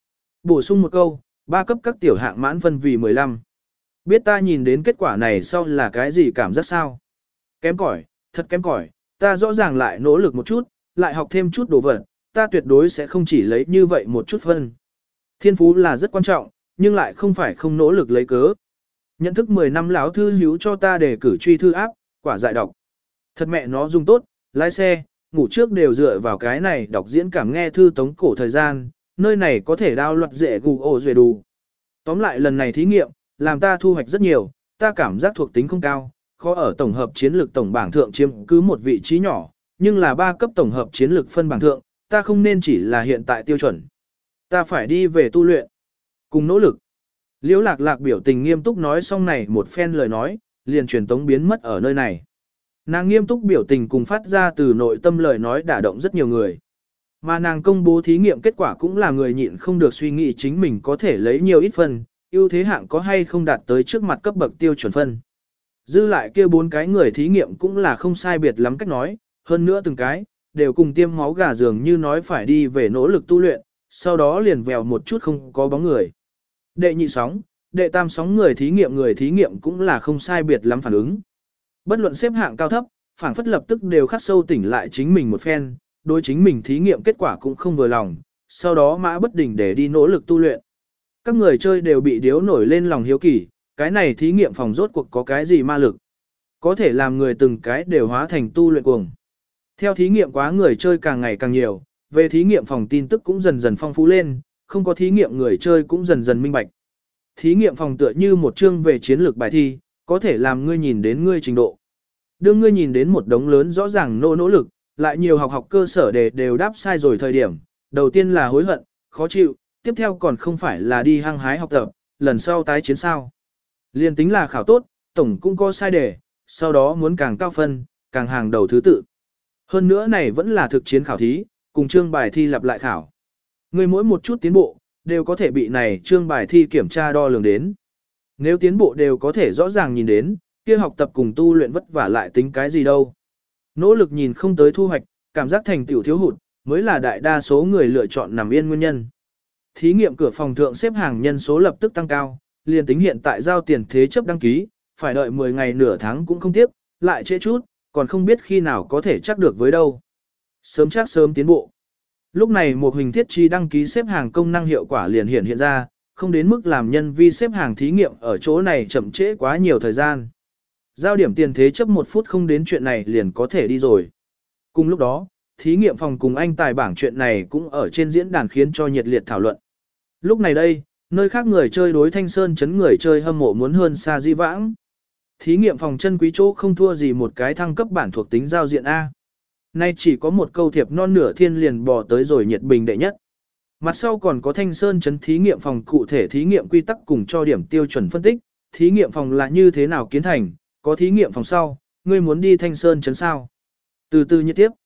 Bổ sung một câu, ba cấp các tiểu hạng mãn phân vì mười lăm. Biết ta nhìn đến kết quả này sau là cái gì cảm giác sao? Kém cỏi, thật kém cỏi, ta rõ ràng lại nỗ lực một chút, lại học thêm chút đồ vật, ta tuyệt đối sẽ không chỉ lấy như vậy một chút phân. Thiên phú là rất quan trọng, nhưng lại không phải không nỗ lực lấy cớ. Nhận thức mười năm lão thư hữu cho ta để cử truy thư áp, quả dại đọc. Thật mẹ nó dùng tốt, lái xe, ngủ trước đều dựa vào cái này đọc diễn cảm nghe thư tống cổ thời gian, nơi này có thể đao loạt dễ gù ổ dễ đủ. Tóm lại lần này thí nghiệm, làm ta thu hoạch rất nhiều, ta cảm giác thuộc tính không cao, khó ở tổng hợp chiến lược tổng bảng thượng chiếm cứ một vị trí nhỏ, nhưng là ba cấp tổng hợp chiến lược phân bảng thượng, ta không nên chỉ là hiện tại tiêu chuẩn. Ta phải đi về tu luyện, cùng nỗ lực. Liễu Lạc Lạc biểu tình nghiêm túc nói xong này một phen lời nói, liền truyền tống biến mất ở nơi này. Nàng nghiêm túc biểu tình cùng phát ra từ nội tâm lời nói đả động rất nhiều người. Mà nàng công bố thí nghiệm kết quả cũng là người nhịn không được suy nghĩ chính mình có thể lấy nhiều ít phân, ưu thế hạng có hay không đạt tới trước mặt cấp bậc tiêu chuẩn phân. Dư lại kia bốn cái người thí nghiệm cũng là không sai biệt lắm cách nói, hơn nữa từng cái, đều cùng tiêm máu gà dường như nói phải đi về nỗ lực tu luyện, sau đó liền vèo một chút không có bóng người. Đệ nhị sóng, đệ tam sóng người thí nghiệm người thí nghiệm cũng là không sai biệt lắm phản ứng. Bất luận xếp hạng cao thấp, phảng phất lập tức đều khắc sâu tỉnh lại chính mình một phen, đối chính mình thí nghiệm kết quả cũng không vừa lòng, sau đó mã bất đình để đi nỗ lực tu luyện. Các người chơi đều bị điếu nổi lên lòng hiếu kỳ, cái này thí nghiệm phòng rốt cuộc có cái gì ma lực, có thể làm người từng cái đều hóa thành tu luyện cuồng. Theo thí nghiệm quá người chơi càng ngày càng nhiều, về thí nghiệm phòng tin tức cũng dần dần phong phú lên, không có thí nghiệm người chơi cũng dần dần minh bạch. Thí nghiệm phòng tựa như một chương về chiến lược bài thi, có thể làm ngươi nhìn đến ngươi trình độ. Đương ngươi nhìn đến một đống lớn rõ ràng nỗ nỗ lực, lại nhiều học học cơ sở để đều đáp sai rồi thời điểm, đầu tiên là hối hận, khó chịu, tiếp theo còn không phải là đi hăng hái học tập, lần sau tái chiến sao. Liên tính là khảo tốt, tổng cũng có sai đề, sau đó muốn càng cao phân, càng hàng đầu thứ tự. Hơn nữa này vẫn là thực chiến khảo thí, cùng chương bài thi lặp lại khảo. Ngươi mỗi một chút tiến bộ, đều có thể bị này chương bài thi kiểm tra đo lường đến. Nếu tiến bộ đều có thể rõ ràng nhìn đến, kia học tập cùng tu luyện vất vả lại tính cái gì đâu. Nỗ lực nhìn không tới thu hoạch, cảm giác thành tựu thiếu hụt, mới là đại đa số người lựa chọn nằm yên nguyên nhân. Thí nghiệm cửa phòng thượng xếp hàng nhân số lập tức tăng cao, liền tính hiện tại giao tiền thế chấp đăng ký, phải đợi mười ngày nửa tháng cũng không tiếc, lại trễ chút, còn không biết khi nào có thể chắc được với đâu. Sớm chắc sớm tiến bộ. Lúc này một hình thiết chi đăng ký xếp hàng công năng hiệu quả liền hiện hiện ra, không đến mức làm nhân vi xếp hàng thí nghiệm ở chỗ này chậm trễ quá nhiều thời gian. Giao điểm tiền thế chấp một phút không đến chuyện này liền có thể đi rồi. Cùng lúc đó, thí nghiệm phòng cùng anh tài bảng chuyện này cũng ở trên diễn đàn khiến cho nhiệt liệt thảo luận. Lúc này đây, nơi khác người chơi đối Thanh Sơn chấn người chơi hâm mộ muốn hơn xa di vãng. Thí nghiệm phòng chân quý chỗ không thua gì một cái thăng cấp bản thuộc tính giao diện A. Nay chỉ có một câu thiệp non nửa thiên liền bò tới rồi nhiệt bình đệ nhất. Mặt sau còn có Thanh Sơn chấn thí nghiệm phòng cụ thể thí nghiệm quy tắc cùng cho điểm tiêu chuẩn phân tích, thí nghiệm phòng là như thế nào kiến thành, có thí nghiệm phòng sau, ngươi muốn đi Thanh Sơn chấn sao. Từ từ nhiệt tiếp.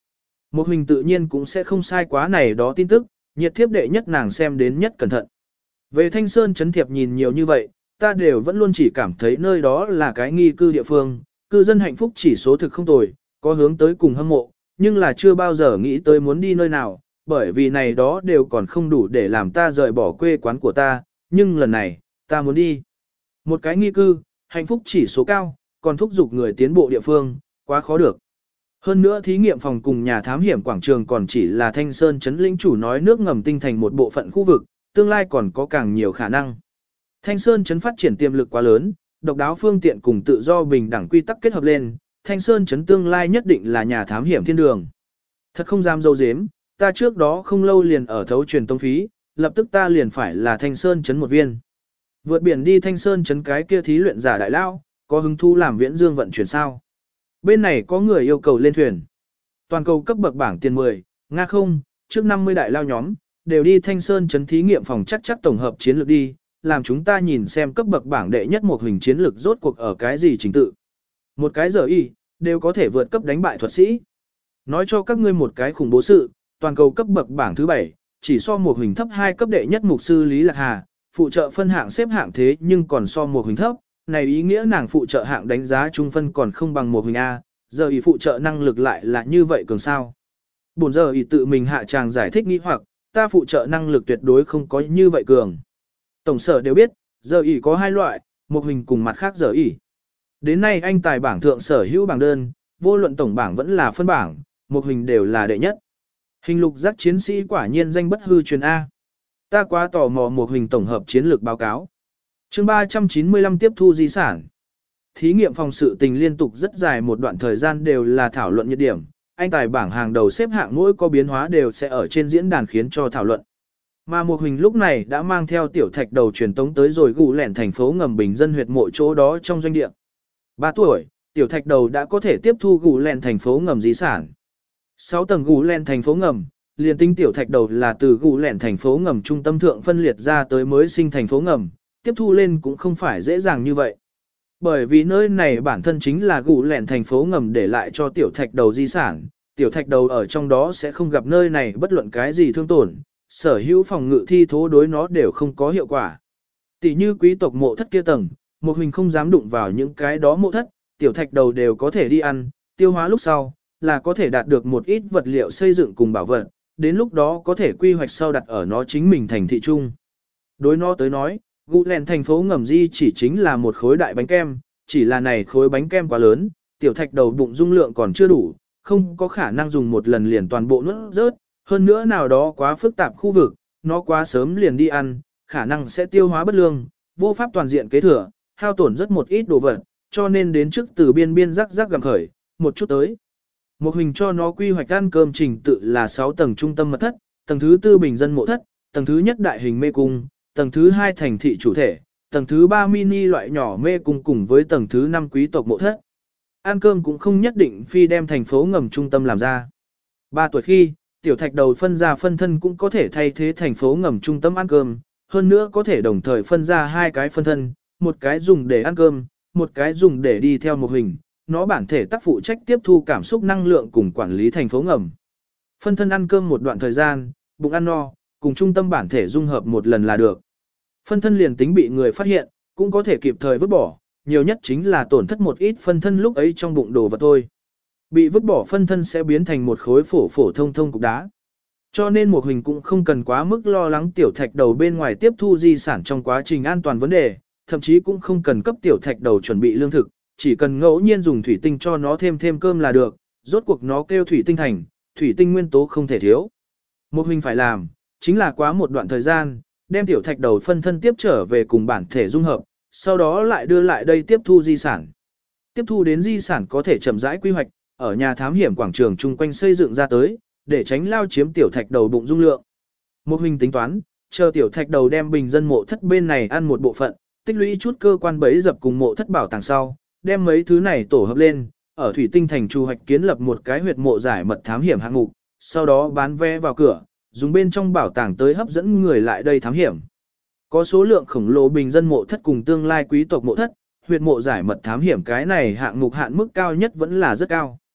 Một hình tự nhiên cũng sẽ không sai quá này đó tin tức, nhiệt thiếp đệ nhất nàng xem đến nhất cẩn thận. Về Thanh Sơn Trấn thiệp nhìn nhiều như vậy, ta đều vẫn luôn chỉ cảm thấy nơi đó là cái nghi cư địa phương, cư dân hạnh phúc chỉ số thực không tồi, có hướng tới cùng hâm mộ, nhưng là chưa bao giờ nghĩ tới muốn đi nơi nào, bởi vì này đó đều còn không đủ để làm ta rời bỏ quê quán của ta, nhưng lần này, ta muốn đi. Một cái nghi cư, hạnh phúc chỉ số cao, còn thúc giục người tiến bộ địa phương, quá khó được. Hơn nữa thí nghiệm phòng cùng nhà thám hiểm quảng trường còn chỉ là Thanh Sơn Trấn lĩnh chủ nói nước ngầm tinh thành một bộ phận khu vực, tương lai còn có càng nhiều khả năng. Thanh Sơn Trấn phát triển tiềm lực quá lớn, độc đáo phương tiện cùng tự do bình đẳng quy tắc kết hợp lên, Thanh Sơn Trấn tương lai nhất định là nhà thám hiểm thiên đường. Thật không dám dâu dếm, ta trước đó không lâu liền ở thấu truyền tông phí, lập tức ta liền phải là Thanh Sơn Trấn một viên. Vượt biển đi Thanh Sơn Trấn cái kia thí luyện giả đại lao, có hứng thú làm viễn dương vận chuyển sao. Bên này có người yêu cầu lên thuyền. Toàn cầu cấp bậc bảng tiền mười, Nga không, trước năm mươi đại lao nhóm, đều đi Thanh Sơn Trấn thí nghiệm phòng chắc chắc tổng hợp chiến lược đi, làm chúng ta nhìn xem cấp bậc bảng đệ nhất một hình chiến lược rốt cuộc ở cái gì trình tự. Một cái giờ y, đều có thể vượt cấp đánh bại thuật sĩ. Nói cho các ngươi một cái khủng bố sự, toàn cầu cấp bậc bảng thứ bảy, chỉ so một hình thấp hai cấp đệ nhất mục sư Lý Lạc Hà, phụ trợ phân hạng xếp hạng thế nhưng còn so một hình thấp, này ý nghĩa nàng phụ trợ hạng đánh giá trung phân còn không bằng một hình A, giờ ý phụ trợ năng lực lại là như vậy cường sao. Bổn giờ ý tự mình hạ tràng giải thích nghi hoặc, ta phụ trợ năng lực tuyệt đối không có như vậy cường. Tổng sở đều biết, giờ ý có hai loại, một hình cùng mặt khác giờ ý. Đến nay anh tài bảng thượng sở hữu bảng đơn, vô luận tổng bảng vẫn là phân bảng, một hình đều là đệ nhất. Hình lục giác chiến sĩ quả nhiên danh bất hư truyền A. Ta quá tò mò một hình tổng hợp chiến lược báo cáo. Chương ba trăm chín mươi lăm tiếp thu di sản. Thí nghiệm phòng sự tình liên tục rất dài một đoạn thời gian đều là thảo luận nhiệt điểm, anh tài bảng hàng đầu xếp hạng mỗi có biến hóa đều sẽ ở trên diễn đàn khiến cho thảo luận. Mà một hình lúc này đã mang theo tiểu thạch đầu truyền tống tới rồi gù lẻn thành phố ngầm bình dân huyệt mộ chỗ đó trong doanh địa. ba tuổi, tiểu thạch đầu đã có thể tiếp thu gù lẻn thành phố ngầm di sản. sáu tầng gù lẻn thành phố ngầm, liền tinh tiểu thạch đầu là từ gù lẻn thành phố ngầm trung tâm thượng phân liệt ra tới mới sinh thành phố ngầm, tiếp thu lên cũng không phải dễ dàng như vậy. Bởi vì nơi này bản thân chính là gù lẻn thành phố ngầm để lại cho tiểu thạch đầu di sản, tiểu thạch đầu ở trong đó sẽ không gặp nơi này bất luận cái gì thương tổn, sở hữu phòng ngự thi thố đối nó đều không có hiệu quả. Tỷ như quý tộc mộ thất kia tầng, một hình không dám đụng vào những cái đó mộ thất, tiểu thạch đầu đều có thể đi ăn, tiêu hóa lúc sau, là có thể đạt được một ít vật liệu xây dựng cùng bảo vật, đến lúc đó có thể quy hoạch sau đặt ở nó chính mình thành thị trung. Đối nó tới nói, gù lẻn thành phố ngầm di chỉ chính là một khối đại bánh kem, chỉ là này khối bánh kem quá lớn, tiểu thạch đầu bụng dung lượng còn chưa đủ, không có khả năng dùng một lần liền toàn bộ nuốt rớt, hơn nữa nào đó quá phức tạp khu vực, nó quá sớm liền đi ăn, khả năng sẽ tiêu hóa bất lương, vô pháp toàn diện kế thừa, hao tổn rất một ít đồ vật, cho nên đến trước từ biên biên rắc rắc gầm khởi, một chút tới. Một hình cho nó quy hoạch ăn cơm trình tự là sáu tầng trung tâm mật thất, tầng thứ tư bình dân mộ thất, tầng thứ nhất đại hình mê cung, tầng thứ hai thành thị chủ thể, tầng thứ ba mini loại nhỏ mê cung cùng với tầng thứ năm quý tộc mộ thất. Ăn cơm cũng không nhất định phi đem thành phố ngầm trung tâm làm ra. Ba tuổi khi, tiểu thạch đầu phân ra phân thân cũng có thể thay thế thành phố ngầm trung tâm ăn cơm, hơn nữa có thể đồng thời phân ra hai cái phân thân, một cái dùng để ăn cơm, một cái dùng để đi theo một hình. Nó bản thể tác phụ trách tiếp thu cảm xúc năng lượng cùng quản lý thành phố ngầm. Phân thân ăn cơm một đoạn thời gian, bụng ăn no, cùng trung tâm bản thể dung hợp một lần là được. Phân thân liền tính bị người phát hiện, cũng có thể kịp thời vứt bỏ, nhiều nhất chính là tổn thất một ít phân thân lúc ấy trong bụng đồ vật thôi. Bị vứt bỏ phân thân sẽ biến thành một khối phổ phổ thông thông cục đá. Cho nên một hình cũng không cần quá mức lo lắng tiểu thạch đầu bên ngoài tiếp thu di sản trong quá trình an toàn vấn đề, thậm chí cũng không cần cấp tiểu thạch đầu chuẩn bị lương thực, chỉ cần ngẫu nhiên dùng thủy tinh cho nó thêm thêm cơm là được, rốt cuộc nó kêu thủy tinh thành, thủy tinh nguyên tố không thể thiếu. Một hình phải làm, chính là quá một đoạn thời gian, đem tiểu thạch đầu phân thân tiếp trở về cùng bản thể dung hợp, sau đó lại đưa lại đây tiếp thu di sản. Tiếp thu đến di sản có thể chậm rãi quy hoạch, ở nhà thám hiểm quảng trường chung quanh xây dựng ra tới, để tránh lao chiếm tiểu thạch đầu bụng dung lượng. Một hình tính toán, chờ tiểu thạch đầu đem bình dân mộ thất bên này ăn một bộ phận, tích lũy chút cơ quan bấy dập cùng mộ thất bảo tàng sau, đem mấy thứ này tổ hợp lên, ở thủy tinh thành chu hoạch kiến lập một cái huyệt mộ giải mật thám hiểm hạng mục, sau đó bán vé vào cửa, dùng bên trong bảo tàng tới hấp dẫn người lại đây thám hiểm. Có số lượng khổng lồ bình dân mộ thất cùng tương lai quý tộc mộ thất, huyệt mộ giải mật thám hiểm cái này hạng mục hạn mức cao nhất vẫn là rất cao.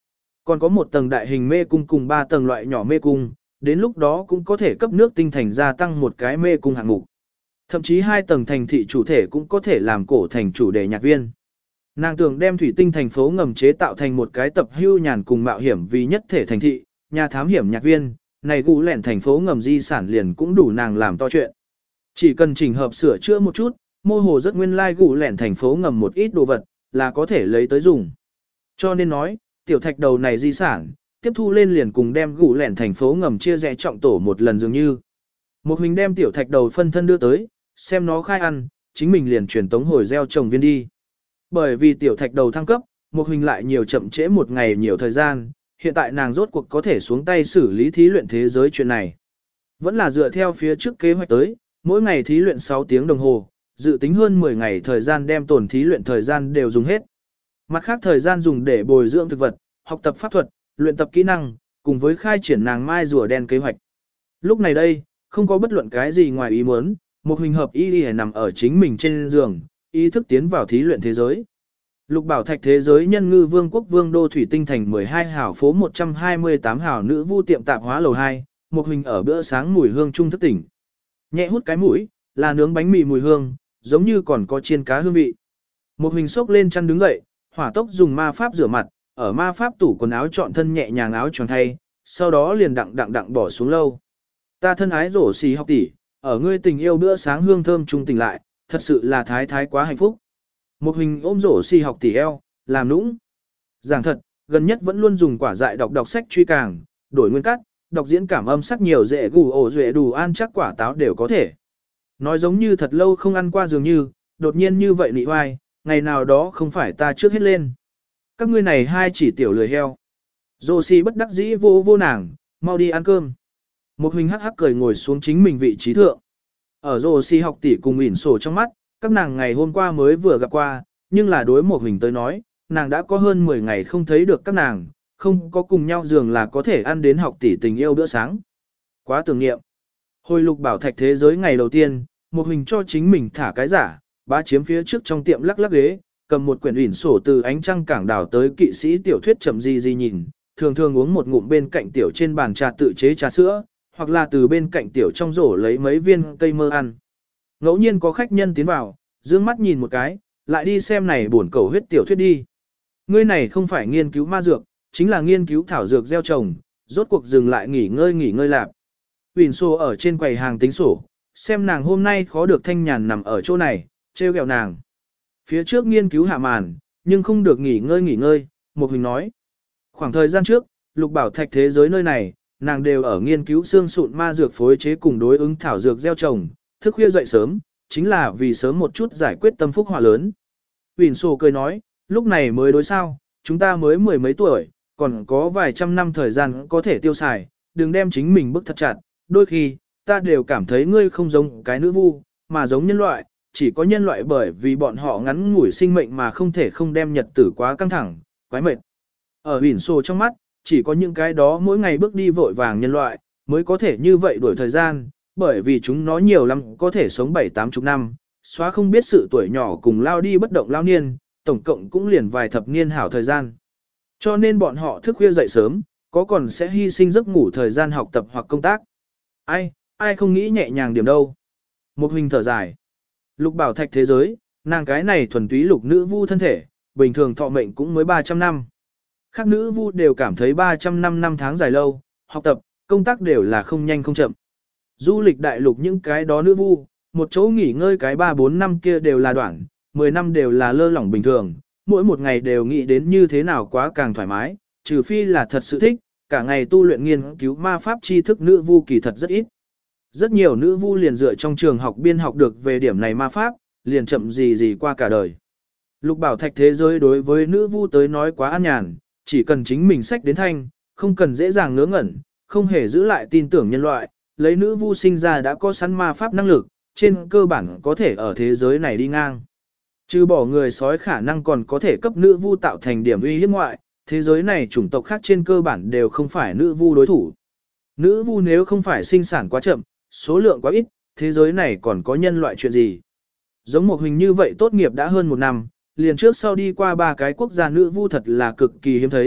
Còn có một tầng đại hình mê cung cùng ba tầng loại nhỏ mê cung, đến lúc đó cũng có thể cấp nước tinh thành gia tăng một cái mê cung hạng mục. Thậm chí hai tầng thành thị chủ thể cũng có thể làm cổ thành chủ đề nhạc viên. Nàng tưởng đem thủy tinh thành phố ngầm chế tạo thành một cái tập hưu nhàn cùng mạo hiểm vì nhất thể thành thị, nhà thám hiểm nhạc viên, này gù lẻn thành phố ngầm di sản liền cũng đủ nàng làm to chuyện. Chỉ cần chỉnh hợp sửa chữa một chút, mô hồ rất nguyên lai like gù lẻn thành phố ngầm một ít đồ vật, là có thể lấy tới dùng. Cho nên nói, tiểu thạch đầu này di sản, tiếp thu lên liền cùng đem gù lẻn thành phố ngầm chia rẽ trọng tổ một lần dường như. Một mình đem tiểu thạch đầu phân thân đưa tới, xem nó khai ăn, chính mình liền truyền tống hồi gieo trồng viên đi. Bởi vì tiểu thạch đầu thăng cấp, một hình lại nhiều chậm trễ một ngày nhiều thời gian, hiện tại nàng rốt cuộc có thể xuống tay xử lý thí luyện thế giới chuyện này. Vẫn là dựa theo phía trước kế hoạch tới, mỗi ngày thí luyện sáu tiếng đồng hồ, dự tính hơn mười ngày thời gian đem tổn thí luyện thời gian đều dùng hết. Mặt khác thời gian dùng để bồi dưỡng thực vật, học tập pháp thuật, luyện tập kỹ năng, cùng với khai triển nàng mai rùa đen kế hoạch. Lúc này đây, không có bất luận cái gì ngoài ý muốn, một hình hợp y y nằm ở chính mình trên giường, ý thức tiến vào thí luyện thế giới. Lục bảo thạch thế giới nhân ngư vương quốc vương đô thủy tinh thành mười hai hào phố một trăm hai mươi tám hào nữ vu tiệm tạp hóa lầu hai, một hình ở bữa sáng mùi hương trung thức tỉnh. Nhẹ hút cái mũi, là nướng bánh mì mùi hương, giống như còn có chiên cá hương vị. Một hình sốc lên chăn đứng dậy, hỏa tốc dùng ma pháp rửa mặt, ở ma pháp tủ quần áo chọn thân nhẹ nhàng áo choàng thay, sau đó liền đặng đặng đặng bỏ xuống lâu. Ta thân ái rổ xì học tỷ, ở ngươi tình yêu bữa sáng hương thơm trung tỉnh lại, thật sự là thái thái quá hạnh phúc. Một hình ôm rổ xì học tỷ eo, làm nũng. Giảng thật, gần nhất vẫn luôn dùng quả dại đọc đọc sách truy càng, đổi nguyên cắt, đọc diễn cảm âm sắc nhiều dễ gù ổ duệ đủ an chắc quả táo đều có thể. Nói giống như thật lâu không ăn qua dường như, đột nhiên như vậy nị hoài, ngày nào đó không phải ta trước hết lên. Các ngươi này hai chỉ tiểu lười heo. Rổ xì bất đắc dĩ vô vô nàng, mau đi ăn cơm. Một hình hắc hắc cười ngồi xuống chính mình vị trí thượng. Ở rổ xì học tỷ cùng ỉn sổ trong mắt, các nàng ngày hôm qua mới vừa gặp qua, nhưng là đối một hình tới nói, nàng đã có hơn mười ngày không thấy được các nàng, không có cùng nhau giường là có thể ăn đến học tỷ tình yêu bữa sáng. Quá tưởng niệm. Hồi lục bảo thạch thế giới ngày đầu tiên, một hình cho chính mình thả cái giả, bá chiếm phía trước trong tiệm lắc lắc ghế, cầm một quyển ỉn sổ từ ánh trăng cảng đảo tới kỵ sĩ tiểu thuyết chậm gì gì nhìn, thường thường uống một ngụm bên cạnh tiểu trên bàn trà tự chế trà sữa, hoặc là từ bên cạnh tiểu trong rổ lấy mấy viên cây mơ ăn. Ngẫu nhiên có khách nhân tiến vào, dương mắt nhìn một cái, lại đi xem này buồn cầu huyết tiểu thuyết đi. Ngươi này không phải nghiên cứu ma dược, chính là nghiên cứu thảo dược gieo trồng, rốt cuộc dừng lại nghỉ ngơi nghỉ ngơi lạp. Huỳnh Xô ở trên quầy hàng tính sổ, xem nàng hôm nay khó được thanh nhàn nằm ở chỗ này, trêu ghẹo nàng. Phía trước nghiên cứu hạ màn, nhưng không được nghỉ ngơi nghỉ ngơi, một Huỳnh nói. Khoảng thời gian trước, lục bảo thạch thế giới nơi này, nàng đều ở nghiên cứu xương sụn ma dược phối chế cùng đối ứng thảo dược gieo trồng, thức khuya dậy sớm, chính là vì sớm một chút giải quyết tâm phúc hỏa lớn. Huỳnh Xô cười nói, lúc này mới đối sao, chúng ta mới mười mấy tuổi, còn có vài trăm năm thời gian có thể tiêu xài, đừng đem chính mình bức thật chặt, đôi khi, ta đều cảm thấy ngươi không giống cái nữ vu, mà giống nhân loại, chỉ có nhân loại bởi vì bọn họ ngắn ngủi sinh mệnh mà không thể không đem nhật tử quá căng thẳng, quái mệt. Ở Huỳnh Xô trong mắt, chỉ có những cái đó mỗi ngày bước đi vội vàng nhân loại, mới có thể như vậy đuổi thời gian, bởi vì chúng nó nhiều lắm có thể sống bảy tám chục năm, xóa không biết sự tuổi nhỏ cùng lao đi bất động lao niên, tổng cộng cũng liền vài thập niên hảo thời gian. Cho nên bọn họ thức khuya dậy sớm, có còn sẽ hy sinh giấc ngủ thời gian học tập hoặc công tác. Ai, ai không nghĩ nhẹ nhàng điểm đâu. Một hình thở dài. Lục bảo thạch thế giới, nàng cái này thuần túy lục nữ vu thân thể, bình thường thọ mệnh cũng mới ba trăm năm. Khác nữ vu đều cảm thấy ba trăm năm năm tháng dài lâu, học tập, công tác đều là không nhanh không chậm. Du lịch đại lục những cái đó nữ vu, một chỗ nghỉ ngơi cái ba bốn năm kia đều là đoạn, mười năm đều là lơ lỏng bình thường, mỗi một ngày đều nghĩ đến như thế nào quá càng thoải mái, trừ phi là thật sự thích, cả ngày tu luyện nghiên cứu ma pháp tri thức nữ vu kỳ thật rất ít. Rất nhiều nữ vu liền dựa trong trường học biên học được về điểm này ma pháp, liền chậm gì gì qua cả đời. Lục bảo thạch thế giới đối với nữ vu tới nói quá an nhàn, chỉ cần chính mình sách đến thanh, không cần dễ dàng ngớ ngẩn, không hề giữ lại tin tưởng nhân loại, lấy nữ vu sinh ra đã có sẵn ma pháp năng lực, trên cơ bản có thể ở thế giới này đi ngang. Trừ bỏ người sói khả năng còn có thể cấp nữ vu tạo thành điểm uy hiếp ngoại, thế giới này chủng tộc khác trên cơ bản đều không phải nữ vu đối thủ. Nữ vu nếu không phải sinh sản quá chậm, số lượng quá ít, thế giới này còn có nhân loại chuyện gì. Giống một hình như vậy tốt nghiệp đã hơn một năm, liền trước sau đi qua ba cái quốc gia nữ vu thật là cực kỳ hiếm thấy,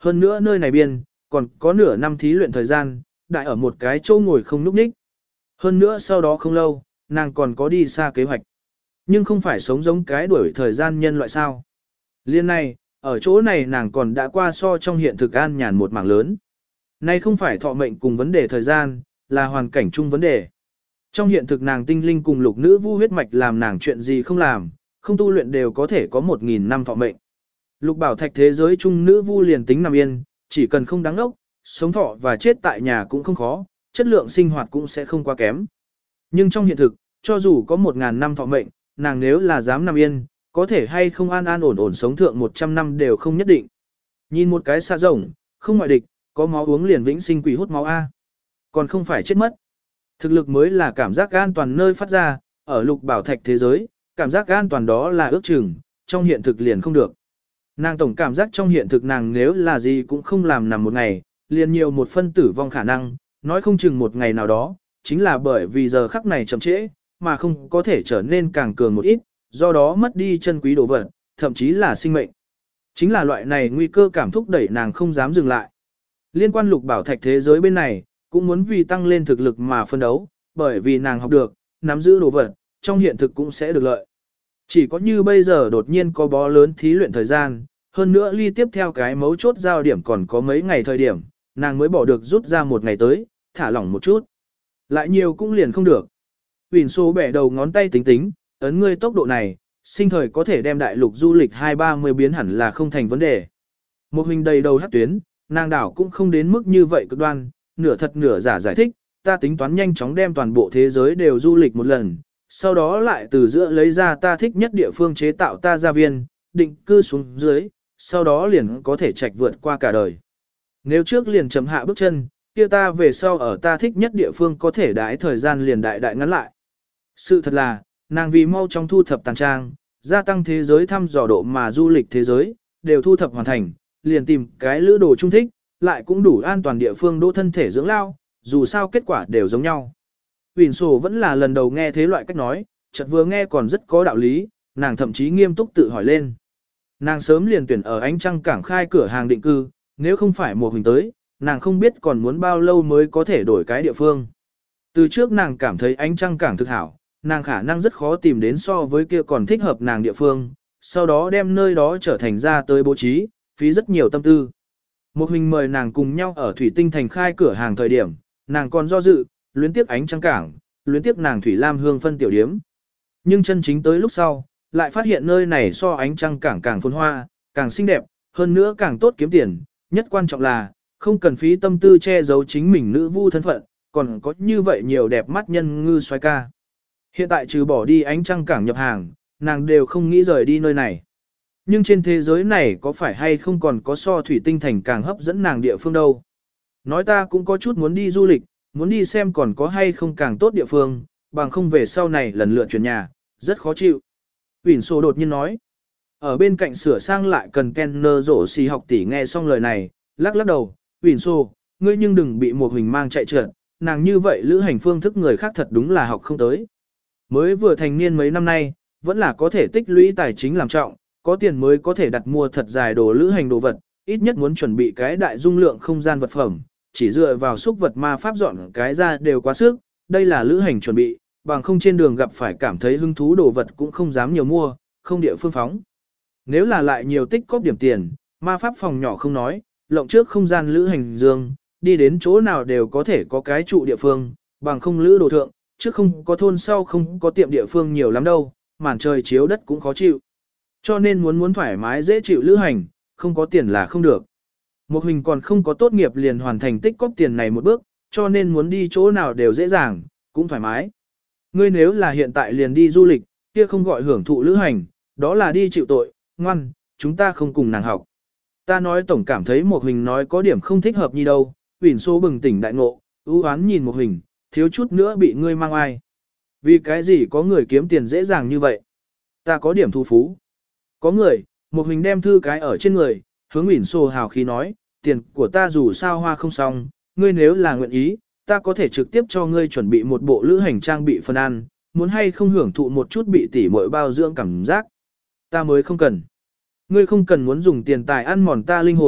hơn nữa nơi này biên, còn có nửa năm thí luyện thời gian, đại ở một cái chỗ ngồi không núp ních. Hơn nữa sau đó không lâu, nàng còn có đi xa kế hoạch. Nhưng không phải sống giống cái đuổi thời gian nhân loại sao. Liên này, ở chỗ này nàng còn đã qua so trong hiện thực an nhàn một mảng lớn. Nay không phải thọ mệnh cùng vấn đề thời gian, là hoàn cảnh chung vấn đề. Trong hiện thực nàng tinh linh cùng lục nữ vu huyết mạch làm nàng chuyện gì không làm, không tu luyện đều có thể có một nghìn năm thọ mệnh. Lục bảo thạch thế giới chung nữ vu liền tính nằm yên, chỉ cần không đáng ốc, sống thọ và chết tại nhà cũng không khó, chất lượng sinh hoạt cũng sẽ không quá kém. Nhưng trong hiện thực, cho dù có một ngàn năm thọ mệnh, nàng nếu là dám nằm yên, có thể hay không an an ổn ổn sống thượng một trăm năm đều không nhất định. Nhìn một cái xa rồng, không ngoại địch, có máu uống liền vĩnh sinh quỷ hút máu A. Còn không phải chết mất. Thực lực mới là cảm giác an toàn nơi phát ra, ở lục bảo thạch thế giới, cảm giác an toàn đó là ước chừng, trong hiện thực liền không được. Nàng tổng cảm giác trong hiện thực nàng nếu là gì cũng không làm nằm một ngày, liền nhiều một phân tử vong khả năng, nói không chừng một ngày nào đó, chính là bởi vì giờ khắc này chậm trễ, mà không có thể trở nên càng cường một ít, do đó mất đi chân quý đồ vật, thậm chí là sinh mệnh. Chính là loại này nguy cơ cảm thúc đẩy nàng không dám dừng lại. Liên quan lục bảo thạch thế giới bên này, cũng muốn vì tăng lên thực lực mà phân đấu, bởi vì nàng học được, nắm giữ đồ vật, trong hiện thực cũng sẽ được lợi. Chỉ có như bây giờ đột nhiên có bó lớn thí luyện thời gian, hơn nữa ly tiếp theo cái mấu chốt giao điểm còn có mấy ngày thời điểm, nàng mới bỏ được rút ra một ngày tới, thả lỏng một chút. Lại nhiều cũng liền không được. Huỳnh số bẻ đầu ngón tay tính tính, ấn ngươi tốc độ này, sinh thời có thể đem đại lục du lịch hai ba mươi biến hẳn là không thành vấn đề. Một hình đầy đầu hắc tuyến, nàng đảo cũng không đến mức như vậy cực đoan, nửa thật nửa giả giải thích, ta tính toán nhanh chóng đem toàn bộ thế giới đều du lịch một lần, sau đó lại từ giữa lấy ra ta thích nhất địa phương chế tạo ta gia viên, định cư xuống dưới, sau đó liền có thể trạch vượt qua cả đời. Nếu trước liền chấm hạ bước chân, kia ta về sau ở ta thích nhất địa phương có thể đãi thời gian liền đại đại ngắn lại. Sự thật là, nàng vì mau trong thu thập tàn trang, gia tăng thế giới thăm dò độ mà du lịch thế giới, đều thu thập hoàn thành, liền tìm cái lữ đồ trung thích, lại cũng đủ an toàn địa phương đỗ thân thể dưỡng lao, dù sao kết quả đều giống nhau. Huỳnh sổ vẫn là lần đầu nghe thế loại cách nói, chợt vừa nghe còn rất có đạo lý, nàng thậm chí nghiêm túc tự hỏi lên. Nàng sớm liền tuyển ở ánh trăng cảng khai cửa hàng định cư, nếu không phải một mình tới, nàng không biết còn muốn bao lâu mới có thể đổi cái địa phương. Từ trước nàng cảm thấy ánh trăng cảng thực hảo, nàng khả năng rất khó tìm đến so với kia còn thích hợp nàng địa phương, sau đó đem nơi đó trở thành ra tới bố trí, phí rất nhiều tâm tư. Một hình mời nàng cùng nhau ở Thủy Tinh Thành khai cửa hàng thời điểm, nàng còn do dự, luyến tiếp ánh trăng cảng, luyến tiếp nàng Thủy Lam Hương phân tiểu điếm. Nhưng chân chính tới lúc sau, lại phát hiện nơi này so ánh trăng cảng càng phồn hoa, càng xinh đẹp, hơn nữa càng tốt kiếm tiền, nhất quan trọng là, không cần phí tâm tư che giấu chính mình nữ vu thân phận, còn có như vậy nhiều đẹp mắt nhân ngư xoay ca. Hiện tại trừ bỏ đi ánh trăng cảng nhập hàng, nàng đều không nghĩ rời đi nơi này. Nhưng trên thế giới này có phải hay không còn có so Thủy Tinh Thành càng hấp dẫn nàng địa phương đâu. Nói ta cũng có chút muốn đi du lịch, muốn đi xem còn có hay không càng tốt địa phương, bằng không về sau này lần lượt chuyển nhà, rất khó chịu. Huỳnh sổ đột nhiên nói. Ở bên cạnh sửa sang lại cần Kenner rổ xì học tỷ nghe xong lời này, lắc lắc đầu, Huỳnh sổ, ngươi nhưng đừng bị một Huỳnh mang chạy trượt, nàng như vậy lữ hành phương thức người khác thật đúng là học không tới. Mới vừa thành niên mấy năm nay, vẫn là có thể tích lũy tài chính làm trọng, có tiền mới có thể đặt mua thật dài đồ lữ hành đồ vật, ít nhất muốn chuẩn bị cái đại dung lượng không gian vật phẩm, chỉ dựa vào xúc vật ma pháp dọn cái ra đều quá sức, đây là lữ hành chuẩn bị, bằng không trên đường gặp phải cảm thấy hứng thú đồ vật cũng không dám nhiều mua, không địa phương phóng. Nếu là lại nhiều tích cóp điểm tiền, ma pháp phòng nhỏ không nói, lộng trước không gian lữ hành dương, đi đến chỗ nào đều có thể có cái trụ địa phương, bằng không lữ đồ thượng, trước không có thôn sau không có tiệm địa phương nhiều lắm đâu, màn trời chiếu đất cũng khó chịu. Cho nên muốn muốn thoải mái dễ chịu lữ hành, không có tiền là không được. Một hình còn không có tốt nghiệp liền hoàn thành tích cóp tiền này một bước, cho nên muốn đi chỗ nào đều dễ dàng, cũng thoải mái. Ngươi nếu là hiện tại liền đi du lịch, kia không gọi hưởng thụ lữ hành, đó là đi chịu tội, ngoan, chúng ta không cùng nàng học. Ta nói tổng cảm thấy một hình nói có điểm không thích hợp như đâu, Huỳnh số bừng tỉnh đại ngộ, ưu oán nhìn một hình, thiếu chút nữa bị ngươi mang ai. Vì cái gì có người kiếm tiền dễ dàng như vậy? Ta có điểm thu phú. Có người, một hình đem thư cái ở trên người, hướng Huỳnh số hào khí nói, tiền của ta dù sao hoa không xong, ngươi nếu là nguyện ý, ta có thể trực tiếp cho ngươi chuẩn bị một bộ lữ hành trang bị phần ăn, muốn hay không hưởng thụ một chút bị tỉ muội bao dưỡng cảm giác. Ta mới không cần. Ngươi không cần muốn dùng tiền tài ăn mòn ta linh hồn,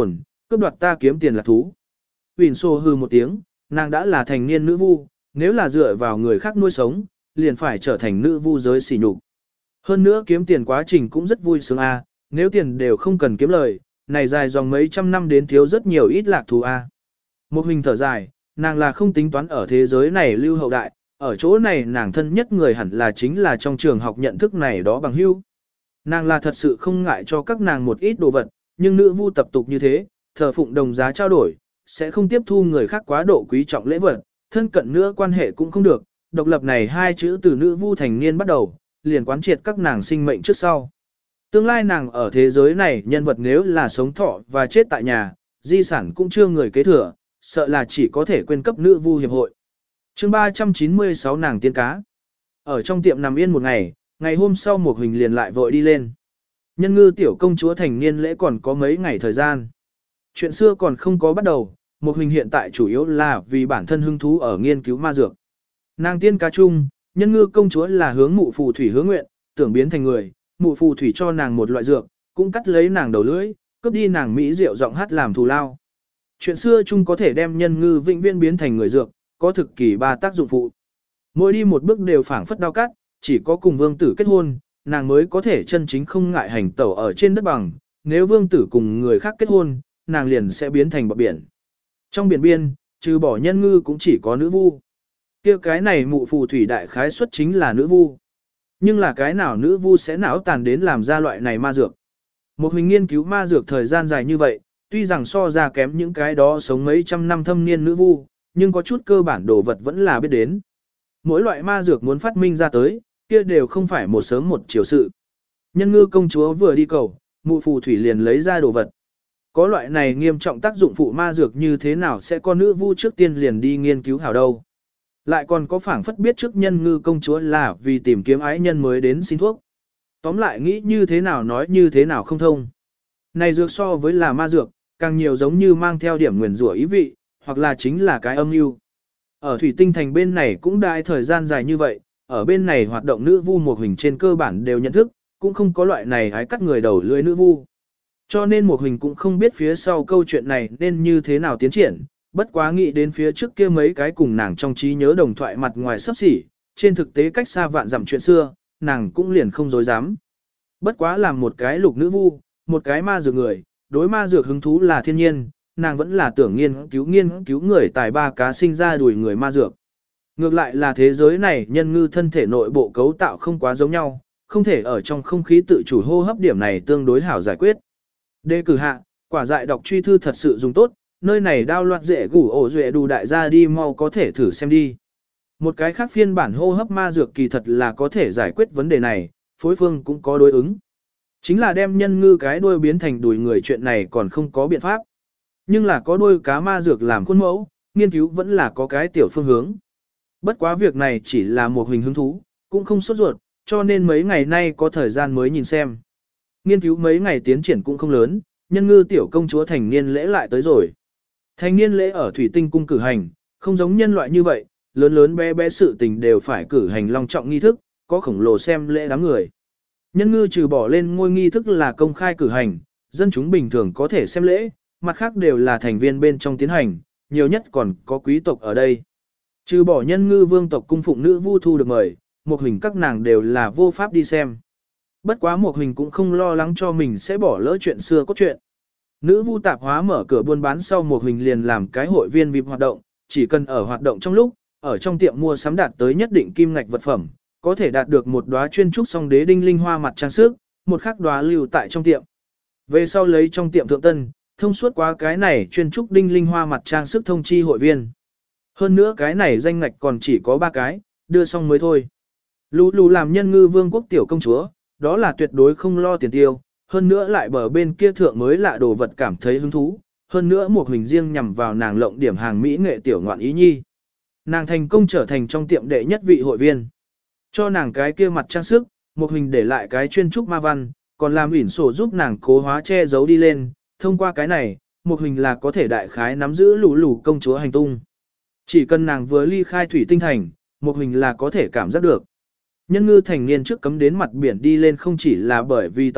cướp đoạt ta kiếm tiền là thú. Huỳnh Sô hư một tiếng, nàng đã là thành niên nữ vu, nếu là dựa vào người khác nuôi sống, liền phải trở thành nữ vu giới sỉ nhục. Hơn nữa kiếm tiền quá trình cũng rất vui sướng a, nếu tiền đều không cần kiếm lời, này dài dòng mấy trăm năm đến thiếu rất nhiều ít lạc thú a. Một hình thở dài, nàng là không tính toán ở thế giới này lưu hậu đại, ở chỗ này nàng thân nhất người hẳn là chính là trong trường học nhận thức này đó bằng hữu. Nàng là thật sự không ngại cho các nàng một ít đồ vật, nhưng nữ vu tập tục như thế, thờ phụng đồng giá trao đổi, sẽ không tiếp thu người khác quá độ quý trọng lễ vật, thân cận nữa quan hệ cũng không được. Độc lập này hai chữ từ nữ vu thành niên bắt đầu, liền quán triệt các nàng sinh mệnh trước sau. Tương lai nàng ở thế giới này nhân vật nếu là sống thọ và chết tại nhà, di sản cũng chưa người kế thừa, sợ là chỉ có thể quên cấp nữ vu hiệp hội. chương ba trăm chín mươi sáu nàng tiên cá. Ở trong tiệm nằm yên một ngày, ngày hôm sau một huỳnh liền lại vội đi lên. Nhân ngư tiểu công chúa thành niên lễ còn có mấy ngày thời gian. Chuyện xưa còn không có bắt đầu, một huỳnh hiện tại chủ yếu là vì bản thân hứng thú ở nghiên cứu ma dược. Nàng tiên cá chung, nhân ngư công chúa là hướng mụ phù thủy hướng nguyện, tưởng biến thành người, mụ phù thủy cho nàng một loại dược, cũng cắt lấy nàng đầu lưỡi, cướp đi nàng mỹ rượu giọng hát làm thù lao. Chuyện xưa chung có thể đem nhân ngư vĩnh viễn biến thành người dược, có thực kỳ ba tác dụng phụ. Mỗi đi một bước đều phảng phất đau cắt, chỉ có cùng vương tử kết hôn, nàng mới có thể chân chính không ngại hành tẩu ở trên đất bằng, nếu vương tử cùng người khác kết hôn, nàng liền sẽ biến thành bọt biển. Trong biển biên, trừ bỏ nhân ngư cũng chỉ có nữ vu. Kia cái này mụ phù thủy đại khái xuất chính là nữ vu. Nhưng là cái nào nữ vu sẽ não tàn đến làm ra loại này ma dược. Một mình nghiên cứu ma dược thời gian dài như vậy, tuy rằng so ra kém những cái đó sống mấy trăm năm thâm niên nữ vu, nhưng có chút cơ bản đồ vật vẫn là biết đến. Mỗi loại ma dược muốn phát minh ra tới, kia đều không phải một sớm một chiều sự. Nhân ngư công chúa vừa đi cầu, mụ phù thủy liền lấy ra đồ vật. Có loại này nghiêm trọng tác dụng phụ ma dược như thế nào sẽ có nữ vu trước tiên liền đi nghiên cứu hảo đâu. Lại còn có phảng phất biết trước nhân ngư công chúa là vì tìm kiếm ái nhân mới đến xin thuốc. Tóm lại nghĩ như thế nào nói như thế nào không thông. Này dược so với là ma dược, càng nhiều giống như mang theo điểm nguyền rủa ý vị, hoặc là chính là cái âm mưu. Ở thủy tinh thành bên này cũng đãi thời gian dài như vậy, ở bên này hoạt động nữ vu một hình trên cơ bản đều nhận thức, cũng không có loại này hái cắt người đầu lưỡi nữ vu. Cho nên một hình cũng không biết phía sau câu chuyện này nên như thế nào tiến triển, bất quá nghĩ đến phía trước kia mấy cái cùng nàng trong trí nhớ đồng thoại mặt ngoài sắp xỉ, trên thực tế cách xa vạn dặm chuyện xưa, nàng cũng liền không dối dám. Bất quá làm một cái lục nữ vu, một cái ma dược người, đối ma dược hứng thú là thiên nhiên, nàng vẫn là tưởng nghiên cứu nghiên cứu người tài ba cá sinh ra đùi người ma dược. Ngược lại là thế giới này nhân ngư thân thể nội bộ cấu tạo không quá giống nhau, không thể ở trong không khí tự chủ hô hấp điểm này tương đối hảo giải quyết. Đề cử hạ, quả dại đọc truy thư thật sự dùng tốt, nơi này đao loạt dễ gủ ổ duệ đủ đại gia đi mau có thể thử xem đi. Một cái khác phiên bản hô hấp ma dược kỳ thật là có thể giải quyết vấn đề này, phối phương cũng có đối ứng. Chính là đem nhân ngư cái đuôi biến thành đùi người chuyện này còn không có biện pháp. Nhưng là có đuôi cá ma dược làm khuôn mẫu, nghiên cứu vẫn là có cái tiểu phương hướng. Bất quá việc này chỉ là một hình hứng thú, cũng không sốt ruột, cho nên mấy ngày nay có thời gian mới nhìn xem. Nghiên cứu mấy ngày tiến triển cũng không lớn, nhân ngư tiểu công chúa thành niên lễ lại tới rồi. Thành niên lễ ở Thủy Tinh cung cử hành, không giống nhân loại như vậy, lớn lớn bé bé sự tình đều phải cử hành long trọng nghi thức, có khổng lồ xem lễ đám người. Nhân ngư trừ bỏ lên ngôi nghi thức là công khai cử hành, dân chúng bình thường có thể xem lễ, mặt khác đều là thành viên bên trong tiến hành, nhiều nhất còn có quý tộc ở đây. Trừ bỏ nhân ngư vương tộc cung phụng nữ vu thu được mời, một hình các nàng đều là vô pháp đi xem. Bất quá một hình cũng không lo lắng cho mình sẽ bỏ lỡ chuyện xưa cốt truyện. Nữ vu tạp hóa mở cửa buôn bán sau một hình liền làm cái hội viên vi ai pi hoạt động, chỉ cần ở hoạt động trong lúc, ở trong tiệm mua sắm đạt tới nhất định kim ngạch vật phẩm, có thể đạt được một đóa chuyên trúc song đế đinh linh hoa mặt trang sức, một khắc đóa lưu tại trong tiệm. Về sau lấy trong tiệm thượng tân, thông suốt qua cái này chuyên trúc đinh linh hoa mặt trang sức thông chi hội viên. Hơn nữa cái này danh ngạch còn chỉ có ba cái, đưa xong mới thôi. Lù lù làm nhân ngư vương quốc tiểu công chúa, đó là tuyệt đối không lo tiền tiêu, hơn nữa lại bờ bên kia thượng mới lạ đồ vật cảm thấy hứng thú, hơn nữa một hình riêng nhằm vào nàng lộng điểm hàng mỹ nghệ tiểu ngoạn ý nhi. Nàng thành công trở thành trong tiệm đệ nhất vị hội viên. Cho nàng cái kia mặt trang sức, một hình để lại cái chuyên trúc ma văn, còn làm ỉn sổ giúp nàng cố hóa che giấu đi lên, thông qua cái này, một hình là có thể đại khái nắm giữ lù lù công chúa hành tung. Chỉ cần nàng vừa ly khai thủy tinh thành, một hình là có thể cảm giác được. Nhân ngư thành niên trước cấm đến mặt biển đi lên không chỉ là bởi vì tập tục,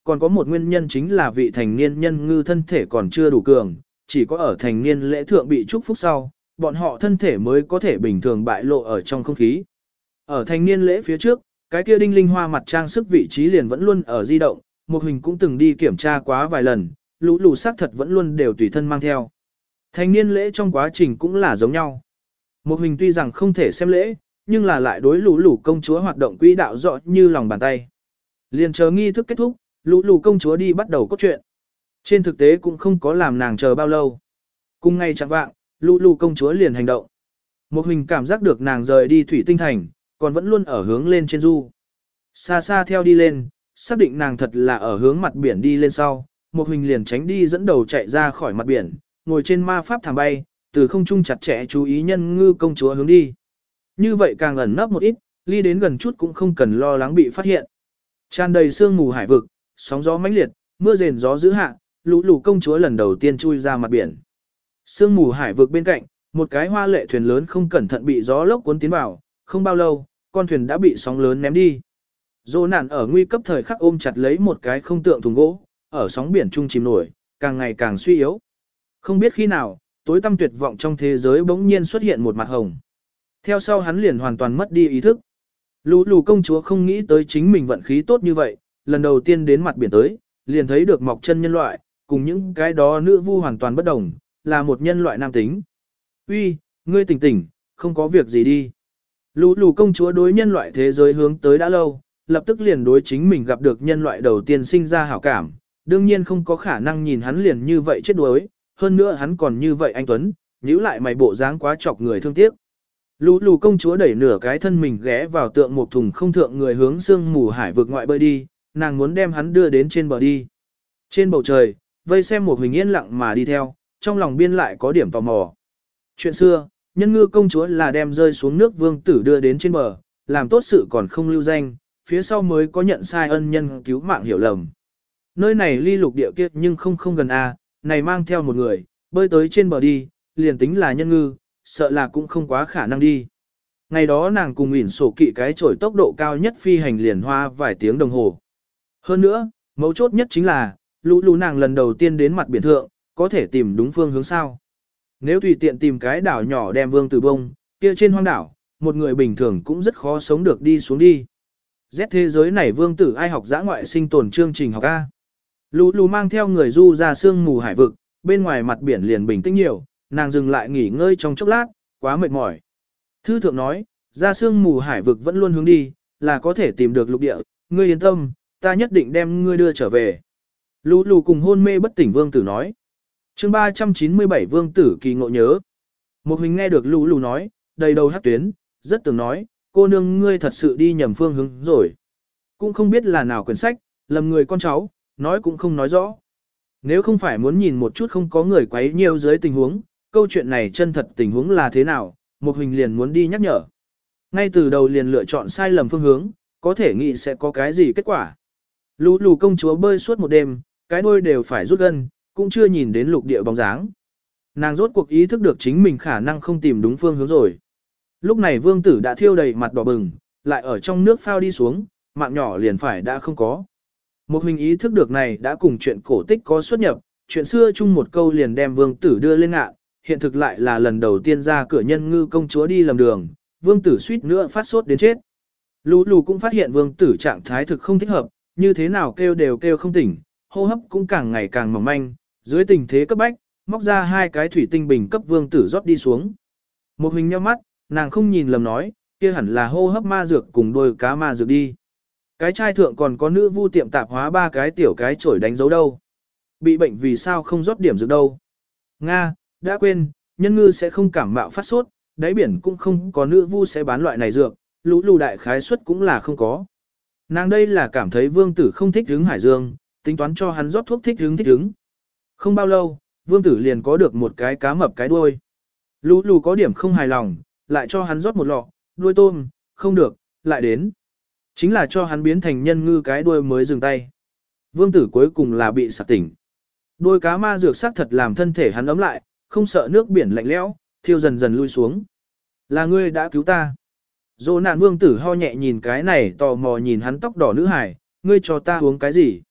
còn có một nguyên nhân chính là vị thành niên nhân ngư thân thể còn chưa đủ cường, chỉ có ở thành niên lễ thượng bị chúc phúc sau, bọn họ thân thể mới có thể bình thường bại lộ ở trong không khí. Ở thành niên lễ phía trước, cái kia đinh linh hoa mặt trang sức vị trí liền vẫn luôn ở di động, một hình cũng từng đi kiểm tra quá vài lần, lũ lù xác thật vẫn luôn đều tùy thân mang theo. Thành niên lễ trong quá trình cũng là giống nhau. Một hình tuy rằng không thể xem lễ, nhưng là lại đối lũ lù công chúa hoạt động quỹ đạo rõ như lòng bàn tay. Liền chờ nghi thức kết thúc, lũ lù công chúa đi bắt đầu cốt truyện. Trên thực tế cũng không có làm nàng chờ bao lâu. Cùng ngày chẳng vạng, lũ lù công chúa liền hành động. Một hình cảm giác được nàng rời đi thủy tinh thành, còn vẫn luôn ở hướng lên trên du. Xa xa theo đi lên, xác định nàng thật là ở hướng mặt biển đi lên sau, một hình liền tránh đi dẫn đầu chạy ra khỏi mặt biển, ngồi trên ma pháp thảm bay, từ không trung chặt chẽ chú ý nhân ngư công chúa hướng đi. Như vậy càng ẩn nấp một ít, ly đến gần chút cũng không cần lo lắng bị phát hiện. Tràn đầy sương mù hải vực, sóng gió mãnh liệt, mưa rền gió dữ hạ, lũ lù công chúa lần đầu tiên chui ra mặt biển. Sương mù hải vực bên cạnh, một cái hoa lệ thuyền lớn không cẩn thận bị gió lốc cuốn tiến vào, không bao lâu, con thuyền đã bị sóng lớn ném đi. Dỗ nạn ở nguy cấp thời khắc ôm chặt lấy một cái không tượng thùng gỗ, ở sóng biển trung chìm nổi, càng ngày càng suy yếu. Không biết khi nào, tối tăm tuyệt vọng trong thế giới bỗng nhiên xuất hiện một mặt hồng. Theo sau hắn liền hoàn toàn mất đi ý thức. Lũ lù công chúa không nghĩ tới chính mình vận khí tốt như vậy, lần đầu tiên đến mặt biển tới, liền thấy được mọc chân nhân loại, cùng những cái đó nữ vu hoàn toàn bất đồng, là một nhân loại nam tính. Uy, ngươi tỉnh tỉnh, không có việc gì đi. Lũ lù công chúa đối nhân loại thế giới hướng tới đã lâu, lập tức liền đối chính mình gặp được nhân loại đầu tiên sinh ra hảo cảm, đương nhiên không có khả năng nhìn hắn liền như vậy chết đuối, hơn nữa hắn còn như vậy anh Tuấn, nhíu lại mày bộ dáng quá chọc người thương tiếc. Lũ lù công chúa đẩy nửa cái thân mình ghé vào tượng một thùng không thượng người hướng sương mù hải vực ngoại bơi đi, nàng muốn đem hắn đưa đến trên bờ đi. Trên bầu trời, vây xem một hình yên lặng mà đi theo, trong lòng biên lại có điểm tò mò. Chuyện xưa, nhân ngư công chúa là đem rơi xuống nước vương tử đưa đến trên bờ, làm tốt sự còn không lưu danh, phía sau mới có nhận sai ân nhân cứu mạng hiểu lầm. Nơi này ly lục địa kia nhưng không không gần a, này mang theo một người, bơi tới trên bờ đi, liền tính là nhân ngư, sợ là cũng không quá khả năng đi. Ngày đó nàng cùng ỉn sổ kỵ cái chổi tốc độ cao nhất phi hành liền hoa vài tiếng đồng hồ. Hơn nữa, mấu chốt nhất chính là, lũ lũ nàng lần đầu tiên đến mặt biển thượng, có thể tìm đúng phương hướng sao. Nếu tùy tiện tìm cái đảo nhỏ đem vương tử bông, kia trên hoang đảo, một người bình thường cũng rất khó sống được đi xuống đi. Z thế giới này vương tử ai học dã ngoại sinh tồn chương trình học A. Lũ lũ mang theo người du ra sương mù hải vực, bên ngoài mặt biển liền bình tĩnh nhiều, nàng dừng lại nghỉ ngơi trong chốc lát, quá mệt mỏi. Thư thượng nói, ra sương mù hải vực vẫn luôn hướng đi, là có thể tìm được lục địa, ngươi yên tâm, ta nhất định đem ngươi đưa trở về. Lũ lũ cùng hôn mê bất tỉnh vương tử nói. Chương ba trăm chín mươi bảy vương tử kỳ ngộ nhớ. Một hình nghe được lũ lũ nói, đầy đầu hát tuyến, rất tưởng nói, cô nương ngươi thật sự đi nhầm phương hướng rồi. Cũng không biết là nào quyển sách, lầm người con cháu, nói cũng không nói rõ. Nếu không phải muốn nhìn một chút không có người quấy nhiều dưới tình huống, câu chuyện này chân thật tình huống là thế nào, một hình liền muốn đi nhắc nhở. Ngay từ đầu liền lựa chọn sai lầm phương hướng, có thể nghĩ sẽ có cái gì kết quả. Lũ lù công chúa bơi suốt một đêm, cái đuôi đều phải rút gân, cũng chưa nhìn đến lục địa bóng dáng. Nàng rốt cuộc ý thức được chính mình khả năng không tìm đúng phương hướng rồi. Lúc này vương tử đã thiêu đầy mặt đỏ bừng, lại ở trong nước phao đi xuống, mạng nhỏ liền phải đã không có. Một hình ý thức được này đã cùng chuyện cổ tích có xuất nhập, chuyện xưa chung một câu liền đem vương tử đưa lên ngạ, hiện thực lại là lần đầu tiên ra cửa nhân ngư công chúa đi lầm đường, vương tử suýt nữa phát sốt đến chết. Lũ lù cũng phát hiện vương tử trạng thái thực không thích hợp, như thế nào kêu đều kêu không tỉnh, hô hấp cũng càng ngày càng mỏng manh, dưới tình thế cấp bách, móc ra hai cái thủy tinh bình cấp vương tử rót đi xuống. Một hình nheo mắt, nàng không nhìn lầm nói, kia hẳn là hô hấp ma dược cùng đôi cá ma dược đi. Cái chai thượng còn có nữ vu tiệm tạp hóa ba cái tiểu cái chổi đánh dấu đâu. Bị bệnh vì sao không rót điểm dược đâu. Nga, đã quên, nhân ngư sẽ không cảm mạo phát sốt, đáy biển cũng không có nữ vu sẽ bán loại này dược, lũ lù đại khái suất cũng là không có. Nàng đây là cảm thấy vương tử không thích hứng hải dương, tính toán cho hắn rót thuốc thích hứng thích hứng. Không bao lâu, vương tử liền có được một cái cá mập cái đuôi. Lũ lù có điểm không hài lòng, lại cho hắn rót một lọ, đuôi tôm, không được, lại đến. Chính là cho hắn biến thành nhân ngư cái đuôi mới dừng tay. Vương tử cuối cùng là bị sặc tỉnh. Đuôi cá ma dược sắc thật làm thân thể hắn ấm lại, không sợ nước biển lạnh lẽo, thiêu dần dần lui xuống. Là ngươi đã cứu ta. Dỗ nạn vương tử ho nhẹ nhìn cái này tò mò nhìn hắn tóc đỏ nữ hải, ngươi cho ta uống cái gì?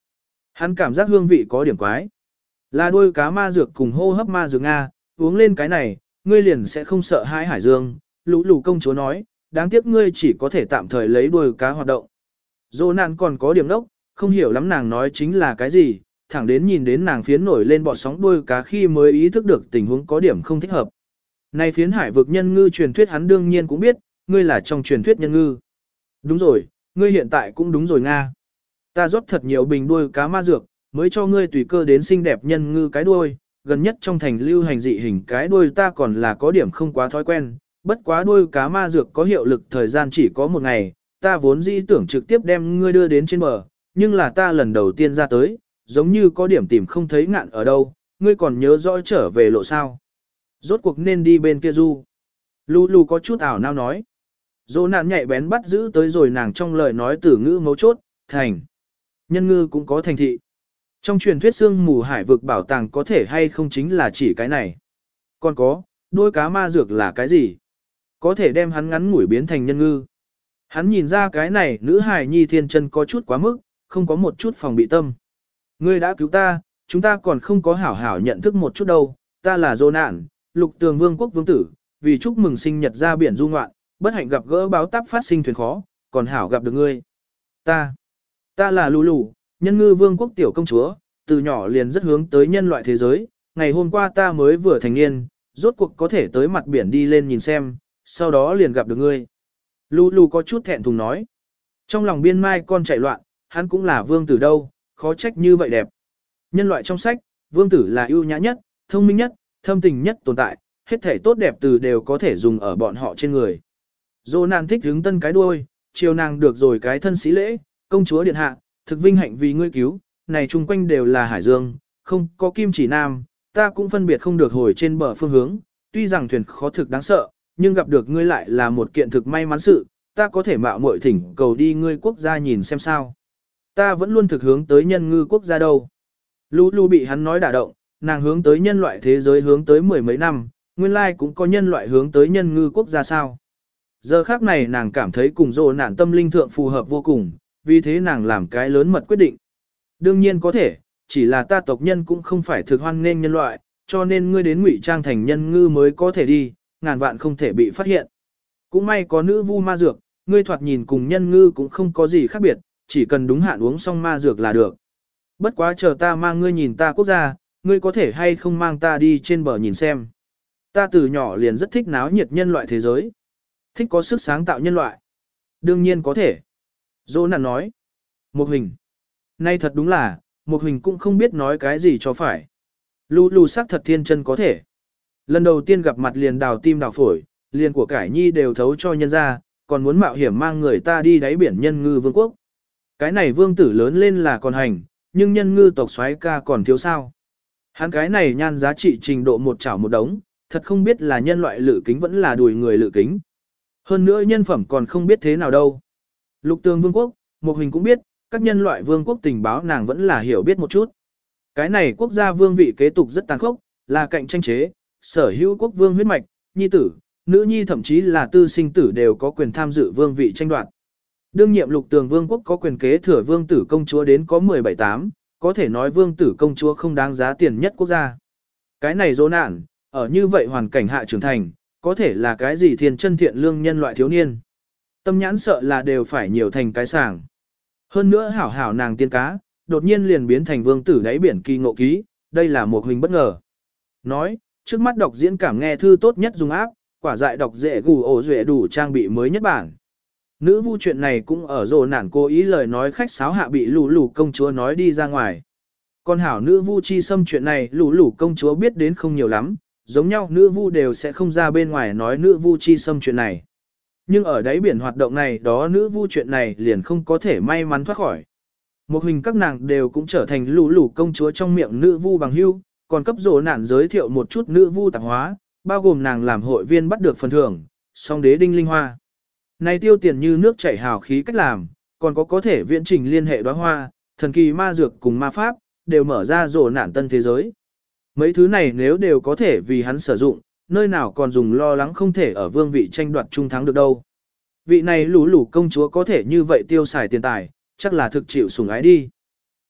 Hắn cảm giác hương vị có điểm quái. Là đuôi cá ma dược cùng hô hấp ma dược Nga, uống lên cái này, ngươi liền sẽ không sợ hãi hải dương. Lũ lù công chúa nói, đáng tiếc ngươi chỉ có thể tạm thời lấy đuôi cá hoạt động. Dô nạn còn có điểm đốc, không hiểu lắm nàng nói chính là cái gì, thẳng đến nhìn đến nàng phiến nổi lên bọt sóng đuôi cá khi mới ý thức được tình huống có điểm không thích hợp. Này phiến hải vực nhân ngư truyền thuyết hắn đương nhiên cũng biết, ngươi là trong truyền thuyết nhân ngư. Đúng rồi, ngươi hiện tại cũng đúng rồi Nga. Ta rót thật nhiều bình đuôi cá ma dược, mới cho ngươi tùy cơ đến xinh đẹp nhân ngư cái đuôi, gần nhất trong thành lưu hành dị hình cái đuôi ta còn là có điểm không quá thói quen, bất quá đuôi cá ma dược có hiệu lực thời gian chỉ có một ngày, ta vốn dĩ tưởng trực tiếp đem ngươi đưa đến trên bờ, nhưng là ta lần đầu tiên ra tới, giống như có điểm tìm không thấy ngạn ở đâu, ngươi còn nhớ rõ trở về lộ sao. Rốt cuộc nên đi bên kia du. Lu Lu có chút ảo nao nói. Dỗ nạn nhạy bén bắt giữ tới rồi nàng trong lời nói từ ngữ mấu chốt, thành. Nhân ngư cũng có thành thị. Trong truyền thuyết xương mù hải vực bảo tàng có thể hay không chính là chỉ cái này. Còn có, đuôi cá ma dược là cái gì? Có thể đem hắn ngắn ngủi biến thành nhân ngư. Hắn nhìn ra cái này nữ hài nhi thiên chân có chút quá mức, không có một chút phòng bị tâm. Ngươi đã cứu ta, chúng ta còn không có hảo hảo nhận thức một chút đâu, ta là Dô nạn, lục tường vương quốc vương tử, vì chúc mừng sinh nhật ra biển du ngoạn, bất hạnh gặp gỡ báo táp phát sinh thuyền khó, còn hảo gặp được ngươi. Ta, ta là Lù Lù, nhân ngư vương quốc tiểu công chúa, từ nhỏ liền rất hướng tới nhân loại thế giới, ngày hôm qua ta mới vừa thành niên, rốt cuộc có thể tới mặt biển đi lên nhìn xem, sau đó liền gặp được ngươi. Lù Lù có chút thẹn thùng nói. Trong lòng biên mai con chạy loạn, hắn cũng là vương tử đâu, khó trách như vậy đẹp. Nhân loại trong sách, vương tử là ưu nhã nhất, thông minh nhất, thâm tình nhất tồn tại, hết thể tốt đẹp từ đều có thể dùng ở bọn họ trên người. Dô nàng thích hứng tân cái đuôi, chiều nàng được rồi cái thân sĩ lễ, công chúa điện hạ, thực vinh hạnh vì ngươi cứu, này chung quanh đều là hải dương, không có kim chỉ nam, ta cũng phân biệt không được hồi trên bờ phương hướng, tuy rằng thuyền khó thực đáng sợ, nhưng gặp được ngươi lại là một kiện thực may mắn sự, ta có thể mạo muội thỉnh cầu đi ngươi quốc gia nhìn xem sao. Ta vẫn luôn thực hướng tới nhân ngư quốc gia đâu. Lũ Lũ bị hắn nói đả động, nàng hướng tới nhân loại thế giới hướng tới mười mấy năm, nguyên lai cũng có nhân loại hướng tới nhân ngư quốc gia sao. Giờ khác này nàng cảm thấy cùng Dô nạn tâm linh thượng phù hợp vô cùng, vì thế nàng làm cái lớn mật quyết định. Đương nhiên có thể, chỉ là ta tộc nhân cũng không phải thực hoan nên nhân loại, cho nên ngươi đến ngụy trang thành nhân ngư mới có thể đi, ngàn vạn không thể bị phát hiện. Cũng may có nữ vu ma dược, ngươi thoạt nhìn cùng nhân ngư cũng không có gì khác biệt, chỉ cần đúng hạn uống xong ma dược là được. Bất quá chờ ta mang ngươi nhìn ta quốc gia, ngươi có thể hay không mang ta đi trên bờ nhìn xem. Ta từ nhỏ liền rất thích náo nhiệt nhân loại thế giới. Thích có sức sáng tạo nhân loại. Đương nhiên có thể. Dô nạn nói. Một hình. Nay thật đúng là, một hình cũng không biết nói cái gì cho phải. Lù lù sắc thật thiên chân có thể. Lần đầu tiên gặp mặt liền đào tim đào phổi, liền của cải nhi đều thấu cho nhân ra, còn muốn mạo hiểm mang người ta đi đáy biển nhân ngư vương quốc. Cái này vương tử lớn lên là còn hành, nhưng nhân ngư tộc xoáy ca còn thiếu sao. Hắn cái này nhan giá trị trình độ một chảo một đống, thật không biết là nhân loại lự kính vẫn là đùi người lự kính. Hơn nữa nhân phẩm còn không biết thế nào đâu. Lục tường vương quốc, một hình cũng biết, các nhân loại vương quốc tình báo nàng vẫn là hiểu biết một chút. Cái này quốc gia vương vị kế tục rất tàn khốc, là cạnh tranh chế, sở hữu quốc vương huyết mạch, nhi tử, nữ nhi thậm chí là tư sinh tử đều có quyền tham dự vương vị tranh đoạt. Đương nhiệm lục tường vương quốc có quyền kế thừa vương tử công chúa đến có mười bảy tám, có thể nói vương tử công chúa không đáng giá tiền nhất quốc gia. Cái này dỗ nạn, ở như vậy hoàn cảnh hạ trưởng thành, có thể là cái gì thiên chân thiện lương nhân loại thiếu niên. Tâm nhãn sợ là đều phải nhiều thành cái sàng. Hơn nữa hảo hảo nàng tiên cá, đột nhiên liền biến thành vương tử đáy biển kỳ ngộ ký, đây là một hình bất ngờ. Nói, trước mắt đọc diễn cảm nghe thư tốt nhất dùng áp, quả dại đọc dễ gù ổ duệ đủ trang bị mới nhất bản. Nữ vu chuyện này cũng ở rồ nản cố ý lời nói khách sáo hạ bị lù lù công chúa nói đi ra ngoài. Còn hảo nữ vu chi xâm chuyện này lù lù công chúa biết đến không nhiều lắm, giống nhau nữ vu đều sẽ không ra bên ngoài nói nữ vu chi xâm chuyện này. Nhưng ở đáy biển hoạt động này đó nữ vu chuyện này liền không có thể may mắn thoát khỏi. Một hình các nàng đều cũng trở thành lù lù công chúa trong miệng nữ vu bằng hưu, còn cấp rồ nản giới thiệu một chút nữ vu tạp hóa, bao gồm nàng làm hội viên bắt được phần thưởng, song đế đinh linh hoa. Này tiêu tiền như nước chảy hào khí cách làm, còn có có thể viễn trình liên hệ đóa hoa, thần kỳ ma dược cùng ma pháp, đều mở ra rồ nản tân thế giới. Mấy thứ này nếu đều có thể vì hắn sử dụng, nơi nào còn dùng lo lắng không thể ở vương vị tranh đoạt trung thắng được đâu. Vị này lũ lũ công chúa có thể như vậy tiêu xài tiền tài, chắc là thực chịu sủng ái đi.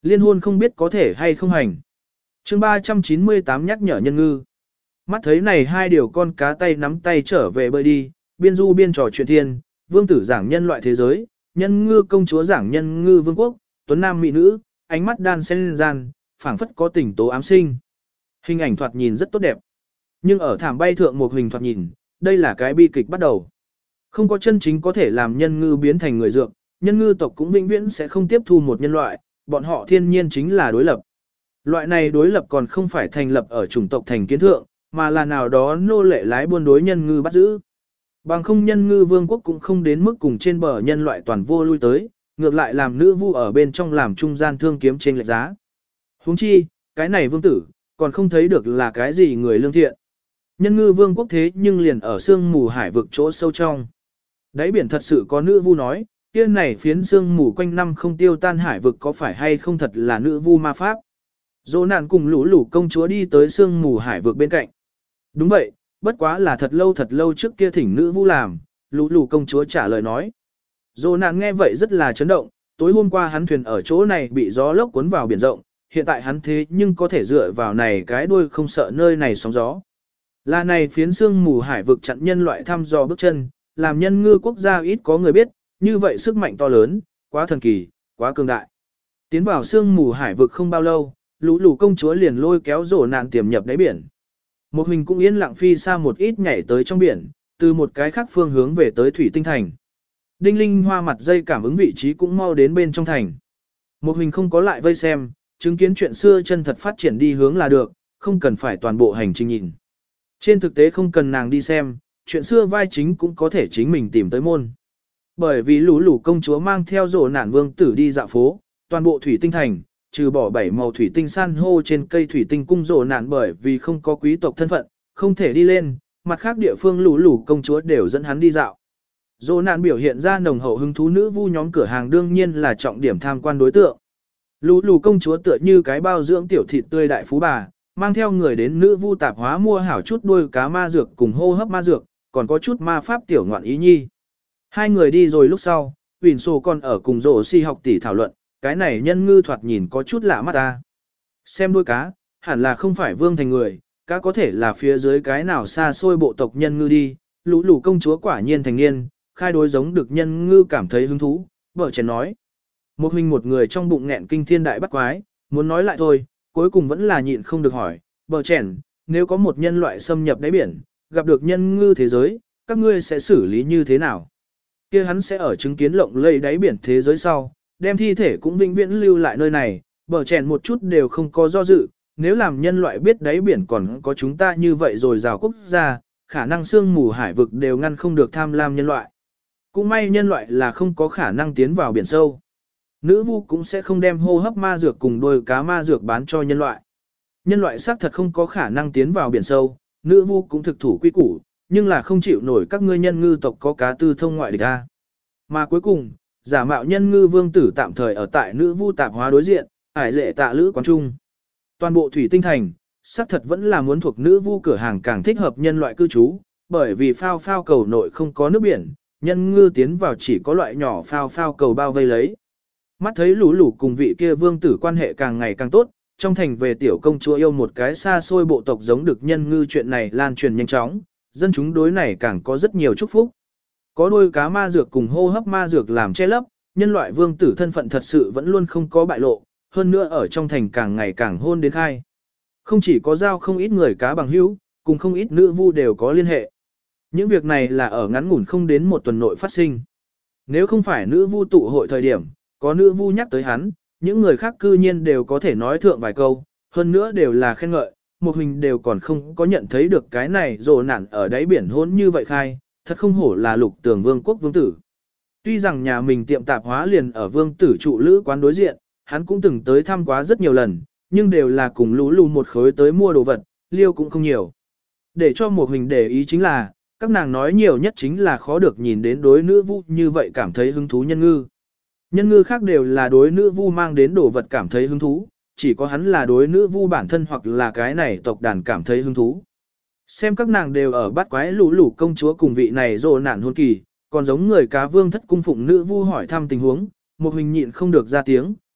Liên hôn không biết có thể hay không hành. chương ba trăm chín mươi tám nhắc nhở nhân ngư. Mắt thấy này hai điều con cá tay nắm tay trở về bơi đi, biên du biên trò chuyện thiên, vương tử giảng nhân loại thế giới, nhân ngư công chúa giảng nhân ngư vương quốc, tuấn nam mỹ nữ, ánh mắt đan xen gian, phảng phất có tình tố ám sinh. Hình ảnh thoạt nhìn rất tốt đẹp. Nhưng ở thảm bay thượng một hình thoạt nhìn, đây là cái bi kịch bắt đầu. Không có chân chính có thể làm nhân ngư biến thành người dược, nhân ngư tộc cũng vĩnh viễn sẽ không tiếp thu một nhân loại, bọn họ thiên nhiên chính là đối lập. Loại này đối lập còn không phải thành lập ở chủng tộc thành kiến thượng, mà là nào đó nô lệ lái buôn đối nhân ngư bắt giữ. Bằng không nhân ngư vương quốc cũng không đến mức cùng trên bờ nhân loại toàn vô lui tới, ngược lại làm nữ vu ở bên trong làm trung gian thương kiếm trên lệch giá. Huống chi, cái này vương tử, còn không thấy được là cái gì người lương thiện. Nhân ngư vương quốc thế nhưng liền ở sương mù hải vực chỗ sâu trong. Đáy biển thật sự có nữ vu nói, kia này phiến sương mù quanh năm không tiêu tan hải vực có phải hay không thật là nữ vu ma pháp. Dỗ nạn cùng lũ lũ công chúa đi tới sương mù hải vực bên cạnh. Đúng vậy, bất quá là thật lâu thật lâu trước kia thỉnh nữ vu làm, lũ lũ công chúa trả lời nói. Dỗ nạn nghe vậy rất là chấn động, tối hôm qua hắn thuyền ở chỗ này bị gió lốc cuốn vào biển rộng, hiện tại hắn thế nhưng có thể dựa vào này cái đuôi không sợ nơi này sóng gió. Là này phiến sương mù hải vực chặn nhân loại thăm dò bước chân, làm nhân ngư quốc gia ít có người biết, như vậy sức mạnh to lớn, quá thần kỳ, quá cường đại. Tiến vào sương mù hải vực không bao lâu, lũ lũ công chúa liền lôi kéo rổ nạn tiềm nhập đáy biển. Một hình cũng yên lặng phi xa một ít nhảy tới trong biển, từ một cái khác phương hướng về tới thủy tinh thành. Đinh linh hoa mặt dây cảm ứng vị trí cũng mau đến bên trong thành. Một hình không có lại vây xem, chứng kiến chuyện xưa chân thật phát triển đi hướng là được, không cần phải toàn bộ hành trình nhìn. Trên thực tế không cần nàng đi xem, chuyện xưa vai chính cũng có thể chính mình tìm tới môn. Bởi vì lũ lũ công chúa mang theo rổ nạn vương tử đi dạo phố, toàn bộ thủy tinh thành, trừ bỏ bảy màu thủy tinh san hô trên cây thủy tinh cung rổ nạn bởi vì không có quý tộc thân phận, không thể đi lên, mặt khác địa phương lũ lũ công chúa đều dẫn hắn đi dạo. Rổ nạn biểu hiện ra nồng hậu hứng thú nữ vu nhóm cửa hàng đương nhiên là trọng điểm tham quan đối tượng. Lũ lũ công chúa tựa như cái bao dưỡng tiểu thịt tươi đại phú bà, mang theo người đến nữ vu tạp hóa mua hảo chút đuôi cá ma dược cùng hô hấp ma dược, còn có chút ma pháp tiểu ngoạn ý nhi. Hai người đi rồi lúc sau, Huỳnh Sô còn ở cùng rổ si học tỷ thảo luận, cái này nhân ngư thoạt nhìn có chút lạ mắt ta. Xem đuôi cá, hẳn là không phải vương thành người, cá có thể là phía dưới cái nào xa xôi bộ tộc nhân ngư đi, lũ lũ công chúa quả nhiên thành niên, khai đối giống được nhân ngư cảm thấy hứng thú, vợ chén nói. Một huynh một người trong bụng nghẹn kinh thiên đại bắt quái, muốn nói lại thôi, cuối cùng vẫn là nhịn không được hỏi, bờ chèn, nếu có một nhân loại xâm nhập đáy biển, gặp được nhân ngư thế giới, các ngươi sẽ xử lý như thế nào? Kia hắn sẽ ở chứng kiến lộng lẫy đáy biển thế giới sau, đem thi thể cũng vĩnh viễn lưu lại nơi này, bờ chèn một chút đều không có do dự, nếu làm nhân loại biết đáy biển còn có chúng ta như vậy rồi rào quốc gia, khả năng sương mù hải vực đều ngăn không được tham lam nhân loại. Cũng may nhân loại là không có khả năng tiến vào biển sâu. Nữ vu cũng sẽ không đem hô hấp ma dược cùng đôi cá ma dược bán cho nhân loại. Nhân loại xác thật không có khả năng tiến vào biển sâu, nữ vu cũng thực thủ quy củ, nhưng là không chịu nổi các ngươi nhân ngư tộc có cá tư thông ngoại địch a. Mà cuối cùng, giả mạo nhân ngư vương tử tạm thời ở tại nữ vu tạp hóa đối diện, ải lệ tạ lữ quán trung. Toàn bộ thủy tinh thành, xác thật vẫn là muốn thuộc nữ vu cửa hàng càng thích hợp nhân loại cư trú, bởi vì phao phao cầu nội không có nước biển, nhân ngư tiến vào chỉ có loại nhỏ phao phao cầu bao vây lấy. Mắt thấy lũ lũ cùng vị kia vương tử quan hệ càng ngày càng tốt, trong thành về tiểu công chúa yêu một cái xa xôi bộ tộc giống được nhân ngư chuyện này lan truyền nhanh chóng, dân chúng đối này càng có rất nhiều chúc phúc. Có đôi cá ma dược cùng hô hấp ma dược làm che lấp, nhân loại vương tử thân phận thật sự vẫn luôn không có bại lộ, hơn nữa ở trong thành càng ngày càng hôn đến khai. Không chỉ có giao không ít người cá bằng hữu, cùng không ít nữ vu đều có liên hệ. Những việc này là ở ngắn ngủn không đến một tuần nội phát sinh. Nếu không phải nữ vu tụ hội thời điểm, có nữ vu nhắc tới hắn, những người khác cư nhiên đều có thể nói thượng vài câu, hơn nữa đều là khen ngợi, một hình đều còn không có nhận thấy được cái này rồ nản ở đáy biển hôn như vậy khai, thật không hổ là lục tường vương quốc vương tử. Tuy rằng nhà mình tiệm tạp hóa liền ở vương tử trụ lữ quán đối diện, hắn cũng từng tới thăm quá rất nhiều lần, nhưng đều là cùng lũ lù một khối tới mua đồ vật, liêu cũng không nhiều. Để cho một hình để ý chính là, các nàng nói nhiều nhất chính là khó được nhìn đến đối nữ vu như vậy cảm thấy hứng thú nhân ngư. Nhân ngư khác đều là đối nữ vu mang đến đồ vật cảm thấy hứng thú, chỉ có hắn là đối nữ vu bản thân hoặc là cái này tộc đàn cảm thấy hứng thú. Xem các nàng đều ở bắt quái lũ lũ công chúa cùng vị này rồ nạn hôn kỳ, còn giống người cá vương thất cung phụng nữ vu hỏi thăm tình huống, một hình nhịn không được ra tiếng,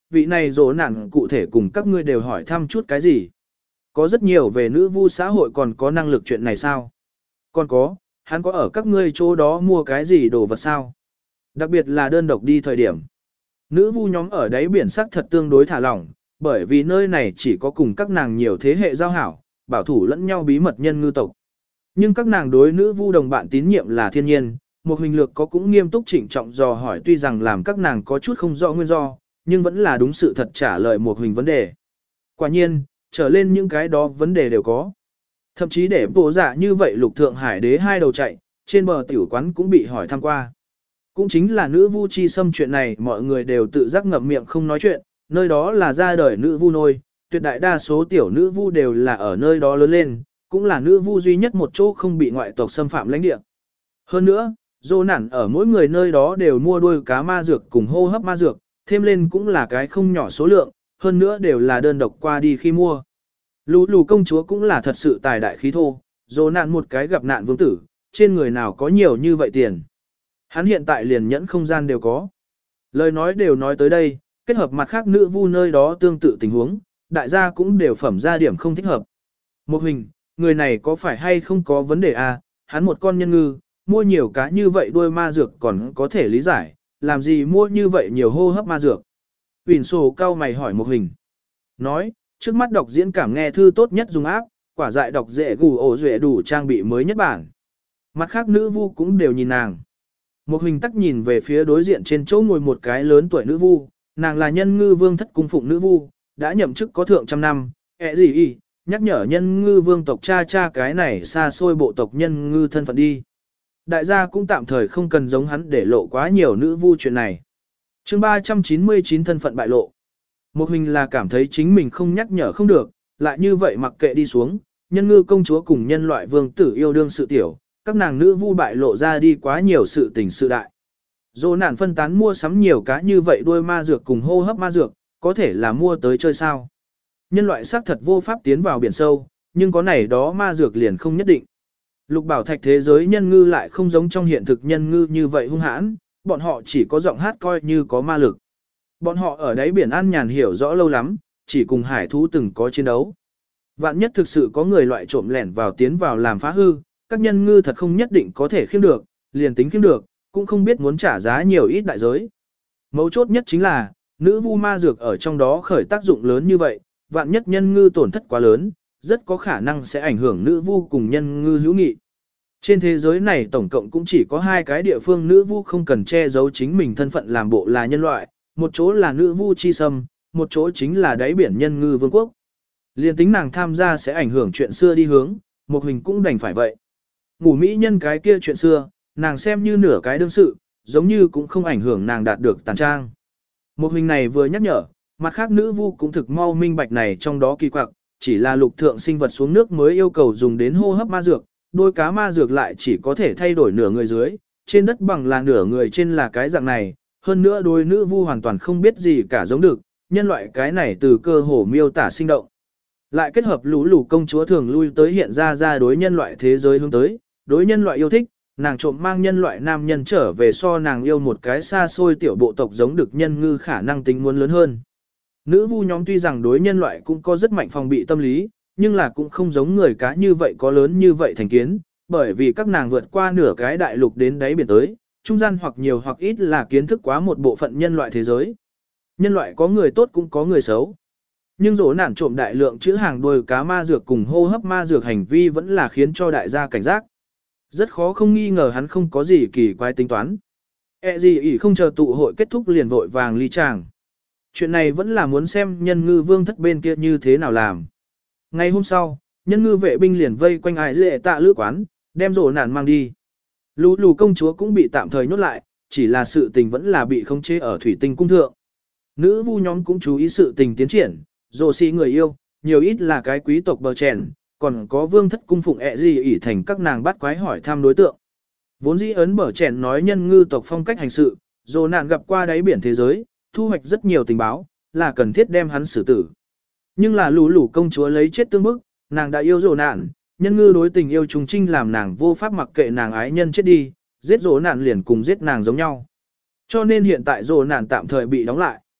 vị này dỗ nạn cụ thể cùng các ngươi đều hỏi thăm chút cái gì. Có rất nhiều về nữ vu xã hội còn có năng lực chuyện này sao? Còn có, hắn có ở các ngươi chỗ đó mua cái gì đồ vật sao? Đặc biệt là đơn độc đi thời điểm. Nữ vu nhóm ở đáy biển sắc thật tương đối thả lỏng, bởi vì nơi này chỉ có cùng các nàng nhiều thế hệ giao hảo, bảo thủ lẫn nhau bí mật nhân ngư tộc. Nhưng các nàng đối nữ vu đồng bạn tín nhiệm là thiên nhiên, một hình lược có cũng nghiêm túc chỉnh trọng dò hỏi, tuy rằng làm các nàng có chút không rõ nguyên do, nhưng vẫn là đúng sự thật trả lời một hình vấn đề. Quả nhiên, trở lên những cái đó vấn đề đều có. Thậm chí để bộ dạ như vậy lục thượng hải đế hai đầu chạy, trên bờ tiểu quán cũng bị hỏi thăm qua. Cũng chính là nữ vu chi xâm chuyện này mọi người đều tự giác ngậm miệng không nói chuyện, nơi đó là ra đời nữ vu nôi, tuyệt đại đa số tiểu nữ vu đều là ở nơi đó lớn lên, cũng là nữ vu duy nhất một chỗ không bị ngoại tộc xâm phạm lãnh địa. Hơn nữa, dô nản ở mỗi người nơi đó đều mua đuôi cá ma dược cùng hô hấp ma dược, thêm lên cũng là cái không nhỏ số lượng, hơn nữa đều là đơn độc qua đi khi mua. Lù lù công chúa cũng là thật sự tài đại khí thô, dô nạn một cái gặp nạn vương tử, trên người nào có nhiều như vậy tiền. Hắn hiện tại liền nhẫn không gian đều có. Lời nói đều nói tới đây, kết hợp mặt khác nữ vu nơi đó tương tự tình huống, đại gia cũng đều phẩm ra điểm không thích hợp. Một hình, người này có phải hay không có vấn đề à, hắn một con nhân ngư, mua nhiều cá như vậy đuôi ma dược còn có thể lý giải, làm gì mua như vậy nhiều hô hấp ma dược. Huỳnh sổ cao mày hỏi một hình. Nói, trước mắt đọc diễn cảm nghe thư tốt nhất dùng áp, quả dại đọc dễ gù ổ duệ đủ trang bị mới nhất bản. Mặt khác nữ vu cũng đều nhìn nàng. Một hình tắc nhìn về phía đối diện trên chỗ ngồi một cái lớn tuổi nữ vu, nàng là nhân ngư vương thất cung phụng nữ vu, đã nhậm chức có thượng trăm năm, ẹ gì y, nhắc nhở nhân ngư vương tộc cha cha cái này xa xôi bộ tộc nhân ngư thân phận đi. Đại gia cũng tạm thời không cần giống hắn để lộ quá nhiều nữ vu chuyện này. chương ba trăm chín mươi chín thân phận bại lộ. Một hình là cảm thấy chính mình không nhắc nhở không được, lại như vậy mặc kệ đi xuống, nhân ngư công chúa cùng nhân loại vương tử yêu đương sự tiểu, các nàng nữ vu bại lộ ra đi quá nhiều sự tình sự đại. Dô nản phân tán mua sắm nhiều cá như vậy đuôi ma dược cùng hô hấp ma dược, có thể là mua tới chơi sao. Nhân loại xác thật vô pháp tiến vào biển sâu, nhưng có này đó ma dược liền không nhất định. Lục bảo thạch thế giới nhân ngư lại không giống trong hiện thực nhân ngư như vậy hung hãn, bọn họ chỉ có giọng hát coi như có ma lực. Bọn họ ở đáy biển an nhàn hiểu rõ lâu lắm, chỉ cùng hải thú từng có chiến đấu. Vạn nhất thực sự có người loại trộm lẻn vào tiến vào làm phá hư, các nhân ngư thật không nhất định có thể khiêm được, liền tính khiêm được, cũng không biết muốn trả giá nhiều ít đại giới. Mấu chốt nhất chính là, nữ vu ma dược ở trong đó khởi tác dụng lớn như vậy, vạn nhất nhân ngư tổn thất quá lớn, rất có khả năng sẽ ảnh hưởng nữ vu cùng nhân ngư hữu nghị. Trên thế giới này tổng cộng cũng chỉ có hai cái địa phương nữ vu không cần che giấu chính mình thân phận làm bộ là nhân loại, một chỗ là nữ vu chi sâm, một chỗ chính là đáy biển nhân ngư vương quốc. Liên tính nàng tham gia sẽ ảnh hưởng chuyện xưa đi hướng, một hình cũng đành phải vậy. Ngủ mỹ nhân cái kia chuyện xưa, nàng xem như nửa cái đương sự, giống như cũng không ảnh hưởng nàng đạt được tàn trang. Một hình này vừa nhắc nhở, mặt khác nữ vu cũng thực mau minh bạch này trong đó kỳ quặc, chỉ là lục thượng sinh vật xuống nước mới yêu cầu dùng đến hô hấp ma dược, đôi cá ma dược lại chỉ có thể thay đổi nửa người dưới, trên đất bằng là nửa người trên là cái dạng này, hơn nữa đôi nữ vu hoàn toàn không biết gì cả giống được, nhân loại cái này từ cơ hồ miêu tả sinh động. Lại kết hợp lũ lũ công chúa thường lui tới hiện ra ra đối nhân loại thế giới hướng tới, đối nhân loại yêu thích, nàng trộm mang nhân loại nam nhân trở về so nàng yêu một cái xa xôi tiểu bộ tộc giống được nhân ngư khả năng tính muốn lớn hơn. Nữ vu nhóm tuy rằng đối nhân loại cũng có rất mạnh phòng bị tâm lý, nhưng là cũng không giống người cá như vậy có lớn như vậy thành kiến, bởi vì các nàng vượt qua nửa cái đại lục đến đáy biển tới, trung gian hoặc nhiều hoặc ít là kiến thức quá một bộ phận nhân loại thế giới. Nhân loại có người tốt cũng có người xấu. Nhưng rổ nản trộm đại lượng chữ hàng đuôi cá ma dược cùng hô hấp ma dược hành vi vẫn là khiến cho đại gia cảnh giác. Rất khó không nghi ngờ hắn không có gì kỳ quái tính toán. E gì ỉ không chờ tụ hội kết thúc liền vội vàng ly tràng. Chuyện này vẫn là muốn xem nhân ngư vương thất bên kia như thế nào làm. Ngày hôm sau, nhân ngư vệ binh liền vây quanh ai dễ tạ lữ quán, đem rổ nản mang đi. Lù lù công chúa cũng bị tạm thời nhốt lại, chỉ là sự tình vẫn là bị khống chế ở thủy tinh cung thượng. Nữ vu nhóm cũng chú ý sự tình tiến triển, rổ xì người yêu, nhiều ít là cái quý tộc bờ chèn, còn có vương thất cung phụng ẹ gì ỉ thành các nàng bắt quái hỏi thăm đối tượng. Vốn dĩ ấn bờ chèn nói nhân ngư tộc phong cách hành sự, rổ nản gặp qua đáy biển thế giới, thu hoạch rất nhiều tình báo, là cần thiết đem hắn xử tử. Nhưng là lù lù công chúa lấy chết tương bức, nàng đã yêu rổ nản, nhân ngư đối tình yêu trùng trinh làm nàng vô pháp mặc kệ nàng ái nhân chết đi, giết rổ nản liền cùng giết nàng giống nhau. Cho nên hiện tại rổ nản tạm thời bị đóng lại.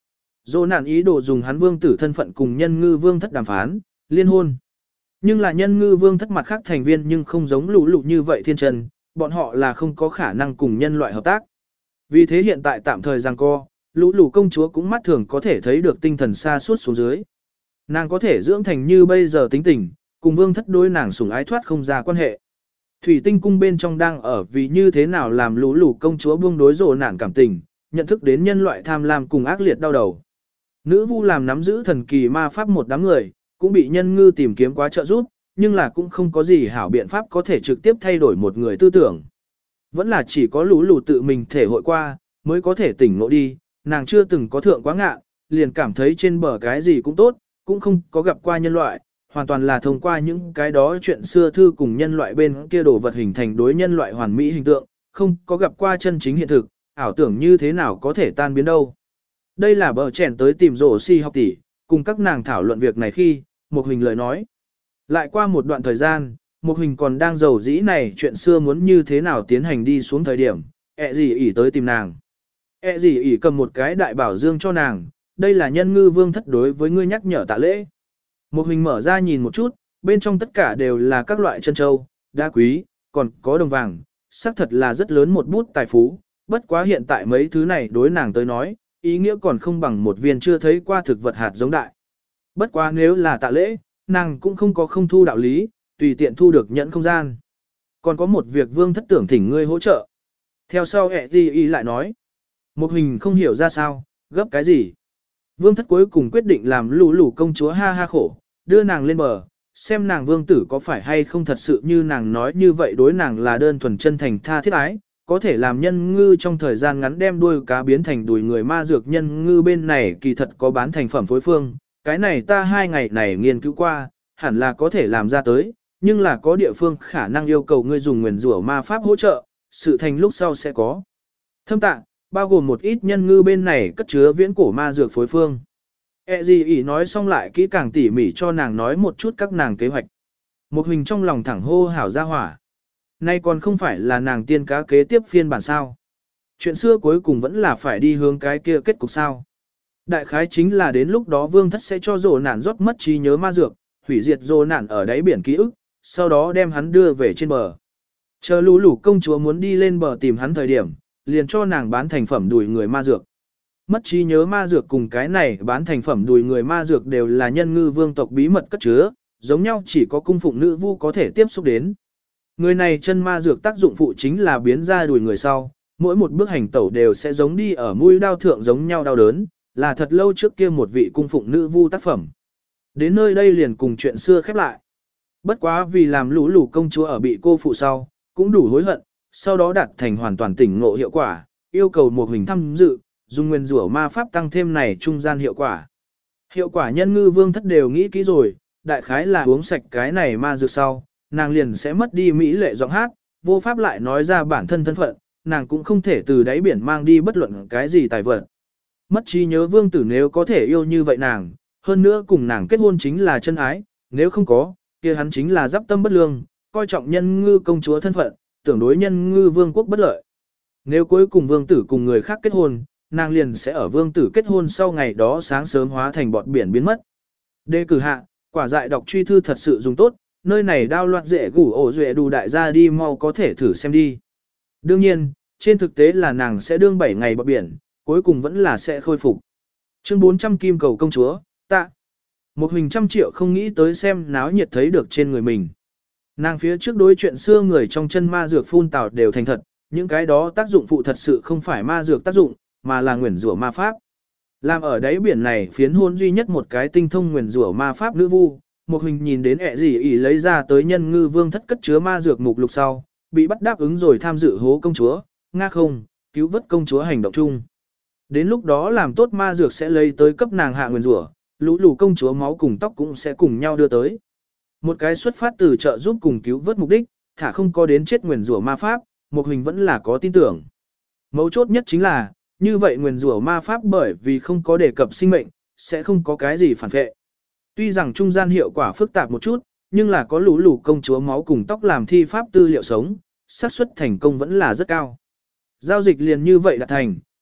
Dỗ nạn ý đồ dùng hắn vương tử thân phận cùng nhân ngư vương thất đàm phán, liên hôn. Nhưng là nhân ngư vương thất mặt khác thành viên nhưng không giống lũ lụ như vậy thiên trần, bọn họ là không có khả năng cùng nhân loại hợp tác. Vì thế hiện tại tạm thời giằng co, lũ lụ công chúa cũng mắt thường có thể thấy được tinh thần xa suốt xuống dưới. Nàng có thể dưỡng thành như bây giờ tính tình, cùng vương thất đối nàng sủng ái thoát không ra quan hệ. Thủy tinh cung bên trong đang ở vì như thế nào làm lũ lụ công chúa buông đối rồ nản cảm tình, nhận thức đến nhân loại tham lam cùng ác liệt đau đầu. Nữ vu làm nắm giữ thần kỳ ma pháp một đám người, cũng bị nhân ngư tìm kiếm quá trợ giúp, nhưng là cũng không có gì hảo biện pháp có thể trực tiếp thay đổi một người tư tưởng. Vẫn là chỉ có lũ lụ tự mình thể hội qua, mới có thể tỉnh ngộ đi, nàng chưa từng có thượng quá ngạ, liền cảm thấy trên bờ cái gì cũng tốt, cũng không có gặp qua nhân loại, hoàn toàn là thông qua những cái đó chuyện xưa thư cùng nhân loại bên kia đổ vật hình thành đối nhân loại hoàn mỹ hình tượng, không có gặp qua chân chính hiện thực, ảo tưởng như thế nào có thể tan biến đâu. Đây là bờ chèn tới tìm rổ si học tỷ, cùng các nàng thảo luận việc này khi, một hình lời nói. Lại qua một đoạn thời gian, một hình còn đang giàu dĩ này chuyện xưa muốn như thế nào tiến hành đi xuống thời điểm, ẹ gì ỉ tới tìm nàng. ẹ gì ỉ cầm một cái đại bảo dương cho nàng, đây là nhân ngư vương thất đối với ngươi nhắc nhở tạ lễ. Một hình mở ra nhìn một chút, bên trong tất cả đều là các loại chân châu, đá quý, còn có đồng vàng, xác thật là rất lớn một bút tài phú, bất quá hiện tại mấy thứ này đối nàng tới nói, ý nghĩa còn không bằng một viên chưa thấy qua thực vật hạt giống đại. Bất quá nếu là tạ lễ, nàng cũng không có không thu đạo lý, tùy tiện thu được nhận không gian. Còn có một việc vương thất tưởng thỉnh ngươi hỗ trợ. Theo sau ẹ gì y lại nói, một hình không hiểu ra sao, gấp cái gì. Vương thất cuối cùng quyết định làm lũ lũ công chúa ha ha khổ, đưa nàng lên bờ, xem nàng vương tử có phải hay không thật sự như nàng nói như vậy đối nàng là đơn thuần chân thành tha thiết ái, có thể làm nhân ngư trong thời gian ngắn đem đuôi cá biến thành đùi người ma dược nhân ngư bên này kỳ thật có bán thành phẩm phối phương, cái này ta hai ngày này nghiên cứu qua, hẳn là có thể làm ra tới, nhưng là có địa phương khả năng yêu cầu ngươi dùng nguyền rủa ma pháp hỗ trợ, sự thành lúc sau sẽ có. Thâm tạng, bao gồm một ít nhân ngư bên này cất chứa viễn cổ ma dược phối phương. E gì ỉ nói xong lại kỹ càng tỉ mỉ cho nàng nói một chút các nàng kế hoạch. Một hình trong lòng thẳng hô hảo ra hỏa. Nay còn không phải là nàng tiên cá kế tiếp phiên bản sao. Chuyện xưa cuối cùng vẫn là phải đi hướng cái kia kết cục sao. Đại khái chính là đến lúc đó vương thất sẽ cho rồ nạn rót mất trí nhớ ma dược, hủy diệt rồ nạn ở đáy biển ký ức, sau đó đem hắn đưa về trên bờ. Chờ lũ lũ công chúa muốn đi lên bờ tìm hắn thời điểm, liền cho nàng bán thành phẩm đùi người ma dược. Mất trí nhớ ma dược cùng cái này bán thành phẩm đùi người ma dược đều là nhân ngư vương tộc bí mật cất chứa, giống nhau chỉ có cung phụng nữ vu có thể tiếp xúc đến. Người này chân ma dược tác dụng phụ chính là biến ra đùi người sau, mỗi một bước hành tẩu đều sẽ giống đi ở mũi đao thượng giống nhau đau đớn, là thật lâu trước kia một vị cung phụng nữ vu tác phẩm. Đến nơi đây liền cùng chuyện xưa khép lại. Bất quá vì làm lũ lũ công chúa ở bị cô phụ sau, cũng đủ hối hận, sau đó đạt thành hoàn toàn tỉnh ngộ hiệu quả, yêu cầu một hình tham dự, dùng nguyên rủa ma pháp tăng thêm này trung gian hiệu quả. Hiệu quả nhân ngư vương thất đều nghĩ kỹ rồi, đại khái là uống sạch cái này ma dược sau, nàng liền sẽ mất đi mỹ lệ giọng hát, vô pháp lại nói ra bản thân thân phận, nàng cũng không thể từ đáy biển mang đi bất luận cái gì tài vật. Mất trí nhớ vương tử nếu có thể yêu như vậy nàng, hơn nữa cùng nàng kết hôn chính là chân ái, nếu không có, kia hắn chính là giáp tâm bất lương, coi trọng nhân ngư công chúa thân phận, tưởng đối nhân ngư vương quốc bất lợi. Nếu cuối cùng vương tử cùng người khác kết hôn, nàng liền sẽ ở vương tử kết hôn sau ngày đó sáng sớm hóa thành bọt biển biến mất. Đề cử hạ, quả dại đọc truy thư thật sự dùng tốt, nơi này đao loạt dễ gủ ổ duệ đủ đại gia đi mau có thể thử xem đi. Đương nhiên, trên thực tế là nàng sẽ đương bảy ngày bọt biển, cuối cùng vẫn là sẽ khôi phục. Chương bốn trăm kim cầu công chúa, tạ. Một hình trăm triệu không nghĩ tới xem náo nhiệt thấy được trên người mình. Nàng phía trước đối chuyện xưa người trong chân ma dược phun tào đều thành thật, những cái đó tác dụng phụ thật sự không phải ma dược tác dụng, mà là nguyền rủa ma pháp. Làm ở đáy biển này phiến hôn duy nhất một cái tinh thông nguyền rủa ma pháp nữ vu, một hình nhìn đến ẹ gì ỉ lấy ra tới nhân ngư vương thất cất chứa ma dược mục lục sau, bị bắt đáp ứng rồi tham dự hố công chúa, nga không, cứu vớt công chúa hành động chung. Đến lúc đó làm tốt ma dược sẽ lấy tới cấp nàng hạ nguyền rủa, lũ lù công chúa máu cùng tóc cũng sẽ cùng nhau đưa tới. Một cái xuất phát từ trợ giúp cùng cứu vớt mục đích, thả không có đến chết nguyền rủa ma pháp, một hình vẫn là có tin tưởng. Mấu chốt nhất chính là, như vậy nguyền rủa ma pháp bởi vì không có đề cập sinh mệnh, sẽ không có cái gì phản vệ. Tuy rằng trung gian hiệu quả phức tạp một chút, nhưng là có lũ lù công chúa máu cùng tóc làm thi pháp tư liệu sống, xác suất thành công vẫn là rất cao. Giao dịch liền như vậy là thành,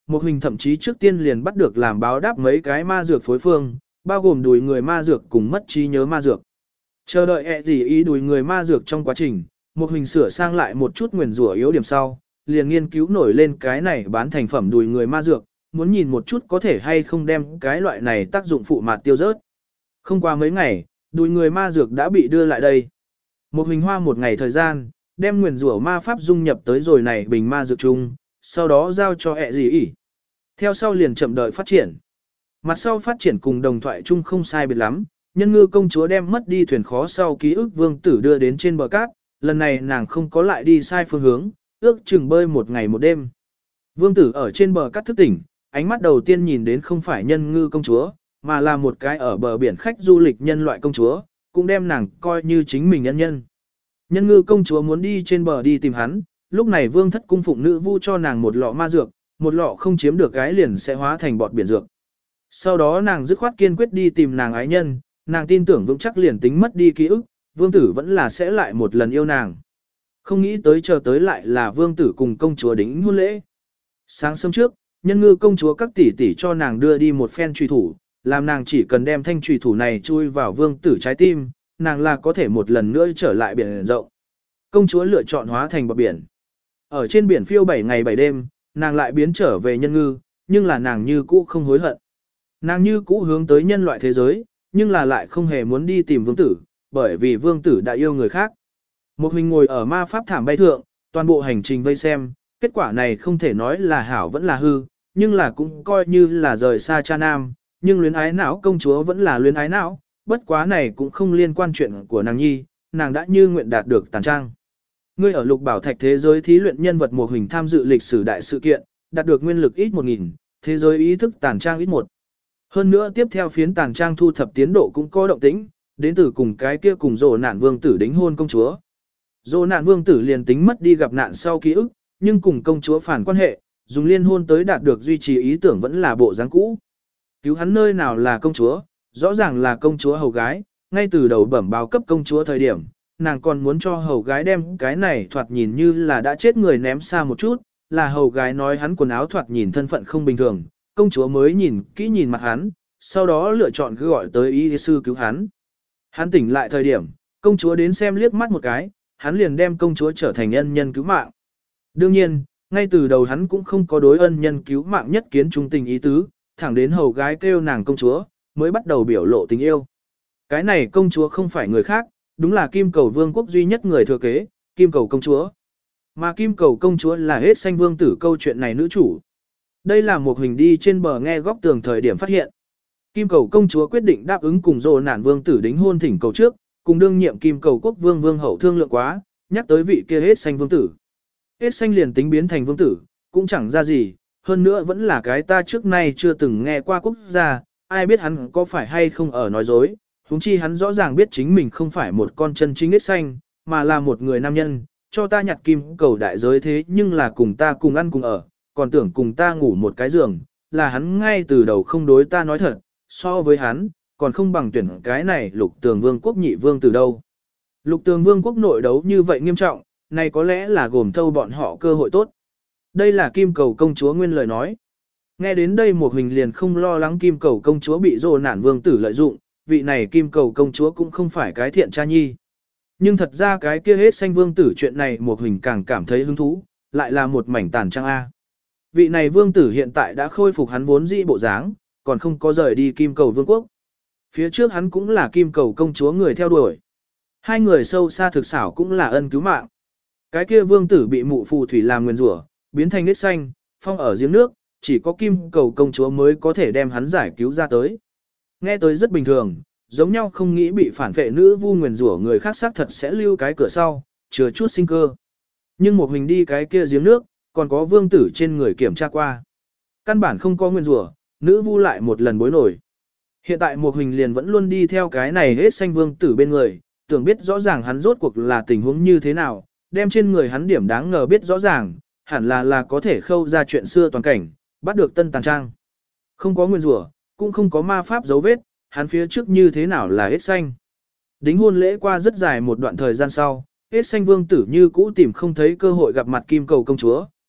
một hình thậm chí trước tiên liền bắt được làm báo đáp mấy cái ma dược phối phương, bao gồm đùi người ma dược cùng mất trí nhớ ma dược. Chờ đợi ẹ gì ý đùi người ma dược trong quá trình, một hình sửa sang lại một chút nguyền rủa yếu điểm sau, liền nghiên cứu nổi lên cái này bán thành phẩm đùi người ma dược, muốn nhìn một chút có thể hay không đem cái loại này tác dụng phụ mạt tiêu rớt. Không qua mấy ngày, đùi người ma dược đã bị đưa lại đây. Một hình hoa một ngày thời gian, đem nguyền rủa ma pháp dung nhập tới rồi này bình ma dược chung, sau đó giao cho ẹ gì ý. Theo sau liền chậm đợi phát triển. Mặt sau phát triển cùng đồng thoại chung không sai biệt lắm, nhân ngư công chúa đem mất đi thuyền khó sau ký ức vương tử đưa đến trên bờ cát, lần này nàng không có lại đi sai phương hướng, ước chừng bơi một ngày một đêm. Vương tử ở trên bờ cát thức tỉnh, ánh mắt đầu tiên nhìn đến không phải nhân ngư công chúa, mà là một cái ở bờ biển khách du lịch nhân loại công chúa, cũng đem nàng coi như chính mình nhân nhân. Nhân ngư công chúa muốn đi trên bờ đi tìm hắn, lúc này vương thất cung phụng nữ vu cho nàng một lọ ma dược, một lọ không chiếm được gái liền sẽ hóa thành bọt biển dược. Sau đó nàng dứt khoát kiên quyết đi tìm nàng ái nhân, nàng tin tưởng vững chắc liền tính mất đi ký ức, vương tử vẫn là sẽ lại một lần yêu nàng. Không nghĩ tới chờ tới lại là vương tử cùng công chúa đính hôn lễ. Sáng sớm trước, nhân ngư công chúa các tỷ tỷ cho nàng đưa đi một phen truy thủ, làm nàng chỉ cần đem thanh truy thủ này chui vào vương tử trái tim, nàng là có thể một lần nữa trở lại biển rộng. Công chúa lựa chọn hóa thành bọt biển. Ở trên biển phiêu bảy ngày bảy đêm, nàng lại biến trở về nhân ngư, nhưng là nàng như cũ không hối hận. Nàng như cũ hướng tới nhân loại thế giới, nhưng là lại không hề muốn đi tìm vương tử, bởi vì vương tử đã yêu người khác. Một mình ngồi ở ma pháp thảm bay thượng, toàn bộ hành trình vây xem, kết quả này không thể nói là hảo vẫn là hư, nhưng là cũng coi như là rời xa cha nam, nhưng luyến ái não công chúa vẫn là luyến ái não, bất quá này cũng không liên quan chuyện của nàng nhi, nàng đã như nguyện đạt được tàn trang. Ngươi ở lục bảo thạch thế giới thí luyện nhân vật một hình tham dự lịch sử đại sự kiện, đạt được nguyên lực ít một nghìn, thế giới ý thức tàn trang ít một. Hơn nữa tiếp theo phiến tàn trang thu thập tiến độ cũng có động tĩnh, đến từ cùng cái kia cùng rồ nạn vương tử đính hôn công chúa. Rồ nạn vương tử liền tính mất đi gặp nạn sau ký ức, nhưng cùng công chúa phản quan hệ, dùng liên hôn tới đạt được duy trì ý tưởng vẫn là bộ dáng cũ. Cứu hắn nơi nào là công chúa, rõ ràng là công chúa hầu gái, ngay từ đầu bẩm báo cấp công chúa thời điểm, nàng còn muốn cho hầu gái đem cái này thoạt nhìn như là đã chết người ném xa một chút, là hầu gái nói hắn quần áo thoạt nhìn thân phận không bình thường, công chúa mới nhìn kỹ nhìn mặt hắn, sau đó lựa chọn cứ gọi tới y sư cứu hắn. Hắn tỉnh lại thời điểm, công chúa đến xem liếc mắt một cái, hắn liền đem công chúa trở thành ân nhân cứu mạng. Đương nhiên, ngay từ đầu hắn cũng không có đối ân nhân cứu mạng nhất kiến trung tình ý tứ, thẳng đến hầu gái kêu nàng công chúa, mới bắt đầu biểu lộ tình yêu. Cái này công chúa không phải người khác, đúng là Kim Cầu Vương quốc duy nhất người thừa kế, Kim Cầu công chúa. Mà Kim Cầu công chúa là hết xanh vương tử câu chuyện này nữ chủ. Đây là một hình đi trên bờ nghe góc tường thời điểm phát hiện. Kim Cầu công chúa quyết định đáp ứng cùng rồ nạn vương tử đính hôn thỉnh cầu trước, cùng đương nhiệm Kim Cầu quốc vương vương hậu thương lượng quá, nhắc tới vị kia hết xanh vương tử. Hết xanh liền tính biến thành vương tử, cũng chẳng ra gì, hơn nữa vẫn là cái ta trước nay chưa từng nghe qua quốc gia, ai biết hắn có phải hay không ở nói dối, huống chi hắn rõ ràng biết chính mình không phải một con chân chính hết xanh, mà là một người nam nhân, cho ta nhặt Kim Cầu đại giới thế nhưng là cùng ta cùng ăn cùng ở, còn tưởng cùng ta ngủ một cái giường, là hắn ngay từ đầu không đối ta nói thật, so với hắn, còn không bằng tuyển cái này lục tường vương quốc nhị vương từ đâu. Lục tường vương quốc nội đấu như vậy nghiêm trọng, này có lẽ là gồm thâu bọn họ cơ hội tốt. Đây là Kim Cầu công chúa nguyên lời nói. Nghe đến đây một hình liền không lo lắng Kim Cầu công chúa bị rồ nạn vương tử lợi dụng, vị này Kim Cầu công chúa cũng không phải cái thiện cha nhi. Nhưng thật ra cái kia hết xanh vương tử chuyện này một hình càng cảm thấy hứng thú, lại là một mảnh tàn trang A. Vị này vương tử hiện tại đã khôi phục hắn vốn dĩ bộ dáng, còn không có rời đi Kim Cầu vương quốc. Phía trước hắn cũng là Kim Cầu công chúa người theo đuổi. Hai người sâu xa thực xảo cũng là ân cứu mạng. Cái kia vương tử bị mụ phù thủy làm nguyên rủa, biến thành nết xanh, phong ở giếng nước, chỉ có Kim Cầu công chúa mới có thể đem hắn giải cứu ra tới. Nghe tới rất bình thường, giống nhau không nghĩ bị phản vệ nữ vu nguyền rủa người khác xác thật sẽ lưu cái cửa sau, chừa chút sinh cơ. Nhưng một hình đi cái kia giếng nước, còn có vương tử trên người kiểm tra qua. Căn bản không có nguyền rủa, nữ vu lại một lần bối nổi. Hiện tại một hình liền vẫn luôn đi theo cái này hết xanh vương tử bên người, tưởng biết rõ ràng hắn rốt cuộc là tình huống như thế nào, đem trên người hắn điểm đáng ngờ biết rõ ràng, hẳn là là có thể khâu ra chuyện xưa toàn cảnh, bắt được tân tàn trang. Không có nguyên rủa, cũng không có ma pháp dấu vết, hắn phía trước như thế nào là hết xanh. Đính hôn lễ qua rất dài một đoạn thời gian sau, hết xanh vương tử như cũ tìm không thấy cơ hội gặp mặt Kim Cầu công chúa,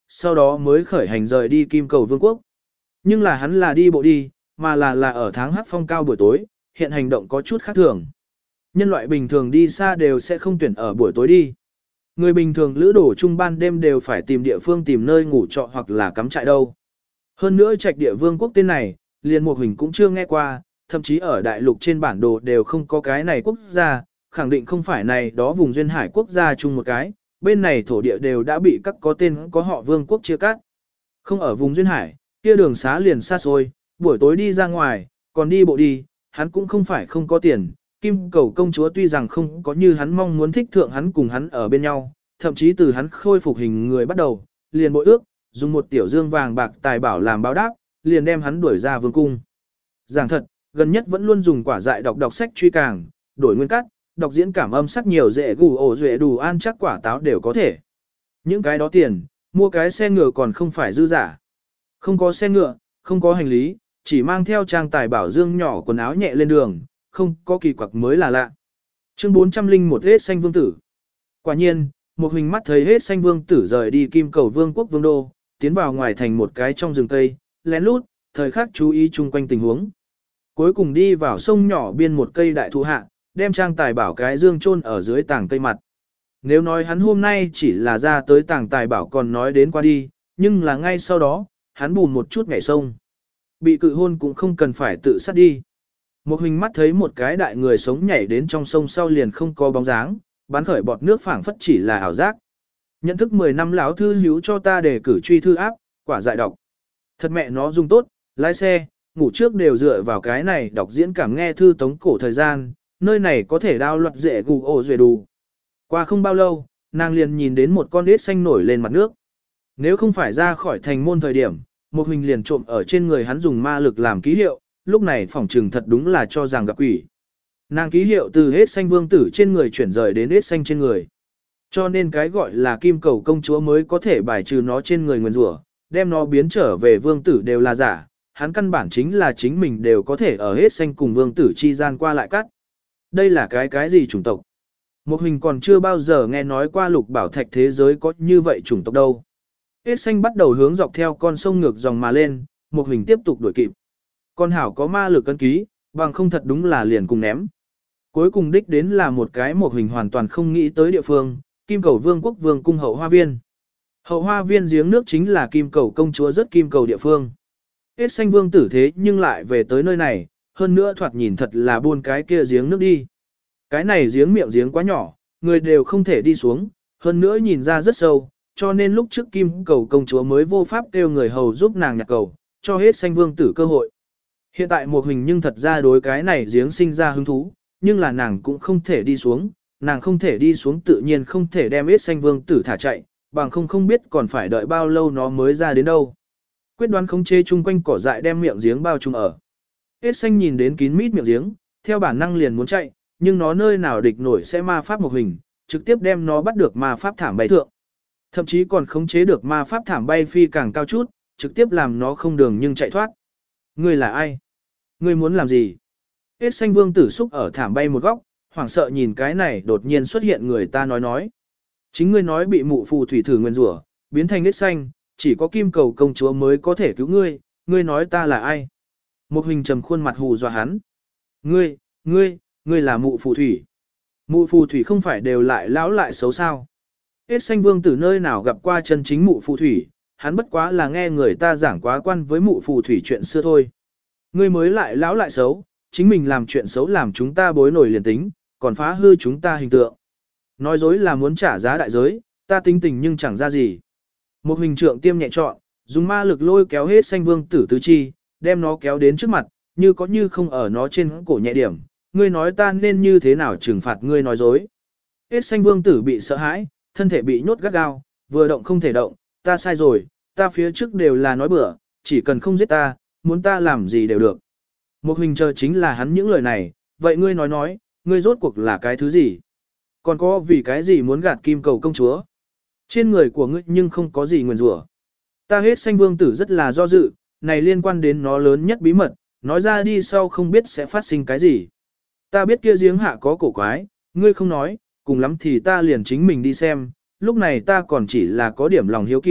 sau đó mới khởi hành rời đi Kim Cầu Vương quốc. Nhưng là hắn là đi bộ đi, mà là là ở tháng hắc phong cao buổi tối, hiện hành động có chút khác thường. Nhân loại bình thường đi xa đều sẽ không tuyển ở buổi tối đi. Người bình thường lữ đổ chung ban đêm đều phải tìm địa phương tìm nơi ngủ trọ hoặc là cắm trại đâu. Hơn nữa trạch địa vương quốc tên này, liền một hình cũng chưa nghe qua, thậm chí ở đại lục trên bản đồ đều không có cái này quốc gia, khẳng định không phải này đó vùng duyên hải quốc gia chung một cái, bên này thổ địa đều đã bị các có tên có họ vương quốc chia cắt. Không ở vùng duyên hải, kia đường xá liền xa xôi, buổi tối đi ra ngoài, còn đi bộ đi, hắn cũng không phải không có tiền. Kim Cầu công chúa tuy rằng không có như hắn mong muốn thích thượng hắn cùng hắn ở bên nhau, thậm chí từ hắn khôi phục hình người bắt đầu, liền bội ước, dùng một tiểu dương vàng bạc tài bảo làm báo đáp, liền đem hắn đuổi ra vương cung. Giảng thật, gần nhất vẫn luôn dùng quả dại đọc đọc sách truy càng, đổi nguyên cắt, đọc diễn cảm âm sắc nhiều dễ gù ổ duệ đủ an chắc quả táo đều có thể. Những cái đó tiền, mua cái xe ngựa còn không phải dư giả. Không có xe ngựa, không có hành lý, chỉ mang theo trang tài bảo dương nhỏ quần áo nhẹ lên đường, không có kỳ quặc mới là lạ. Chương bốn trăm linh một hết xanh vương tử. Quả nhiên, một hình mắt thấy hết xanh vương tử rời đi Kim Cầu vương quốc vương đô, tiến vào ngoài thành một cái trong rừng cây, lén lút, thời khắc chú ý chung quanh tình huống. Cuối cùng đi vào sông nhỏ biên một cây đại thụ hạ, đem trang tài bảo cái dương chôn ở dưới tảng cây mặt. Nếu nói hắn hôm nay chỉ là ra tới tảng tài bảo còn nói đến qua đi, nhưng là ngay sau đó, hắn bùn một chút nhảy sông. Bị cự hôn cũng không cần phải tự sát đi. Một hình mắt thấy một cái đại người sống nhảy đến trong sông sau liền không có bóng dáng, bắn khởi bọt nước phảng phất chỉ là ảo giác. Nhận thức mười năm lão thư hữu cho ta để cử truy thư áp, quả dại đọc. Thật mẹ nó dùng tốt, lái xe, ngủ trước đều dựa vào cái này đọc diễn cảm nghe thư tống cổ thời gian, nơi này có thể đao loạt dễ gù ổ duệ đủ. Qua không bao lâu, nàng liền nhìn đến một con ếch xanh nổi lên mặt nước. Nếu không phải ra khỏi thành môn thời điểm, một hình liền trộm ở trên người hắn dùng ma lực làm ký hiệu, lúc này phỏng trừng thật đúng là cho rằng gặp quỷ. Nàng ký hiệu từ hết xanh vương tử trên người chuyển rời đến hết xanh trên người. Cho nên cái gọi là Kim Cầu công chúa mới có thể bài trừ nó trên người nguyền rủa, đem nó biến trở về vương tử đều là giả. Hắn căn bản chính là chính mình đều có thể ở hết xanh cùng vương tử chi gian qua lại cắt. Đây là cái cái gì chủng tộc? Một hình còn chưa bao giờ nghe nói qua lục bảo thạch thế giới có như vậy chủng tộc đâu. Hết xanh bắt đầu hướng dọc theo con sông ngược dòng mà lên, một hình tiếp tục đuổi kịp. Con hảo có ma lực cân ký, bằng không thật đúng là liền cùng ném. Cuối cùng đích đến là một cái một hình hoàn toàn không nghĩ tới địa phương, Kim Cầu Vương quốc vương cung hậu hoa viên. Hậu hoa viên giếng nước chính là Kim Cầu công chúa rất Kim Cầu địa phương. Hết xanh vương tử thế nhưng lại về tới nơi này, hơn nữa thoạt nhìn thật là buôn cái kia giếng nước đi. Cái này giếng miệng giếng quá nhỏ, người đều không thể đi xuống, hơn nữa nhìn ra rất sâu, cho nên lúc trước Kim Cầu công chúa mới vô pháp kêu người hầu giúp nàng nhặt cầu, cho hết xanh vương tử cơ hội. Hiện tại một hình nhưng thật ra đối cái này giếng sinh ra hứng thú, nhưng là nàng cũng không thể đi xuống, nàng không thể đi xuống tự nhiên không thể đem hết xanh vương tử thả chạy, bằng không không biết còn phải đợi bao lâu nó mới ra đến đâu. Quyết đoán khống chế chung quanh cỏ dại đem miệng giếng bao trùm ở. Hết xanh nhìn đến kín mít miệng giếng, theo bản năng liền muốn chạy, nhưng nó nơi nào địch nổi sẽ ma pháp một hình, trực tiếp đem nó bắt được ma pháp thảm bay thượng. Thậm chí còn khống chế được ma pháp thảm bay phi càng cao chút, trực tiếp làm nó không đường nhưng chạy thoát. Ngươi là ai? Ngươi muốn làm gì? Hết xanh vương tử xúc ở thảm bay một góc, hoảng sợ nhìn cái này đột nhiên xuất hiện người ta nói nói. Chính ngươi nói bị mụ phù thủy thử nguyên rủa, biến thành hết xanh, chỉ có Kim Cầu công chúa mới có thể cứu ngươi, ngươi nói ta là ai? Một hình trầm khuôn mặt hù dọa hắn. Ngươi, ngươi, ngươi là mụ phù thủy. Mụ phù thủy không phải đều lại lão lại xấu sao? Hết xanh vương tử nơi nào gặp qua chân chính mụ phù thủy, hắn bất quá là nghe người ta giảng quá quan với mụ phù thủy chuyện xưa thôi. Ngươi mới lại lão lại xấu, chính mình làm chuyện xấu làm chúng ta bối nổi liền tính, còn phá hư chúng ta hình tượng. Nói dối là muốn trả giá đại giới, ta tính tình nhưng chẳng ra gì. Một hình trượng tiêm nhẹ trọn, dùng ma lực lôi kéo hết xanh vương tử tứ chi, đem nó kéo đến trước mặt, như có như không ở nó trên cổ nhẹ điểm. Ngươi nói ta nên như thế nào trừng phạt ngươi nói dối. Hết xanh vương tử bị sợ hãi, thân thể bị nhốt gắt gao, vừa động không thể động, ta sai rồi, ta phía trước đều là nói bừa, chỉ cần không giết ta, muốn ta làm gì đều được. Một hình chờ chính là hắn những lời này, vậy ngươi nói nói, ngươi rốt cuộc là cái thứ gì? Còn có vì cái gì muốn gạt Kim Cầu công chúa? Trên người của ngươi nhưng không có gì nguyền rủa. Ta hết xanh vương tử rất là do dự, này liên quan đến nó lớn nhất bí mật, nói ra đi sau không biết sẽ phát sinh cái gì. Ta biết kia giếng hạ có cổ quái, ngươi không nói, cùng lắm thì ta liền chính mình đi xem, lúc này ta còn chỉ là có điểm lòng hiếu kỳ,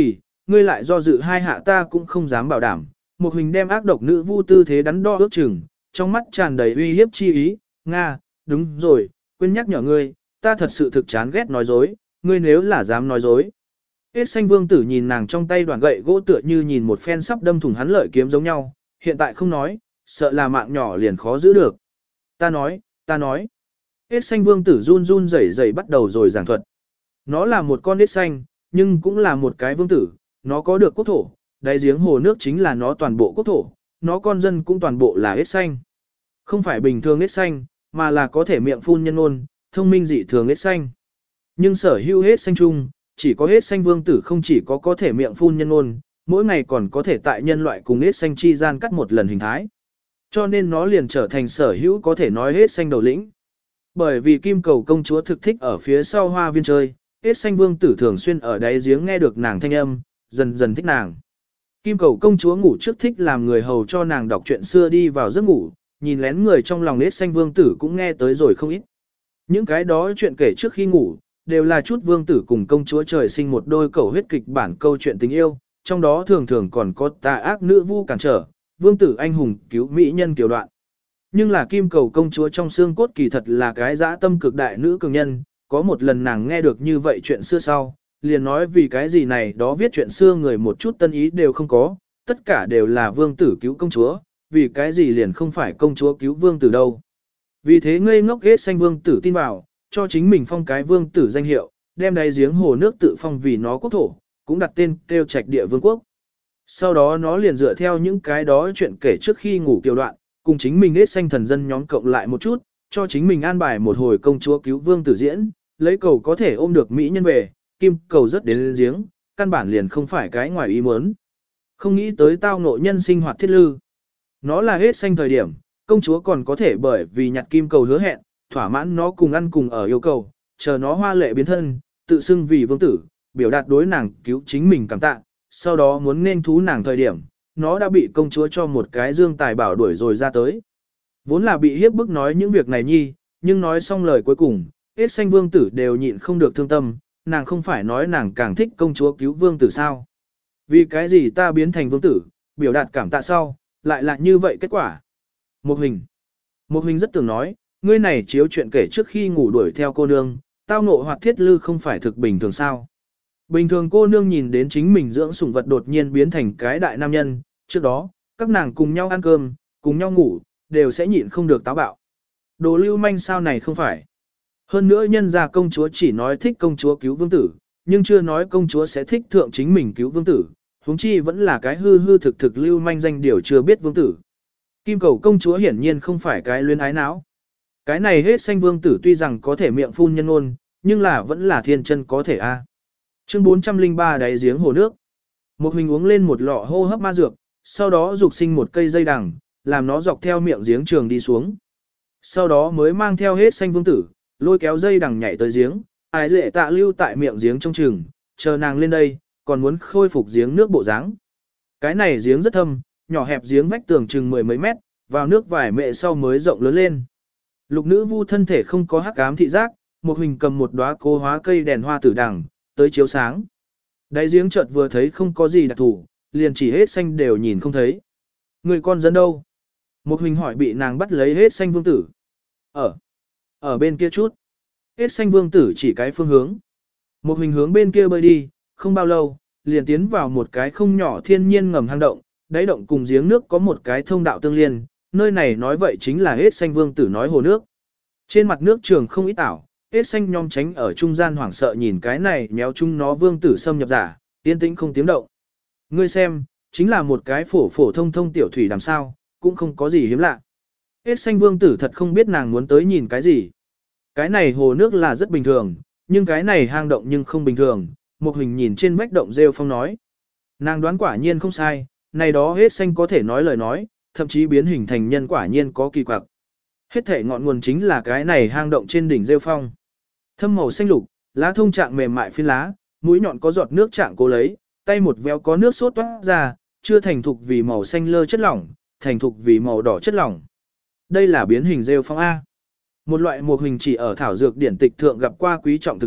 ngươi lại do dự hai hạ ta cũng không dám bảo đảm. Một hình đem ác độc nữ vu tư thế đắn đo ước chừng, trong mắt tràn đầy uy hiếp chi ý, Nga, đúng rồi, quên nhắc nhở ngươi, ta thật sự thực chán ghét nói dối, ngươi nếu là dám nói dối. Hết xanh vương tử nhìn nàng trong tay đoạn gậy gỗ tựa như nhìn một phen sắp đâm thủng hắn lợi kiếm giống nhau, hiện tại không nói, sợ là mạng nhỏ liền khó giữ được. Ta nói, ta nói. Hết xanh vương tử run run rẩy rẩy bắt đầu rồi giảng thuật. Nó là một con hết xanh, nhưng cũng là một cái vương tử, nó có được quốc thổ, đáy giếng hồ nước chính là nó toàn bộ quốc thổ, nó con dân cũng toàn bộ là hết xanh. Không phải bình thường hết xanh, mà là có thể miệng phun nhân ôn, thông minh dị thường hết xanh. Nhưng sở hữu hết xanh chung, chỉ có hết xanh vương tử không chỉ có có thể miệng phun nhân ôn, mỗi ngày còn có thể tại nhân loại cùng hết xanh chi gian cắt một lần hình thái. Cho nên nó liền trở thành sở hữu có thể nói hết xanh đầu lĩnh. Bởi vì kim cầu công chúa thực thích ở phía sau hoa viên chơi, hết xanh vương tử thường xuyên ở đáy giếng nghe được nàng thanh âm, dần dần thích nàng. Kim cầu công chúa ngủ trước thích làm người hầu cho nàng đọc chuyện xưa đi vào giấc ngủ, nhìn lén người trong lòng hết xanh vương tử cũng nghe tới rồi không ít. Những cái đó chuyện kể trước khi ngủ, đều là chút vương tử cùng công chúa trời sinh một đôi cầu huyết kịch bản câu chuyện tình yêu, trong đó thường thường còn có tà ác nữ vu cản trở, vương tử anh hùng cứu mỹ nhân kiều đoạn. Nhưng là kim cầu công chúa trong xương cốt kỳ thật là cái dã tâm cực đại nữ cường nhân, có một lần nàng nghe được như vậy chuyện xưa sau, liền nói vì cái gì này đó viết chuyện xưa người một chút tân ý đều không có, tất cả đều là vương tử cứu công chúa, vì cái gì liền không phải công chúa cứu vương tử đâu. Vì thế ngây ngốc ghét xanh vương tử tin vào, cho chính mình phong cái vương tử danh hiệu, đem đáy giếng hồ nước tự phong vì nó quốc thổ, cũng đặt tên kêu trạch địa vương quốc. Sau đó nó liền dựa theo những cái đó chuyện kể trước khi ngủ kiều đoạn, cùng chính mình ghét xanh thần dân nhóm cộng lại một chút, cho chính mình an bài một hồi công chúa cứu vương tử diễn, lấy cầu có thể ôm được mỹ nhân về, kim cầu rất đến lên giếng, căn bản liền không phải cái ngoài ý muốn. Không nghĩ tới tao nội nhân sinh hoạt thiết lư. Nó là hết xanh thời điểm, công chúa còn có thể bởi vì nhặt kim cầu hứa hẹn, thỏa mãn nó cùng ăn cùng ở yêu cầu, chờ nó hoa lệ biến thân, tự xưng vì vương tử, biểu đạt đối nàng cứu chính mình cảm tạ, sau đó muốn nên thú nàng thời điểm, nó đã bị công chúa cho một cái dương tài bảo đuổi rồi ra tới. Vốn là bị hiếp bức nói những việc này nhi, nhưng nói xong lời cuối cùng, hết xanh vương tử đều nhịn không được thương tâm, nàng không phải nói nàng càng thích công chúa cứu vương tử sao. Vì cái gì ta biến thành vương tử, biểu đạt cảm tạ sau, lại là như vậy kết quả. Một hình. Một hình rất tưởng nói, ngươi này chiếu chuyện kể trước khi ngủ đuổi theo cô nương, tao ngộ hoặc thiết lư không phải thực bình thường sao. Bình thường cô nương nhìn đến chính mình dưỡng sủng vật đột nhiên biến thành cái đại nam nhân, trước đó, các nàng cùng nhau ăn cơm, cùng nhau ngủ, đều sẽ nhịn không được táo bạo. Đồ lưu manh sao này không phải. Hơn nữa nhân gia công chúa chỉ nói thích công chúa cứu vương tử, nhưng chưa nói công chúa sẽ thích thượng chính mình cứu vương tử, huống chi vẫn là cái hư hư thực thực lưu manh danh điều chưa biết vương tử. Kim cầu công chúa hiển nhiên không phải cái luyến ái não. Cái này hết xanh vương tử tuy rằng có thể miệng phun nhân ôn, nhưng là vẫn là thiên chân có thể a. Chương bốn trăm lẻ ba đáy giếng hồ nước. Một hình uống lên một lọ hô hấp ma dược, sau đó dục sinh một cây dây đằng, làm nó dọc theo miệng giếng trường đi xuống. Sau đó mới mang theo hết xanh vương tử, lôi kéo dây đằng nhảy tới giếng, ai dễ tạ lưu tại miệng giếng trong chừng, chờ nàng lên đây, còn muốn khôi phục giếng nước bộ dáng. Cái này giếng rất thâm, nhỏ hẹp giếng vách tường chừng mười mấy mét, vào nước vài mệ sau mới rộng lớn lên. Lục nữ vu thân thể không có hắc ám thị giác, một hình cầm một đóa cố hóa cây đèn hoa tử đằng, tới chiếu sáng. Đáy giếng chợt vừa thấy không có gì đặc thù, liền chỉ hết xanh đều nhìn không thấy. Người con dân đâu? Một hình hỏi bị nàng bắt lấy hết xanh vương tử. Ở, ở bên kia chút. Hết xanh vương tử chỉ cái phương hướng. Một hình hướng bên kia bơi đi, không bao lâu, liền tiến vào một cái không nhỏ thiên nhiên ngầm hang động, đáy động cùng giếng nước có một cái thông đạo tương liên, nơi này nói vậy chính là hết xanh vương tử nói hồ nước. Trên mặt nước trường không ít ảo, hết xanh nhom tránh ở trung gian hoảng sợ nhìn cái này méo chung nó vương tử xâm nhập giả, yên tĩnh không tiếng động. Ngươi xem, chính là một cái phổ phổ thông thông tiểu thủy đàm sao, cũng không có gì hiếm lạ. Hết xanh vương tử thật không biết nàng muốn tới nhìn cái gì. Cái này hồ nước là rất bình thường, nhưng cái này hang động nhưng không bình thường, một hình nhìn trên vách động rêu phong nói. Nàng đoán quả nhiên không sai, này đó hết xanh có thể nói lời nói, thậm chí biến hình thành nhân quả nhiên có kỳ quặc. Hết thể ngọn nguồn chính là cái này hang động trên đỉnh rêu phong. Thâm màu xanh lục, lá thông trạng mềm mại phiến lá, mũi nhọn có giọt nước trạng cố lấy, tay một véo có nước sốt toát ra, chưa thành thục vì màu xanh lơ chất lỏng, thành thục vì màu đỏ chất lỏng. Đây là biến hình rêu phong A. Một loại mục hình chỉ ở thảo dược điển tịch thượng gặp qua quý trọng thực vật,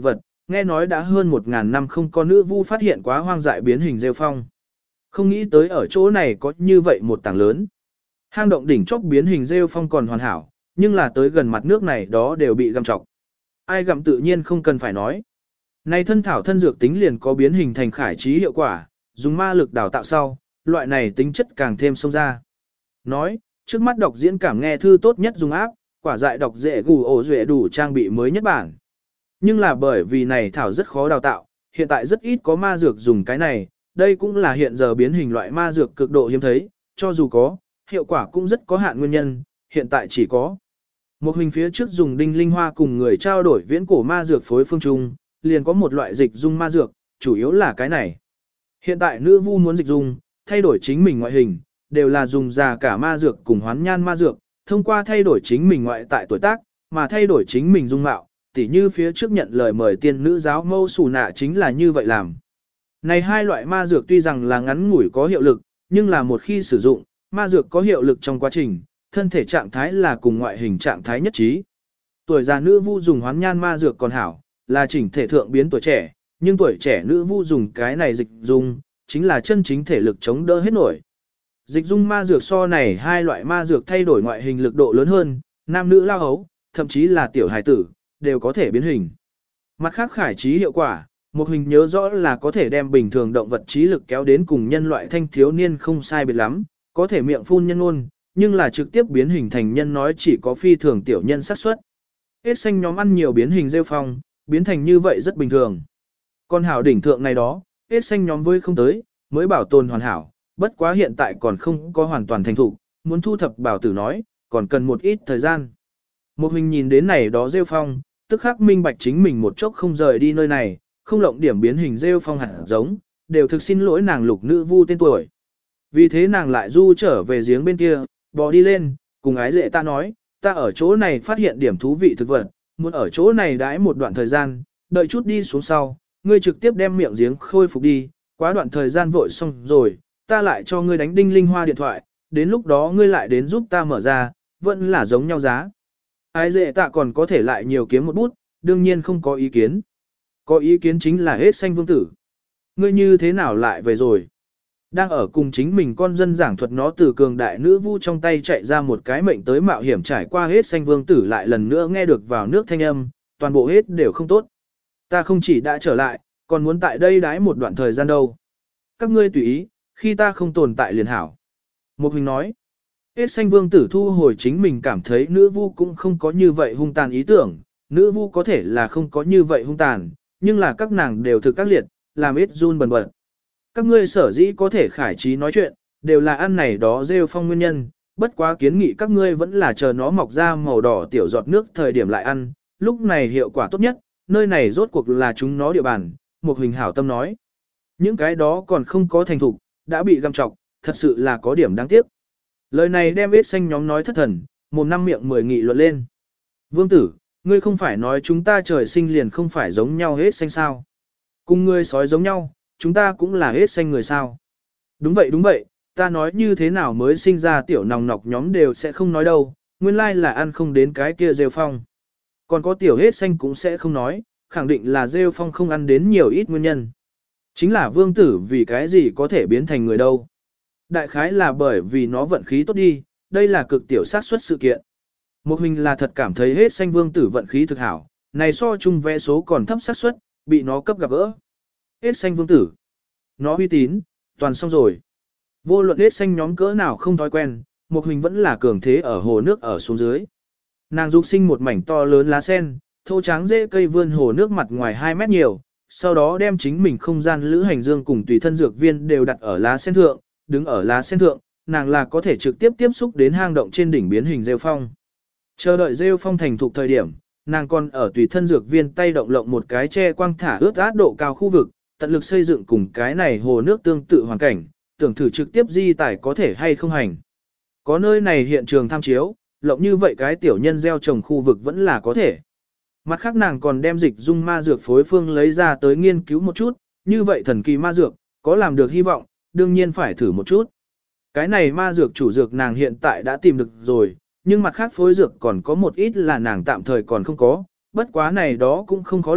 nghe nói đã hơn một ngàn năm không có nữ vu phát hiện quá hoang dại biến hình rêu phong. Không nghĩ tới ở chỗ này có như vậy một tảng lớn. Hang động đỉnh chóp biến hình rêu phong còn hoàn hảo, nhưng là tới gần mặt nước này đó đều bị găm trọc. Ai gặm tự nhiên không cần phải nói. Này thân thảo thân dược tính liền có biến hình thành khải trí hiệu quả, dùng ma lực đào tạo sau, loại này tính chất càng thêm sâu ra. Nói, trước mắt đọc diễn cảm nghe thư tốt nhất dùng áp, quả dại đọc dễ gù ổ duệ đủ trang bị mới nhất bản. Nhưng là bởi vì này thảo rất khó đào tạo, hiện tại rất ít có ma dược dùng cái này, đây cũng là hiện giờ biến hình loại ma dược cực độ hiếm thấy, cho dù có, hiệu quả cũng rất có hạn nguyên nhân, hiện tại chỉ có. Một hình phía trước dùng đinh linh hoa cùng người trao đổi viễn cổ ma dược phối phương trung, liền có một loại dịch dung ma dược, chủ yếu là cái này. Hiện tại nữ vu muốn dịch dung, thay đổi chính mình ngoại hình, đều là dùng già cả ma dược cùng hoán nhan ma dược, thông qua thay đổi chính mình ngoại tại tuổi tác, mà thay đổi chính mình dung mạo, tỉ như phía trước nhận lời mời tiên nữ giáo mâu xù nạ chính là như vậy làm. Này hai loại ma dược tuy rằng là ngắn ngủi có hiệu lực, nhưng là một khi sử dụng, ma dược có hiệu lực trong quá trình, thân thể trạng thái là cùng ngoại hình trạng thái nhất trí. Tuổi già nữ vu dùng hoán nhan ma dược còn hảo, là chỉnh thể thượng biến tuổi trẻ, nhưng tuổi trẻ nữ vu dùng cái này dịch dung, chính là chân chính thể lực chống đỡ hết nổi. Dịch dung ma dược so này hai loại ma dược thay đổi ngoại hình lực độ lớn hơn, nam nữ lao hấu, thậm chí là tiểu hài tử, đều có thể biến hình. Mặt khác khải trí hiệu quả, một hình nhớ rõ là có thể đem bình thường động vật trí lực kéo đến cùng nhân loại thanh thiếu niên không sai biệt lắm, có thể miệng phun nhân ngôn, nhưng là trực tiếp biến hình thành nhân nói chỉ có phi thường tiểu nhân xác suất. Hết xanh nhóm ăn nhiều biến hình rêu phong, biến thành như vậy rất bình thường. Còn hảo đỉnh thượng này đó, hết xanh nhóm với không tới, mới bảo tồn hoàn hảo, bất quá hiện tại còn không có hoàn toàn thành thủ, muốn thu thập bảo tử nói, còn cần một ít thời gian. Một hình nhìn đến này đó rêu phong, tức khắc minh bạch chính mình một chốc không rời đi nơi này, không lộng điểm biến hình rêu phong hẳn giống, đều thực xin lỗi nàng lục nữ vu tên tuổi. Vì thế nàng lại du trở về giếng bên kia, bò đi lên, cùng ái dệ ta nói, ta ở chỗ này phát hiện điểm thú vị thực vật, muốn ở chỗ này đãi một đoạn thời gian, đợi chút đi xuống sau, ngươi trực tiếp đem miệng giếng khôi phục đi, quá đoạn thời gian vội xong rồi, ta lại cho ngươi đánh đinh linh hoa điện thoại, đến lúc đó ngươi lại đến giúp ta mở ra, vẫn là giống nhau giá. Ái dệ tạ còn có thể lại nhiều kiếm một bút, đương nhiên không có ý kiến. Có ý kiến chính là hết xanh vương tử. Ngươi như thế nào lại về rồi? Đang ở cùng chính mình con dân giảng thuật nó từ cường đại nữ vu trong tay chạy ra một cái mệnh tới mạo hiểm trải qua hết xanh vương tử lại lần nữa nghe được vào nước thanh âm, toàn bộ hết đều không tốt. Ta không chỉ đã trở lại, còn muốn tại đây đái một đoạn thời gian đâu. Các ngươi tùy ý, khi ta không tồn tại liền hảo. Một hình nói, hết xanh vương tử thu hồi chính mình cảm thấy nữ vu cũng không có như vậy hung tàn ý tưởng, nữ vu có thể là không có như vậy hung tàn, nhưng là các nàng đều thực các liệt, làm ít run bần bật. Các ngươi sở dĩ có thể khải trí nói chuyện, đều là ăn này đó rêu phong nguyên nhân, bất quá kiến nghị các ngươi vẫn là chờ nó mọc ra màu đỏ tiểu giọt nước thời điểm lại ăn, lúc này hiệu quả tốt nhất, nơi này rốt cuộc là chúng nó địa bàn, một hình hảo tâm nói. Những cái đó còn không có thành thục, đã bị găm trọc, thật sự là có điểm đáng tiếc. Lời này đem ít xanh nhóm nói thất thần, mồm năm miệng mười nghị luận lên. Vương tử, ngươi không phải nói chúng ta trời sinh liền không phải giống nhau hết xanh sao? Cùng ngươi sói giống nhau, chúng ta cũng là hết xanh người sao? Đúng vậy đúng vậy, ta nói như thế nào mới sinh ra tiểu nòng nọc nhóm đều sẽ không nói đâu, nguyên lai là ăn không đến cái kia rêu phong. Còn có tiểu hết xanh cũng sẽ không nói, khẳng định là rêu phong không ăn đến nhiều ít nguyên nhân. Chính là vương tử vì cái gì có thể biến thành người đâu. Đại khái là bởi vì nó vận khí tốt đi, đây là cực tiểu xác suất sự kiện. Một hình là thật cảm thấy hết xanh vương tử vận khí thực hảo, này so chung vé số còn thấp xác suất, bị nó cấp gặp gỡ. Hết xanh vương tử. Nó uy tín, toàn xong rồi. Vô luận hết xanh nhóm cỡ nào không thói quen, một hình vẫn là cường thế ở hồ nước ở xuống dưới. Nàng dục sinh một mảnh to lớn lá sen, thô tráng dễ cây vươn hồ nước mặt ngoài hai mét nhiều, sau đó đem chính mình không gian lữ hành dương cùng tùy thân dược viên đều đặt ở lá sen thượng, đứng ở lá sen thượng, nàng là có thể trực tiếp tiếp xúc đến hang động trên đỉnh biến hình rêu phong. Chờ đợi rêu phong thành thục thời điểm, nàng còn ở tùy thân dược viên tay động lộng một cái che quang thả ướt át độ cao khu vực, tận lực xây dựng cùng cái này hồ nước tương tự hoàn cảnh, tưởng thử trực tiếp di tải có thể hay không hành. Có nơi này hiện trường tham chiếu, lộng như vậy cái tiểu nhân gieo trồng khu vực vẫn là có thể. Mặt khác nàng còn đem dịch dung ma dược phối phương lấy ra tới nghiên cứu một chút, như vậy thần kỳ ma dược, có làm được hy vọng, đương nhiên phải thử một chút. Cái này ma dược chủ dược nàng hiện tại đã tìm được rồi, nhưng mặt khác phối dược còn có một ít là nàng tạm thời còn không có, bất quá này đó cũng không khó lộng,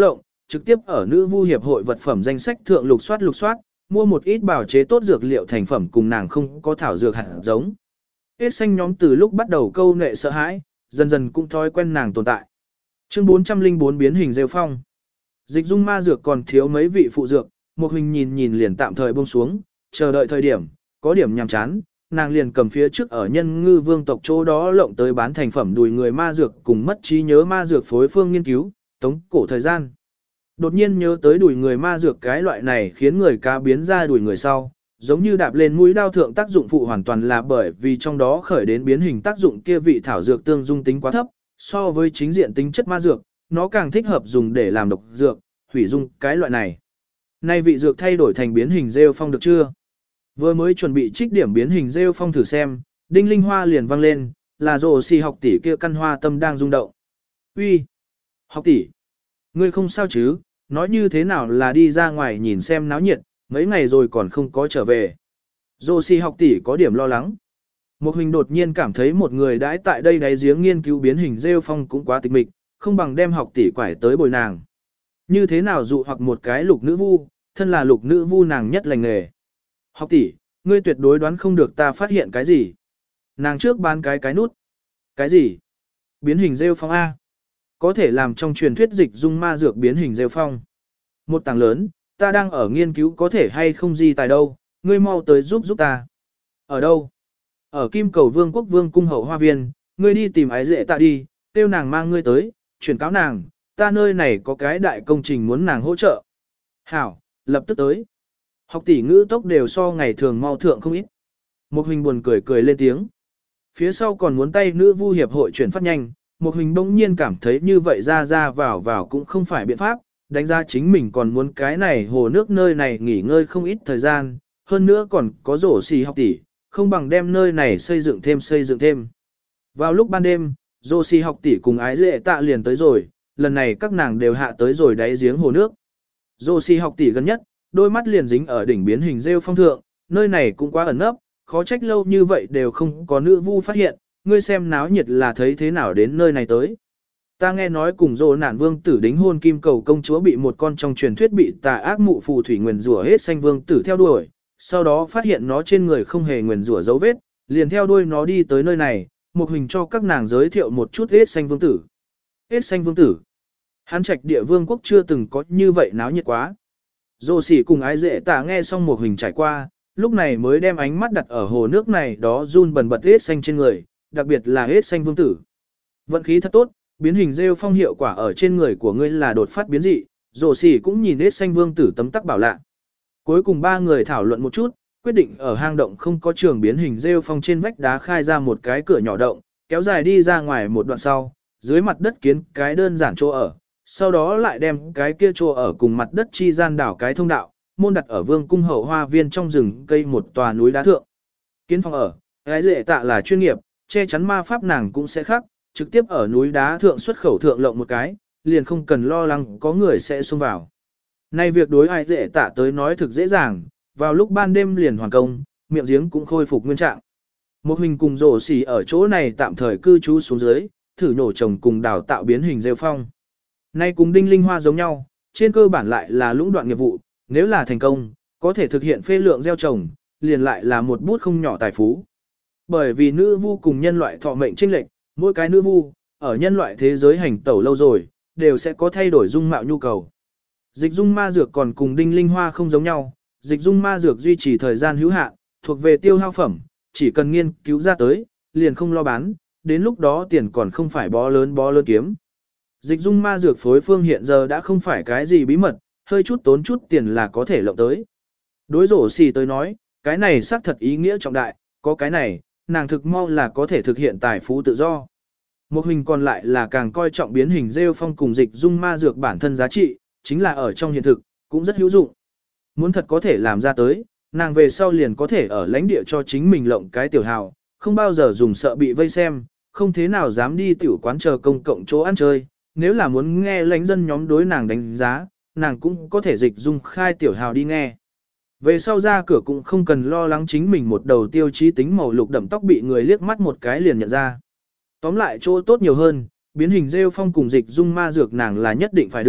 trực tiếp ở nữ vu hiệp hội vật phẩm danh sách thượng lục soát lục soát, mua một ít bảo chế tốt dược liệu thành phẩm cùng nàng không có thảo dược hạt giống. Hết xanh nhóm từ lúc bắt đầu câu nệ sợ hãi, dần dần cũng thói quen nàng tồn tại. Chương bốn trăm lẻ bốn biến hình rêu phong. Dịch dung ma dược còn thiếu mấy vị phụ dược, một hình nhìn nhìn liền tạm thời buông xuống, chờ đợi thời điểm, có điểm nhàm chán, nàng liền cầm phía trước ở nhân ngư vương tộc chỗ đó lộng tới bán thành phẩm đùi người ma dược cùng mất trí nhớ ma dược phối phương nghiên cứu, tống cổ thời gian. Đột nhiên nhớ tới đùi người ma dược cái loại này khiến người cá biến ra đùi người sau, giống như đạp lên mũi đao thượng tác dụng phụ hoàn toàn là bởi vì trong đó khởi đến biến hình tác dụng kia vị thảo dược tương dung tính quá thấp, so với chính diện tính chất ma dược, nó càng thích hợp dùng để làm độc dược, hủy dung cái loại này. Nay vị dược thay đổi thành biến hình rêu phong được chưa? Vừa mới chuẩn bị trích điểm biến hình rêu phong thử xem, đinh linh hoa liền vang lên, là rồ xì học tỷ kia căn hoa tâm đang rung động. Uy, học tỷ, ngươi không sao chứ? Nói như thế nào là đi ra ngoài nhìn xem náo nhiệt, mấy ngày rồi còn không có trở về. Rồ xì học tỷ có điểm lo lắng. Một hình đột nhiên cảm thấy một người đãi tại đây đáy giếng nghiên cứu biến hình rêu phong cũng quá tịch mịch, không bằng đem học tỷ quải tới bồi nàng. Như thế nào dụ hoặc một cái lục nữ vu, thân là lục nữ vu nàng nhất lành nghề. Học tỷ, ngươi tuyệt đối đoán không được ta phát hiện cái gì. Nàng trước bán cái cái nút. Cái gì? Biến hình rêu phong A. Có thể làm trong truyền thuyết dịch dung ma dược biến hình rêu phong. Một tảng lớn, ta đang ở nghiên cứu có thể hay không gì tài đâu, ngươi mau tới giúp giúp ta. Ở đâu? Ở Kim Cầu Vương quốc vương cung hậu hoa viên, ngươi đi tìm ái dễ ta đi, tiêu nàng mang ngươi tới, chuyển cáo nàng, ta nơi này có cái đại công trình muốn nàng hỗ trợ. Hảo, lập tức tới. Học tỷ ngữ tốc đều so ngày thường mau thượng không ít. Một hình buồn cười cười lên tiếng. Phía sau còn muốn tay nữ vu hiệp hội chuyển phát nhanh, một hình bỗng nhiên cảm thấy như vậy ra ra vào vào cũng không phải biện pháp, đánh ra chính mình còn muốn cái này hồ nước nơi này nghỉ ngơi không ít thời gian, hơn nữa còn có rổ xì học tỷ, không bằng đem nơi này xây dựng thêm xây dựng thêm. Vào lúc ban đêm, rổ xì học tỷ cùng ái dễ tạ liền tới rồi, lần này các nàng đều hạ tới rồi đáy giếng hồ nước. Rổ xì học tỷ gần nhất, đôi mắt liền dính ở đỉnh biến hình rêu phong thượng, nơi này cũng quá ẩn nấp, khó trách lâu như vậy đều không có nữ vu phát hiện, ngươi xem náo nhiệt là thấy thế nào đến nơi này tới. Ta nghe nói cùng rồ nạn vương tử đính hôn kim cầu công chúa bị một con trong truyền thuyết bị tà ác mụ phù thủy nguyền rủa hết xanh vương tử theo đuổi, sau đó phát hiện nó trên người không hề nguyền rủa dấu vết, liền theo đuôi nó đi tới nơi này, một hình cho các nàng giới thiệu một chút hết xanh vương tử. Hết xanh vương tử. Hán trạch địa vương quốc chưa từng có như vậy náo nhiệt quá. Dô sỉ cùng ái dễ tạ nghe xong một hình trải qua, lúc này mới đem ánh mắt đặt ở hồ nước này đó run bần bật hết xanh trên người, đặc biệt là hết xanh vương tử. Vận khí thật tốt, biến hình rêu phong hiệu quả ở trên người của ngươi là đột phát biến dị, dô sỉ cũng nhìn hết xanh vương tử tấm tắc bảo lạ. Cuối cùng ba người thảo luận một chút, quyết định ở hang động không có trường biến hình rêu phong trên vách đá khai ra một cái cửa nhỏ động, kéo dài đi ra ngoài một đoạn sau, dưới mặt đất kiến cái đơn giản chỗ ở. Sau đó lại đem cái kia chỗ ở cùng mặt đất chi gian đảo cái thông đạo, môn đặt ở vương cung hậu hoa viên trong rừng cây một tòa núi đá thượng. Kiến phòng ở, gái dễ tạ là chuyên nghiệp, che chắn ma pháp nàng cũng sẽ khác, trực tiếp ở núi đá thượng xuất khẩu thượng lộng một cái, liền không cần lo lắng có người sẽ xông vào. Nay việc đối ai dễ tạ tới nói thực dễ dàng, vào lúc ban đêm liền hoàn công, miệng giếng cũng khôi phục nguyên trạng. Một hình cùng rổ xỉ ở chỗ này tạm thời cư trú xuống dưới, thử nổ trồng cùng đào tạo biến hình rêu phong. Nay cùng đinh linh hoa giống nhau, trên cơ bản lại là lũng đoạn nghiệp vụ, nếu là thành công, có thể thực hiện phê lượng gieo trồng, liền lại là một bút không nhỏ tài phú. Bởi vì nữ vu cùng nhân loại thọ mệnh chênh lệch, mỗi cái nữ vu, ở nhân loại thế giới hành tẩu lâu rồi, đều sẽ có thay đổi dung mạo nhu cầu. Dịch dung ma dược còn cùng đinh linh hoa không giống nhau, dịch dung ma dược duy trì thời gian hữu hạn, thuộc về tiêu hao phẩm, chỉ cần nghiên cứu ra tới, liền không lo bán, đến lúc đó tiền còn không phải bó lớn bó lớn kiếm. Dịch dung ma dược phối phương hiện giờ đã không phải cái gì bí mật, hơi chút tốn chút tiền là có thể lộng tới. Đối rổ xì tới nói, cái này xác thật ý nghĩa trọng đại, có cái này, nàng thực mau là có thể thực hiện tài phú tự do. Một hình còn lại là càng coi trọng biến hình rêu phong cùng dịch dung ma dược bản thân giá trị, chính là ở trong hiện thực, cũng rất hữu dụng. Muốn thật có thể làm ra tới, nàng về sau liền có thể ở lãnh địa cho chính mình lộng cái tiểu hào, không bao giờ dùng sợ bị vây xem, không thế nào dám đi tiểu quán chờ công cộng chỗ ăn chơi. Nếu là muốn nghe lãnh dân nhóm đối nàng đánh giá, nàng cũng có thể dịch dung khai tiểu hào đi nghe. Về sau ra cửa cũng không cần lo lắng chính mình một đầu tiêu chí tính màu lục đậm tóc bị người liếc mắt một cái liền nhận ra. Tóm lại chỗ tốt nhiều hơn, biến hình rêu phong cùng dịch dung ma dược nàng là nhất định phải được,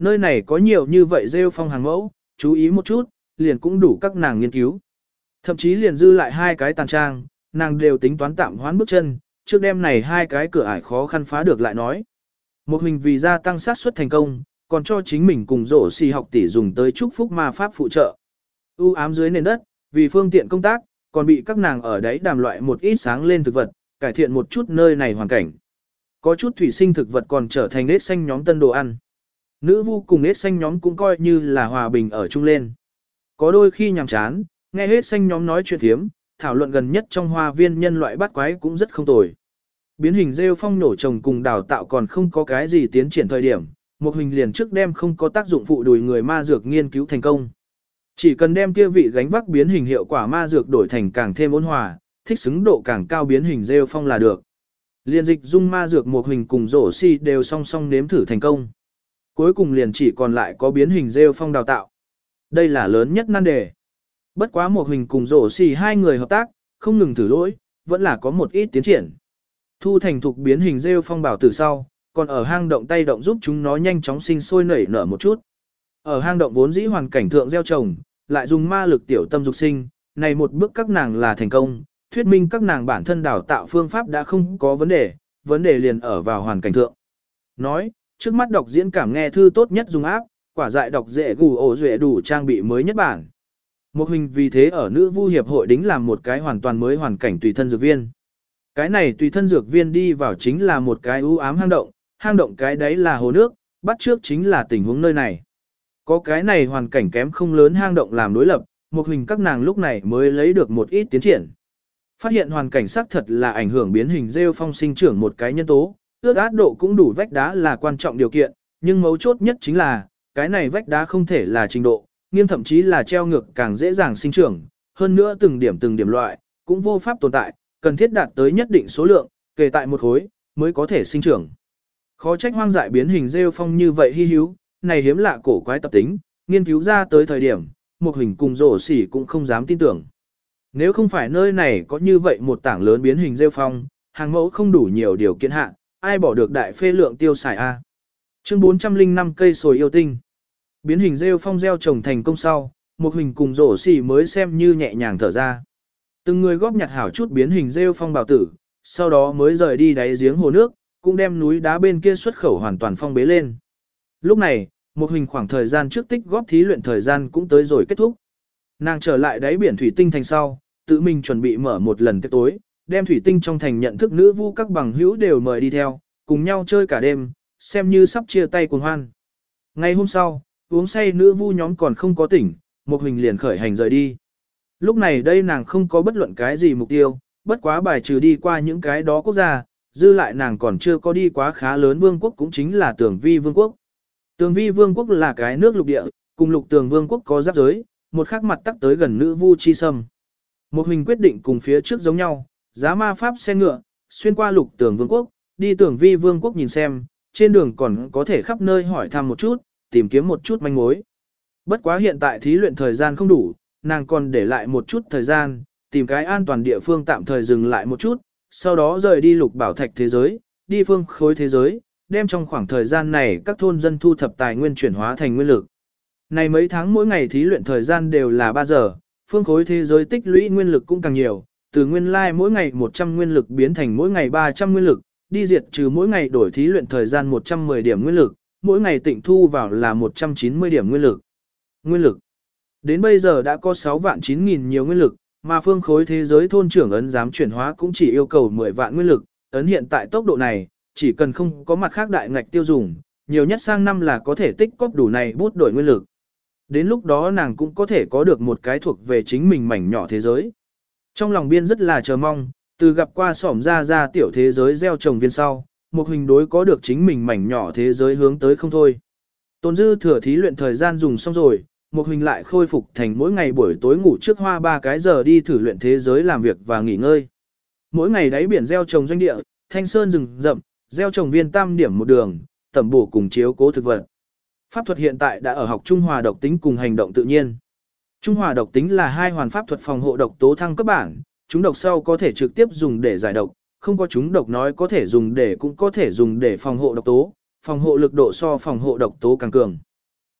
Nơi này có nhiều như vậy rêu phong hàng mẫu, chú ý một chút, liền cũng đủ các nàng nghiên cứu. Thậm chí liền dư lại hai cái tàn trang, nàng đều tính toán tạm hoán bước chân, trước đêm này hai cái cửa ải khó khăn phá được lại nói. Một mình vì gia tăng xác suất thành công, còn cho chính mình cùng rổ xì học tỷ dùng tới chúc phúc ma pháp phụ trợ. U ám dưới nền đất, vì phương tiện công tác, còn bị các nàng ở đấy đàm loại một ít sáng lên thực vật, cải thiện một chút nơi này hoàn cảnh. Có chút thủy sinh thực vật còn trở thành nết xanh nhóm tân đồ ăn. Nữ vu cùng nết xanh nhóm cũng coi như là hòa bình ở chung lên. Có đôi khi nhàm chán, nghe hết xanh nhóm nói chuyện thiếm, thảo luận gần nhất trong hoa viên nhân loại bắt quái cũng rất không tồi. Biến hình rêu phong nổ trồng cùng đào tạo còn không có cái gì tiến triển thời điểm, một hình liền trước đem không có tác dụng phụ đùi người ma dược nghiên cứu thành công. Chỉ cần đem kia vị gánh vác biến hình hiệu quả ma dược đổi thành càng thêm ôn hòa, thích xứng độ càng cao biến hình rêu phong là được. Liên dịch dung ma dược một hình cùng rổ xi đều song song nếm thử thành công. Cuối cùng liền chỉ còn lại có biến hình rêu phong đào tạo. Đây là lớn nhất nan đề. Bất quá một hình cùng rổ xi hai người hợp tác, không ngừng thử lỗi, vẫn là có một ít tiến triển. Thu thành thục biến hình rêu phong bảo từ sau, còn ở hang động tay động giúp chúng nó nhanh chóng sinh sôi nảy nở một chút. Ở hang động vốn dĩ hoàn cảnh thượng gieo trồng, lại dùng ma lực tiểu tâm dục sinh, này một bước các nàng là thành công, thuyết minh các nàng bản thân đào tạo phương pháp đã không có vấn đề, vấn đề liền ở vào hoàn cảnh thượng. Nói, trước mắt đọc diễn cảm nghe thư tốt nhất dùng áp, quả dại đọc dễ gù ổ duệ đủ trang bị mới nhất bản. Một hình vì thế ở nữ vu hiệp hội đính làm một cái hoàn toàn mới hoàn cảnh tùy thân dược viên. Cái này tùy thân dược viên đi vào chính là một cái u ám hang động, hang động cái đấy là hồ nước, bắt trước chính là tình huống nơi này. Có cái này hoàn cảnh kém không lớn hang động làm đối lập, một hình các nàng lúc này mới lấy được một ít tiến triển. Phát hiện hoàn cảnh xác thật là ảnh hưởng biến hình rêu phong sinh trưởng một cái nhân tố, ước át độ cũng đủ vách đá là quan trọng điều kiện, nhưng mấu chốt nhất chính là, cái này vách đá không thể là trình độ, nghiêng thậm chí là treo ngược càng dễ dàng sinh trưởng, hơn nữa từng điểm từng điểm loại, cũng vô pháp tồn tại, cần thiết đạt tới nhất định số lượng, kể tại một khối, mới có thể sinh trưởng. Khó trách hoang dại biến hình rêu phong như vậy hy hữu, này hiếm lạ cổ quái tập tính, nghiên cứu ra tới thời điểm, một hình cùng rổ xỉ cũng không dám tin tưởng. Nếu không phải nơi này có như vậy một tảng lớn biến hình rêu phong, hàng mẫu không đủ nhiều điều kiện hạ, ai bỏ được đại phê lượng tiêu xài A. Chương bốn trăm linh năm cây sồi yêu tinh. Biến hình rêu phong gieo trồng thành công sau, một hình cùng rổ xỉ mới xem như nhẹ nhàng thở ra. Từng người góp nhặt hảo chút biến hình rêu phong bào tử, sau đó mới rời đi đáy giếng hồ nước, cũng đem núi đá bên kia xuất khẩu hoàn toàn phong bế lên. Lúc này, một hình khoảng thời gian trước tích góp thí luyện thời gian cũng tới rồi kết thúc. Nàng trở lại đáy biển thủy tinh thành sau, tự mình chuẩn bị mở một lần tiệc tối, đem thủy tinh trong thành nhận thức nữ vu các bằng hữu đều mời đi theo, cùng nhau chơi cả đêm, xem như sắp chia tay cuồng hoan. Ngày hôm sau, uống say nữ vu nhóm còn không có tỉnh, một hình liền khởi hành rời đi. Lúc này đây nàng không có bất luận cái gì mục tiêu, bất quá bài trừ đi qua những cái đó quốc gia, dư lại nàng còn chưa có đi quá khá lớn vương quốc cũng chính là Tường Vi vương quốc. Tường Vi vương quốc là cái nước lục địa, cùng lục tường vương quốc có giáp giới, một khắc mặt tắc tới gần nữ vu chi sâm. Một hình quyết định cùng phía trước giống nhau, giá ma pháp xe ngựa, xuyên qua lục tường vương quốc, đi Tường Vi vương quốc nhìn xem, trên đường còn có thể khắp nơi hỏi thăm một chút, tìm kiếm một chút manh mối. Bất quá hiện tại thí luyện thời gian không đủ, nàng còn để lại một chút thời gian, tìm cái an toàn địa phương tạm thời dừng lại một chút, sau đó rời đi lục bảo thạch thế giới, đi phương khối thế giới, đem trong khoảng thời gian này các thôn dân thu thập tài nguyên chuyển hóa thành nguyên lực. Này mấy tháng mỗi ngày thí luyện thời gian đều là ba giờ, phương khối thế giới tích lũy nguyên lực cũng càng nhiều, từ nguyên lai like mỗi ngày một trăm nguyên lực biến thành mỗi ngày ba trăm nguyên lực, đi diệt trừ mỗi ngày đổi thí luyện thời gian một trăm mười điểm nguyên lực, mỗi ngày tịnh thu vào là một trăm chín mươi điểm nguyên lực. Nguyên lực. Đến bây giờ đã có sáu vạn chín nghìn nhiều nguyên lực, mà phương khối thế giới thôn trưởng ấn dám chuyển hóa cũng chỉ yêu cầu mười vạn nguyên lực, ấn hiện tại tốc độ này, chỉ cần không có mặt khác đại ngạch tiêu dùng, nhiều nhất sang năm là có thể tích cóp đủ này bút đổi nguyên lực. Đến lúc đó nàng cũng có thể có được một cái thuộc về chính mình mảnh nhỏ thế giới. Trong lòng biên rất là chờ mong, từ gặp qua xỏm ra ra tiểu thế giới gieo trồng viên sau, một hình đối có được chính mình mảnh nhỏ thế giới hướng tới không thôi. Tôn dư thừa thí luyện thời gian dùng xong rồi, một hình lại khôi phục thành mỗi ngày buổi tối ngủ trước hoa ba cái giờ đi thử luyện thế giới làm việc và nghỉ ngơi. Mỗi ngày đáy biển gieo trồng doanh địa, thanh sơn rừng rậm, gieo trồng viên tam điểm một đường, tẩm bổ cùng chiếu cố thực vật. Pháp thuật hiện tại đã ở học Trung Hòa độc tính cùng hành động tự nhiên. Trung Hòa độc tính là hai hoàn pháp thuật phòng hộ độc tố thăng cấp bản, chúng độc sau có thể trực tiếp dùng để giải độc, không có chúng độc nói có thể dùng để cũng có thể dùng để phòng hộ độc tố, phòng hộ lực độ so phòng hộ độc tố càng cường.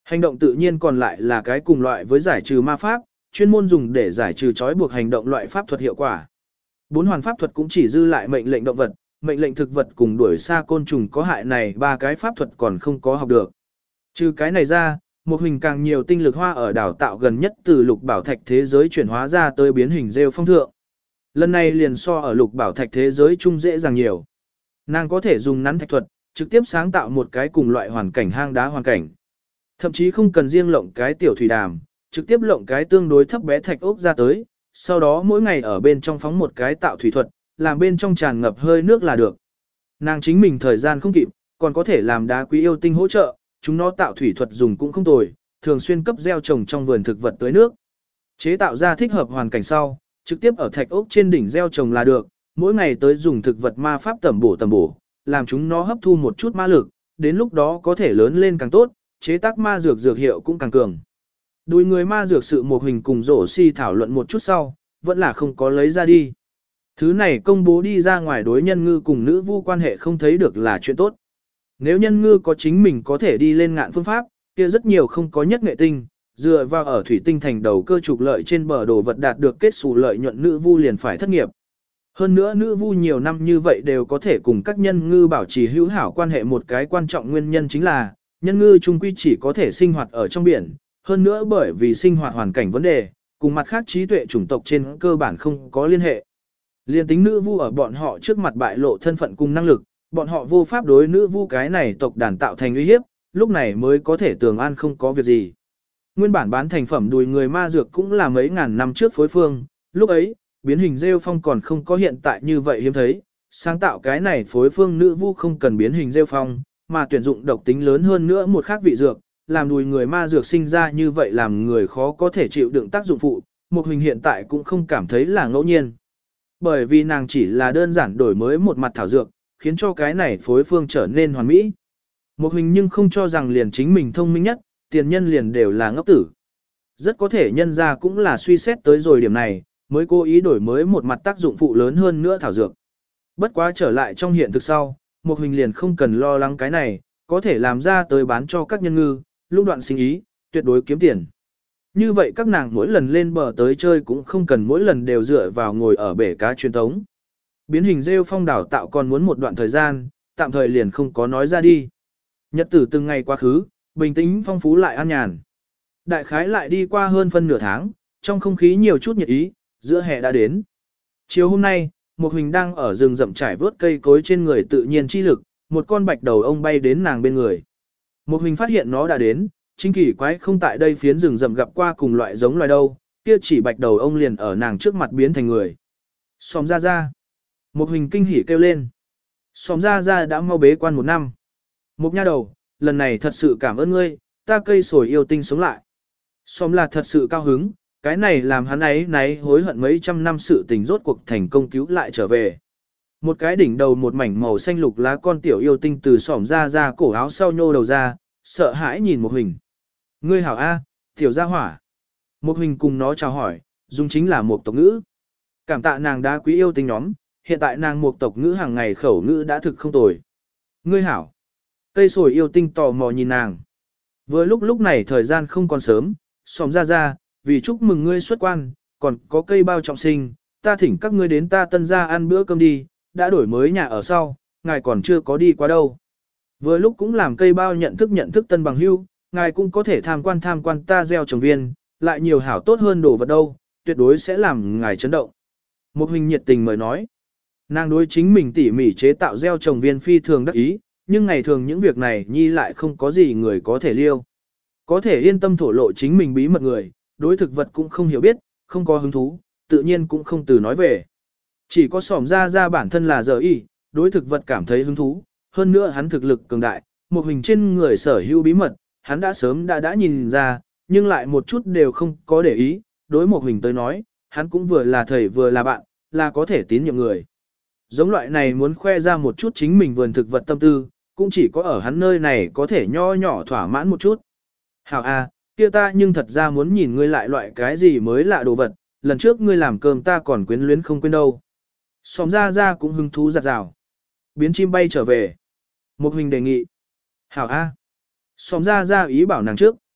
Hành động tự nhiên còn lại là cái cùng loại với giải trừ ma pháp, chuyên môn dùng để giải trừ trói buộc hành động loại pháp thuật hiệu quả. Bốn hoàn pháp thuật cũng chỉ dư lại mệnh lệnh động vật, mệnh lệnh thực vật cùng đuổi xa côn trùng có hại này ba cái pháp thuật còn không có học được. Trừ cái này ra, một hình càng nhiều tinh lực hoa ở đào tạo gần nhất từ lục bảo thạch thế giới chuyển hóa ra tới biến hình rêu phong thượng. Lần này liền so ở lục bảo thạch thế giới chung dễ dàng nhiều. Nàng có thể dùng nắn thạch thuật, trực tiếp sáng tạo một cái cùng loại hoàn cảnh hang đá hoàn cảnh. Thậm chí không cần riêng lộng cái tiểu thủy đàm, trực tiếp lộng cái tương đối thấp bé thạch ốc ra tới, sau đó mỗi ngày ở bên trong phóng một cái tạo thủy thuật, làm bên trong tràn ngập hơi nước là được. Nàng chính mình thời gian không kịp, còn có thể làm đá quý yêu tinh hỗ trợ, chúng nó tạo thủy thuật dùng cũng không tồi, thường xuyên cấp gieo trồng trong vườn thực vật tới nước. Chế tạo ra thích hợp hoàn cảnh sau, trực tiếp ở thạch ốc trên đỉnh gieo trồng là được, mỗi ngày tới dùng thực vật ma pháp tẩm bổ tẩm bổ, làm chúng nó hấp thu một chút ma lực, đến lúc đó có thể lớn lên càng tốt, chế tác ma dược dược hiệu cũng càng cường. Đùi người ma dược sự một hình cùng rổ si thảo luận một chút sau, vẫn là không có lấy ra đi. Thứ này công bố đi ra ngoài đối nhân ngư cùng nữ vu quan hệ không thấy được là chuyện tốt. Nếu nhân ngư có chính mình có thể đi lên ngạn phương pháp, kia rất nhiều không có nhất nghệ tinh, dựa vào ở thủy tinh thành đầu cơ trục lợi trên bờ đồ vật đạt được kết xù lợi nhuận nữ vu liền phải thất nghiệp. Hơn nữa nữ vu nhiều năm như vậy đều có thể cùng các nhân ngư bảo trì hữu hảo quan hệ, một cái quan trọng nguyên nhân chính là, nhân ngư chung quy chỉ có thể sinh hoạt ở trong biển, hơn nữa bởi vì sinh hoạt hoàn cảnh vấn đề, cùng mặt khác trí tuệ chủng tộc trên cơ bản không có liên hệ. Liên tính nữ vu ở bọn họ trước mặt bại lộ thân phận cùng năng lực, bọn họ vô pháp đối nữ vu cái này tộc đàn tạo thành uy hiếp, lúc này mới có thể tường an không có việc gì. Nguyên bản bán thành phẩm đùi người ma dược cũng là mấy ngàn năm trước phối phương, lúc ấy, biến hình rêu phong còn không có hiện tại như vậy hiếm thấy, sáng tạo cái này phối phương nữ vu không cần biến hình rêu phong, mà tuyển dụng độc tính lớn hơn nữa một khác vị dược, làm đùi người ma dược sinh ra như vậy làm người khó có thể chịu đựng tác dụng phụ, một hình hiện tại cũng không cảm thấy là ngẫu nhiên. Bởi vì nàng chỉ là đơn giản đổi mới một mặt thảo dược, khiến cho cái này phối phương trở nên hoàn mỹ. Một hình nhưng không cho rằng liền chính mình thông minh nhất, tiền nhân liền đều là ngốc tử. Rất có thể nhân ra cũng là suy xét tới rồi điểm này, mới cố ý đổi mới một mặt tác dụng phụ lớn hơn nữa thảo dược. Bất quá trở lại trong hiện thực sau, một hình liền không cần lo lắng cái này, có thể làm ra tới bán cho các nhân ngư, lúc đoạn sinh ý, tuyệt đối kiếm tiền. Như vậy các nàng mỗi lần lên bờ tới chơi cũng không cần mỗi lần đều dựa vào ngồi ở bể cá truyền thống. Biến hình rêu phong đảo tạo còn muốn một đoạn thời gian, tạm thời liền không có nói ra đi. Nhật tử từng ngày quá khứ, bình tĩnh phong phú lại an nhàn. Đại khái lại đi qua hơn phân nửa tháng, trong không khí nhiều chút nhiệt ý, giữa hè đã đến. Chiều hôm nay, một hình đang ở rừng rậm trải vớt cây cối trên người tự nhiên chi lực, một con bạch đầu ông bay đến nàng bên người. Một hình phát hiện nó đã đến, chính kỳ quái không tại đây phiến rừng rậm gặp qua cùng loại giống loài đâu, kia chỉ bạch đầu ông liền ở nàng trước mặt biến thành người. Xóm ra ra. Một hình kinh hỉ kêu lên. Xóm ra ra đã mau bế quan một năm. Một nha đầu, lần này thật sự cảm ơn ngươi, ta cây sồi yêu tinh sống lại. Xóm là thật sự cao hứng, cái này làm hắn ấy náy hối hận mấy trăm năm sự tình rốt cuộc thành công cứu lại trở về. Một cái đỉnh đầu một mảnh màu xanh lục lá con tiểu yêu tinh từ xỏm ra ra cổ áo sau nhô đầu ra, sợ hãi nhìn một hình. Ngươi hảo A, tiểu gia hỏa. Một hình cùng nó chào hỏi, dùng chính là một tộc ngữ. Cảm tạ nàng đá quý yêu tinh nhóm, hiện tại nàng một tộc ngữ hàng ngày khẩu ngữ đã thực không tồi. Ngươi hảo. Cây sồi yêu tinh tò mò nhìn nàng. Vừa lúc lúc này thời gian không còn sớm, xóm ra ra, vì chúc mừng ngươi xuất quan, còn có cây bao trọng sinh, ta thỉnh các ngươi đến ta tân gia ăn bữa cơm đi, đã đổi mới nhà ở sau, ngài còn chưa có đi qua đâu. Vừa lúc cũng làm cây bao nhận thức nhận thức tân bằng hưu, ngài cũng có thể tham quan tham quan ta gieo trồng viên, lại nhiều hảo tốt hơn đồ vật đâu, tuyệt đối sẽ làm ngài chấn động. Một hình nhiệt tình mời nói, nàng đối chính mình tỉ mỉ chế tạo gieo trồng viên phi thường đắc ý, nhưng ngày thường những việc này nhi lại không có gì người có thể liêu. Có thể yên tâm thổ lộ chính mình bí mật người, đối thực vật cũng không hiểu biết, không có hứng thú, tự nhiên cũng không từ nói về. Chỉ có xỏm ra ra bản thân là giờ y, đối thực vật cảm thấy hứng thú, hơn nữa hắn thực lực cường đại, một hình trên người sở hữu bí mật, hắn đã sớm đã đã nhìn ra, nhưng lại một chút đều không có để ý, đối một hình tới nói, hắn cũng vừa là thầy vừa là bạn, là có thể tín nhiệm người. Giống loại này muốn khoe ra một chút chính mình vườn thực vật tâm tư, cũng chỉ có ở hắn nơi này có thể nho nhỏ thỏa mãn một chút. Hảo a, kia ta nhưng thật ra muốn nhìn ngươi lại loại cái gì mới lạ đồ vật, lần trước ngươi làm cơm ta còn quyến luyến không quên đâu. Xóm ra ra cũng hứng thú giặt rào. Biến chim bay trở về. Một hình đề nghị. Hảo a. Xóm ra ra ý bảo nàng trước,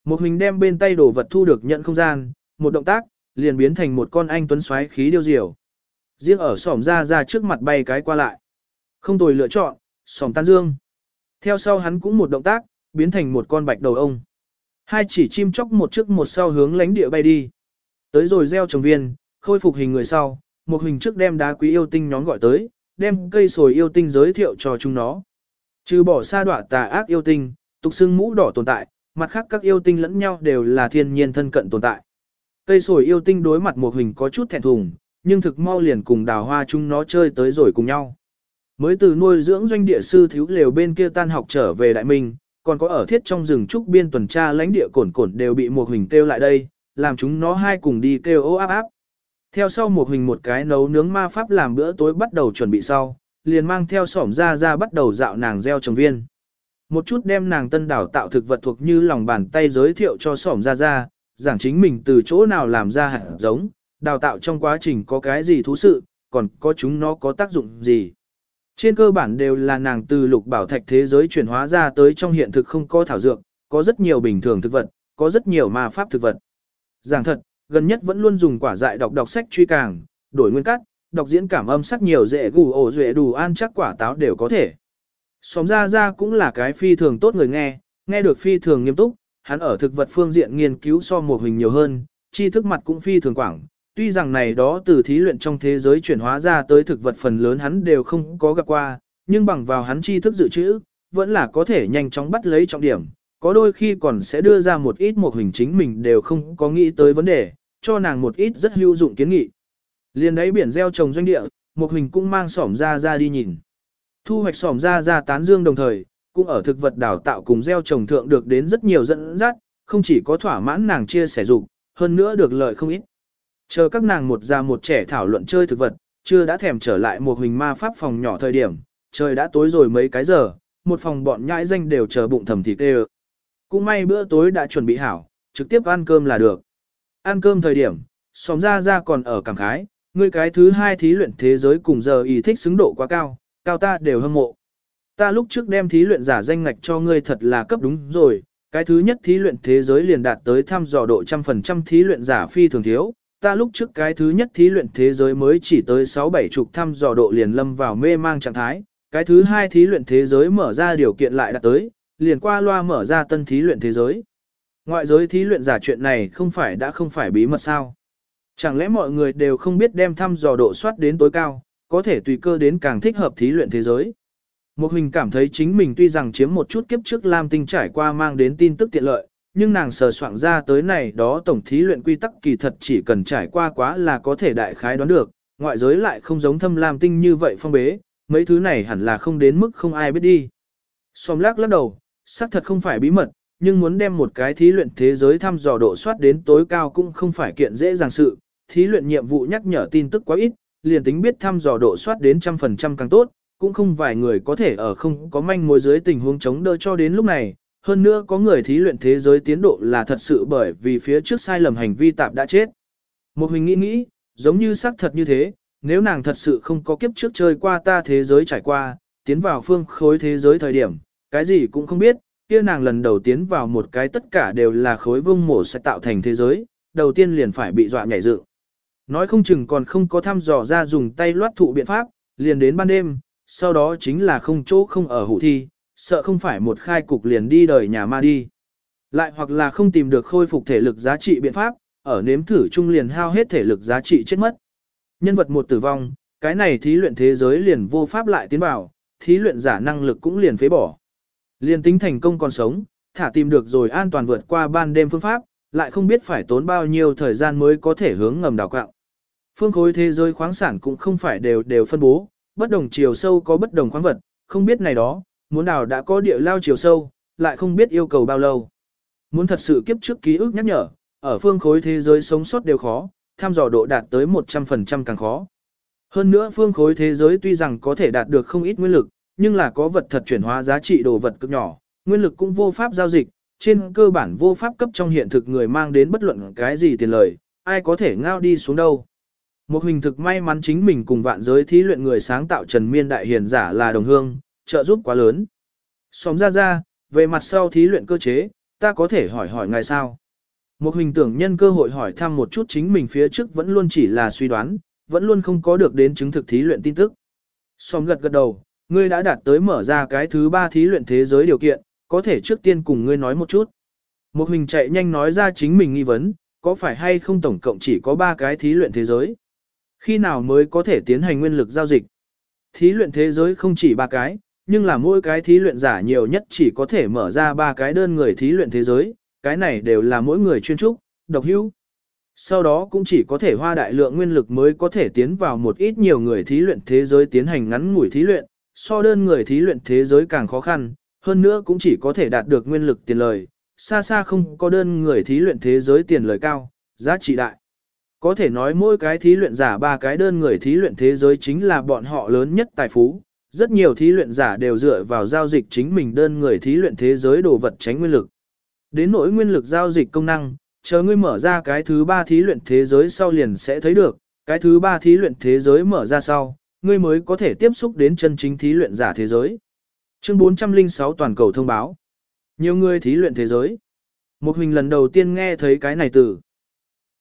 Một hình đem bên tay đồ vật thu được nhận không gian, một động tác, liền biến thành một con anh tuấn xoáy khí điêu diều. Riêng ở xỏm ra ra trước mặt bay cái qua lại. Không tồi lựa chọn, xỏm tan dương. Theo sau hắn cũng một động tác, biến thành một con bạch đầu ông. Hai chỉ chim chóc một trước một sau hướng lánh địa bay đi. Tới rồi gieo trồng viên, khôi phục hình người sau, một hình trước đem đá quý yêu tinh nhóm gọi tới, đem cây sồi yêu tinh giới thiệu cho chúng nó. Trừ bỏ sa đọa tà ác yêu tinh, tục xương mũ đỏ tồn tại, mặt khác các yêu tinh lẫn nhau đều là thiên nhiên thân cận tồn tại. Cây sồi yêu tinh đối mặt một hình có chút thẹn thùng, nhưng thực mau liền cùng đào hoa chúng nó chơi tới rồi cùng nhau. Mới từ nuôi dưỡng doanh địa sư thiếu lều bên kia tan học trở về Đại Minh, còn có ở thiết trong rừng trúc biên tuần tra lãnh địa cổn cổn đều bị một hình kêu lại đây, làm chúng nó hai cùng đi kêu ô áp áp. Theo sau một hình một cái nấu nướng ma pháp làm bữa tối bắt đầu chuẩn bị sau, liền mang theo xỏm ra ra bắt đầu dạo nàng gieo trồng viên. Một chút đem nàng tân đảo tạo thực vật thuộc như lòng bàn tay giới thiệu cho xỏm ra ra, giảng chính mình từ chỗ nào làm ra hạt giống, đào tạo trong quá trình có cái gì thú sự, còn có chúng nó có tác dụng gì. Trên cơ bản đều là nàng từ lục bảo thạch thế giới chuyển hóa ra tới trong hiện thực không có thảo dược, có rất nhiều bình thường thực vật, có rất nhiều ma pháp thực vật. Giảng thật, gần nhất vẫn luôn dùng quả dại đọc đọc sách truy càng, đổi nguyên cắt, đọc diễn cảm âm sắc nhiều dễ gù ổ duệ đủ an chắc quả táo đều có thể. Xóm ra ra cũng là cái phi thường tốt người nghe, nghe được phi thường nghiêm túc, hắn ở thực vật phương diện nghiên cứu so một hình nhiều hơn, tri thức mặt cũng phi thường quảng. Tuy rằng này đó từ thí luyện trong thế giới chuyển hóa ra tới thực vật phần lớn hắn đều không có gặp qua, nhưng bằng vào hắn tri thức dự trữ, vẫn là có thể nhanh chóng bắt lấy trọng điểm, có đôi khi còn sẽ đưa ra một ít một hình chính mình đều không có nghĩ tới vấn đề, cho nàng một ít rất hữu dụng kiến nghị. Liên đáy biển gieo trồng doanh địa, một hình cũng mang xỏm ra ra đi nhìn. Thu hoạch xỏm ra ra tán dương đồng thời, cũng ở thực vật đào tạo cùng gieo trồng thượng được đến rất nhiều dẫn dắt, không chỉ có thỏa mãn nàng chia sẻ dục, hơn nữa được lợi không ít. Chờ các nàng một già một trẻ thảo luận chơi thực vật, chưa đã thèm trở lại một hình ma pháp phòng nhỏ thời điểm, trời đã tối rồi mấy cái giờ, một phòng bọn nhãi danh đều chờ bụng thầm thịt tê. Cũng may bữa tối đã chuẩn bị hảo, trực tiếp ăn cơm là được. Ăn cơm thời điểm, xóm ra ra còn ở cảm khái, ngươi cái thứ hai thí luyện thế giới cùng giờ ý thích xứng độ quá cao, cao ta đều hâm mộ. Ta lúc trước đem thí luyện giả danh ngạch cho ngươi thật là cấp đúng rồi, cái thứ nhất thí luyện thế giới liền đạt tới thăm dò độ trăm phần trăm thí luyện giả phi thường thiếu. Ta lúc trước cái thứ nhất thí luyện thế giới mới chỉ tới sáu bảy chục thăm dò độ liền lâm vào mê mang trạng thái, cái thứ hai thí luyện thế giới mở ra điều kiện lại đạt tới, liền qua loa mở ra tân thí luyện thế giới. Ngoại giới thí luyện giả chuyện này không phải đã không phải bí mật sao? Chẳng lẽ mọi người đều không biết đem thăm dò độ soát đến tối cao, có thể tùy cơ đến càng thích hợp thí luyện thế giới? Một hình cảm thấy chính mình tuy rằng chiếm một chút kiếp trước Lam Tinh trải qua mang đến tin tức tiện lợi, nhưng nàng sờ soạn ra tới này đó tổng thí luyện quy tắc kỳ thật chỉ cần trải qua quá là có thể đại khái đoán được, ngoại giới lại không giống thâm Lam Tinh như vậy phong bế, mấy thứ này hẳn là không đến mức không ai biết đi. Xóm lắc lắc đầu, xác thật không phải bí mật, nhưng muốn đem một cái thí luyện thế giới thăm dò độ soát đến tối cao cũng không phải kiện dễ dàng sự, thí luyện nhiệm vụ nhắc nhở tin tức quá ít, liền tính biết thăm dò độ soát đến trăm phần trăm càng tốt, cũng không vài người có thể ở không có manh mối dưới tình huống chống đỡ cho đến lúc này. Hơn nữa có người thí luyện thế giới tiến độ là thật sự bởi vì phía trước sai lầm hành vi tạp đã chết. Một hình nghĩ nghĩ, giống như xác thật như thế, nếu nàng thật sự không có kiếp trước chơi qua ta thế giới trải qua, tiến vào phương khối thế giới thời điểm, cái gì cũng không biết, kia nàng lần đầu tiến vào một cái tất cả đều là khối vương mổ sẽ tạo thành thế giới, đầu tiên liền phải bị dọa nhảy dựng. Nói không chừng còn không có thăm dò ra dùng tay loát thụ biện pháp, liền đến ban đêm, sau đó chính là không chỗ không ở hủ thi, sợ không phải một khai cục liền đi đời nhà ma đi. Lại hoặc là không tìm được khôi phục thể lực giá trị biện pháp, ở nếm thử chung liền hao hết thể lực giá trị chết mất. Nhân vật một tử vong, cái này thí luyện thế giới liền vô pháp lại tiến vào, thí luyện giả năng lực cũng liền phế bỏ. Liền tính thành công còn sống, thả tìm được rồi an toàn vượt qua ban đêm phương pháp, lại không biết phải tốn bao nhiêu thời gian mới có thể hướng ngầm đào quạng. Phương khối thế giới khoáng sản cũng không phải đều đều phân bố, bất đồng chiều sâu có bất đồng khoáng vật, không biết này đó, muốn đào đã có địa lao chiều sâu, lại không biết yêu cầu bao lâu. Muốn thật sự kiếp trước ký ức nhắc nhở, ở phương khối thế giới sống sót đều khó, thăm dò độ đạt tới một trăm phần trăm càng khó. Hơn nữa phương khối thế giới tuy rằng có thể đạt được không ít nguyên lực, nhưng là có vật thật chuyển hóa giá trị đồ vật cực nhỏ, nguyên lực cũng vô pháp giao dịch, trên cơ bản vô pháp cấp trong hiện thực người mang đến bất luận cái gì tiền lời, ai có thể ngao đi xuống đâu. Một hình thực may mắn chính mình cùng vạn giới thí luyện người sáng tạo Trần Miên đại hiền giả là đồng hương, trợ giúp quá lớn. Xóm ra ra, về mặt sau thí luyện cơ chế, ta có thể hỏi hỏi ngài sao? Một hình tưởng nhân cơ hội hỏi thăm một chút chính mình phía trước vẫn luôn chỉ là suy đoán, vẫn luôn không có được đến chứng thực thí luyện tin tức. Xóm gật gật đầu, ngươi đã đạt tới mở ra cái thứ ba thí luyện thế giới điều kiện, có thể trước tiên cùng ngươi nói một chút. Một hình chạy nhanh nói ra chính mình nghi vấn, có phải hay không tổng cộng chỉ có ba cái thí luyện thế giới? Khi nào mới có thể tiến hành nguyên lực giao dịch? Thí luyện thế giới không chỉ ba cái, nhưng là mỗi cái thí luyện giả nhiều nhất chỉ có thể mở ra ba cái đơn người thí luyện thế giới, cái này đều là mỗi người chuyên trúc, độc hữu. Sau đó cũng chỉ có thể hoa đại lượng nguyên lực mới có thể tiến vào một ít nhiều người thí luyện thế giới tiến hành ngắn ngủi thí luyện, so đơn người thí luyện thế giới càng khó khăn, hơn nữa cũng chỉ có thể đạt được nguyên lực tiền lời, xa xa không có đơn người thí luyện thế giới tiền lời cao, giá trị đại. Có thể nói mỗi cái thí luyện giả ba cái đơn người thí luyện thế giới chính là bọn họ lớn nhất tài phú, rất nhiều thí luyện giả đều dựa vào giao dịch chính mình đơn người thí luyện thế giới đồ vật tránh nguyên lực. Đến nỗi nguyên lực giao dịch công năng, chờ ngươi mở ra cái thứ ba thí luyện thế giới sau liền sẽ thấy được, cái thứ ba thí luyện thế giới mở ra sau, ngươi mới có thể tiếp xúc đến chân chính thí luyện giả thế giới. Chương bốn trăm lẻ sáu toàn cầu thông báo. Nhiều người thí luyện thế giới. Một hình lần đầu tiên nghe thấy cái này từ,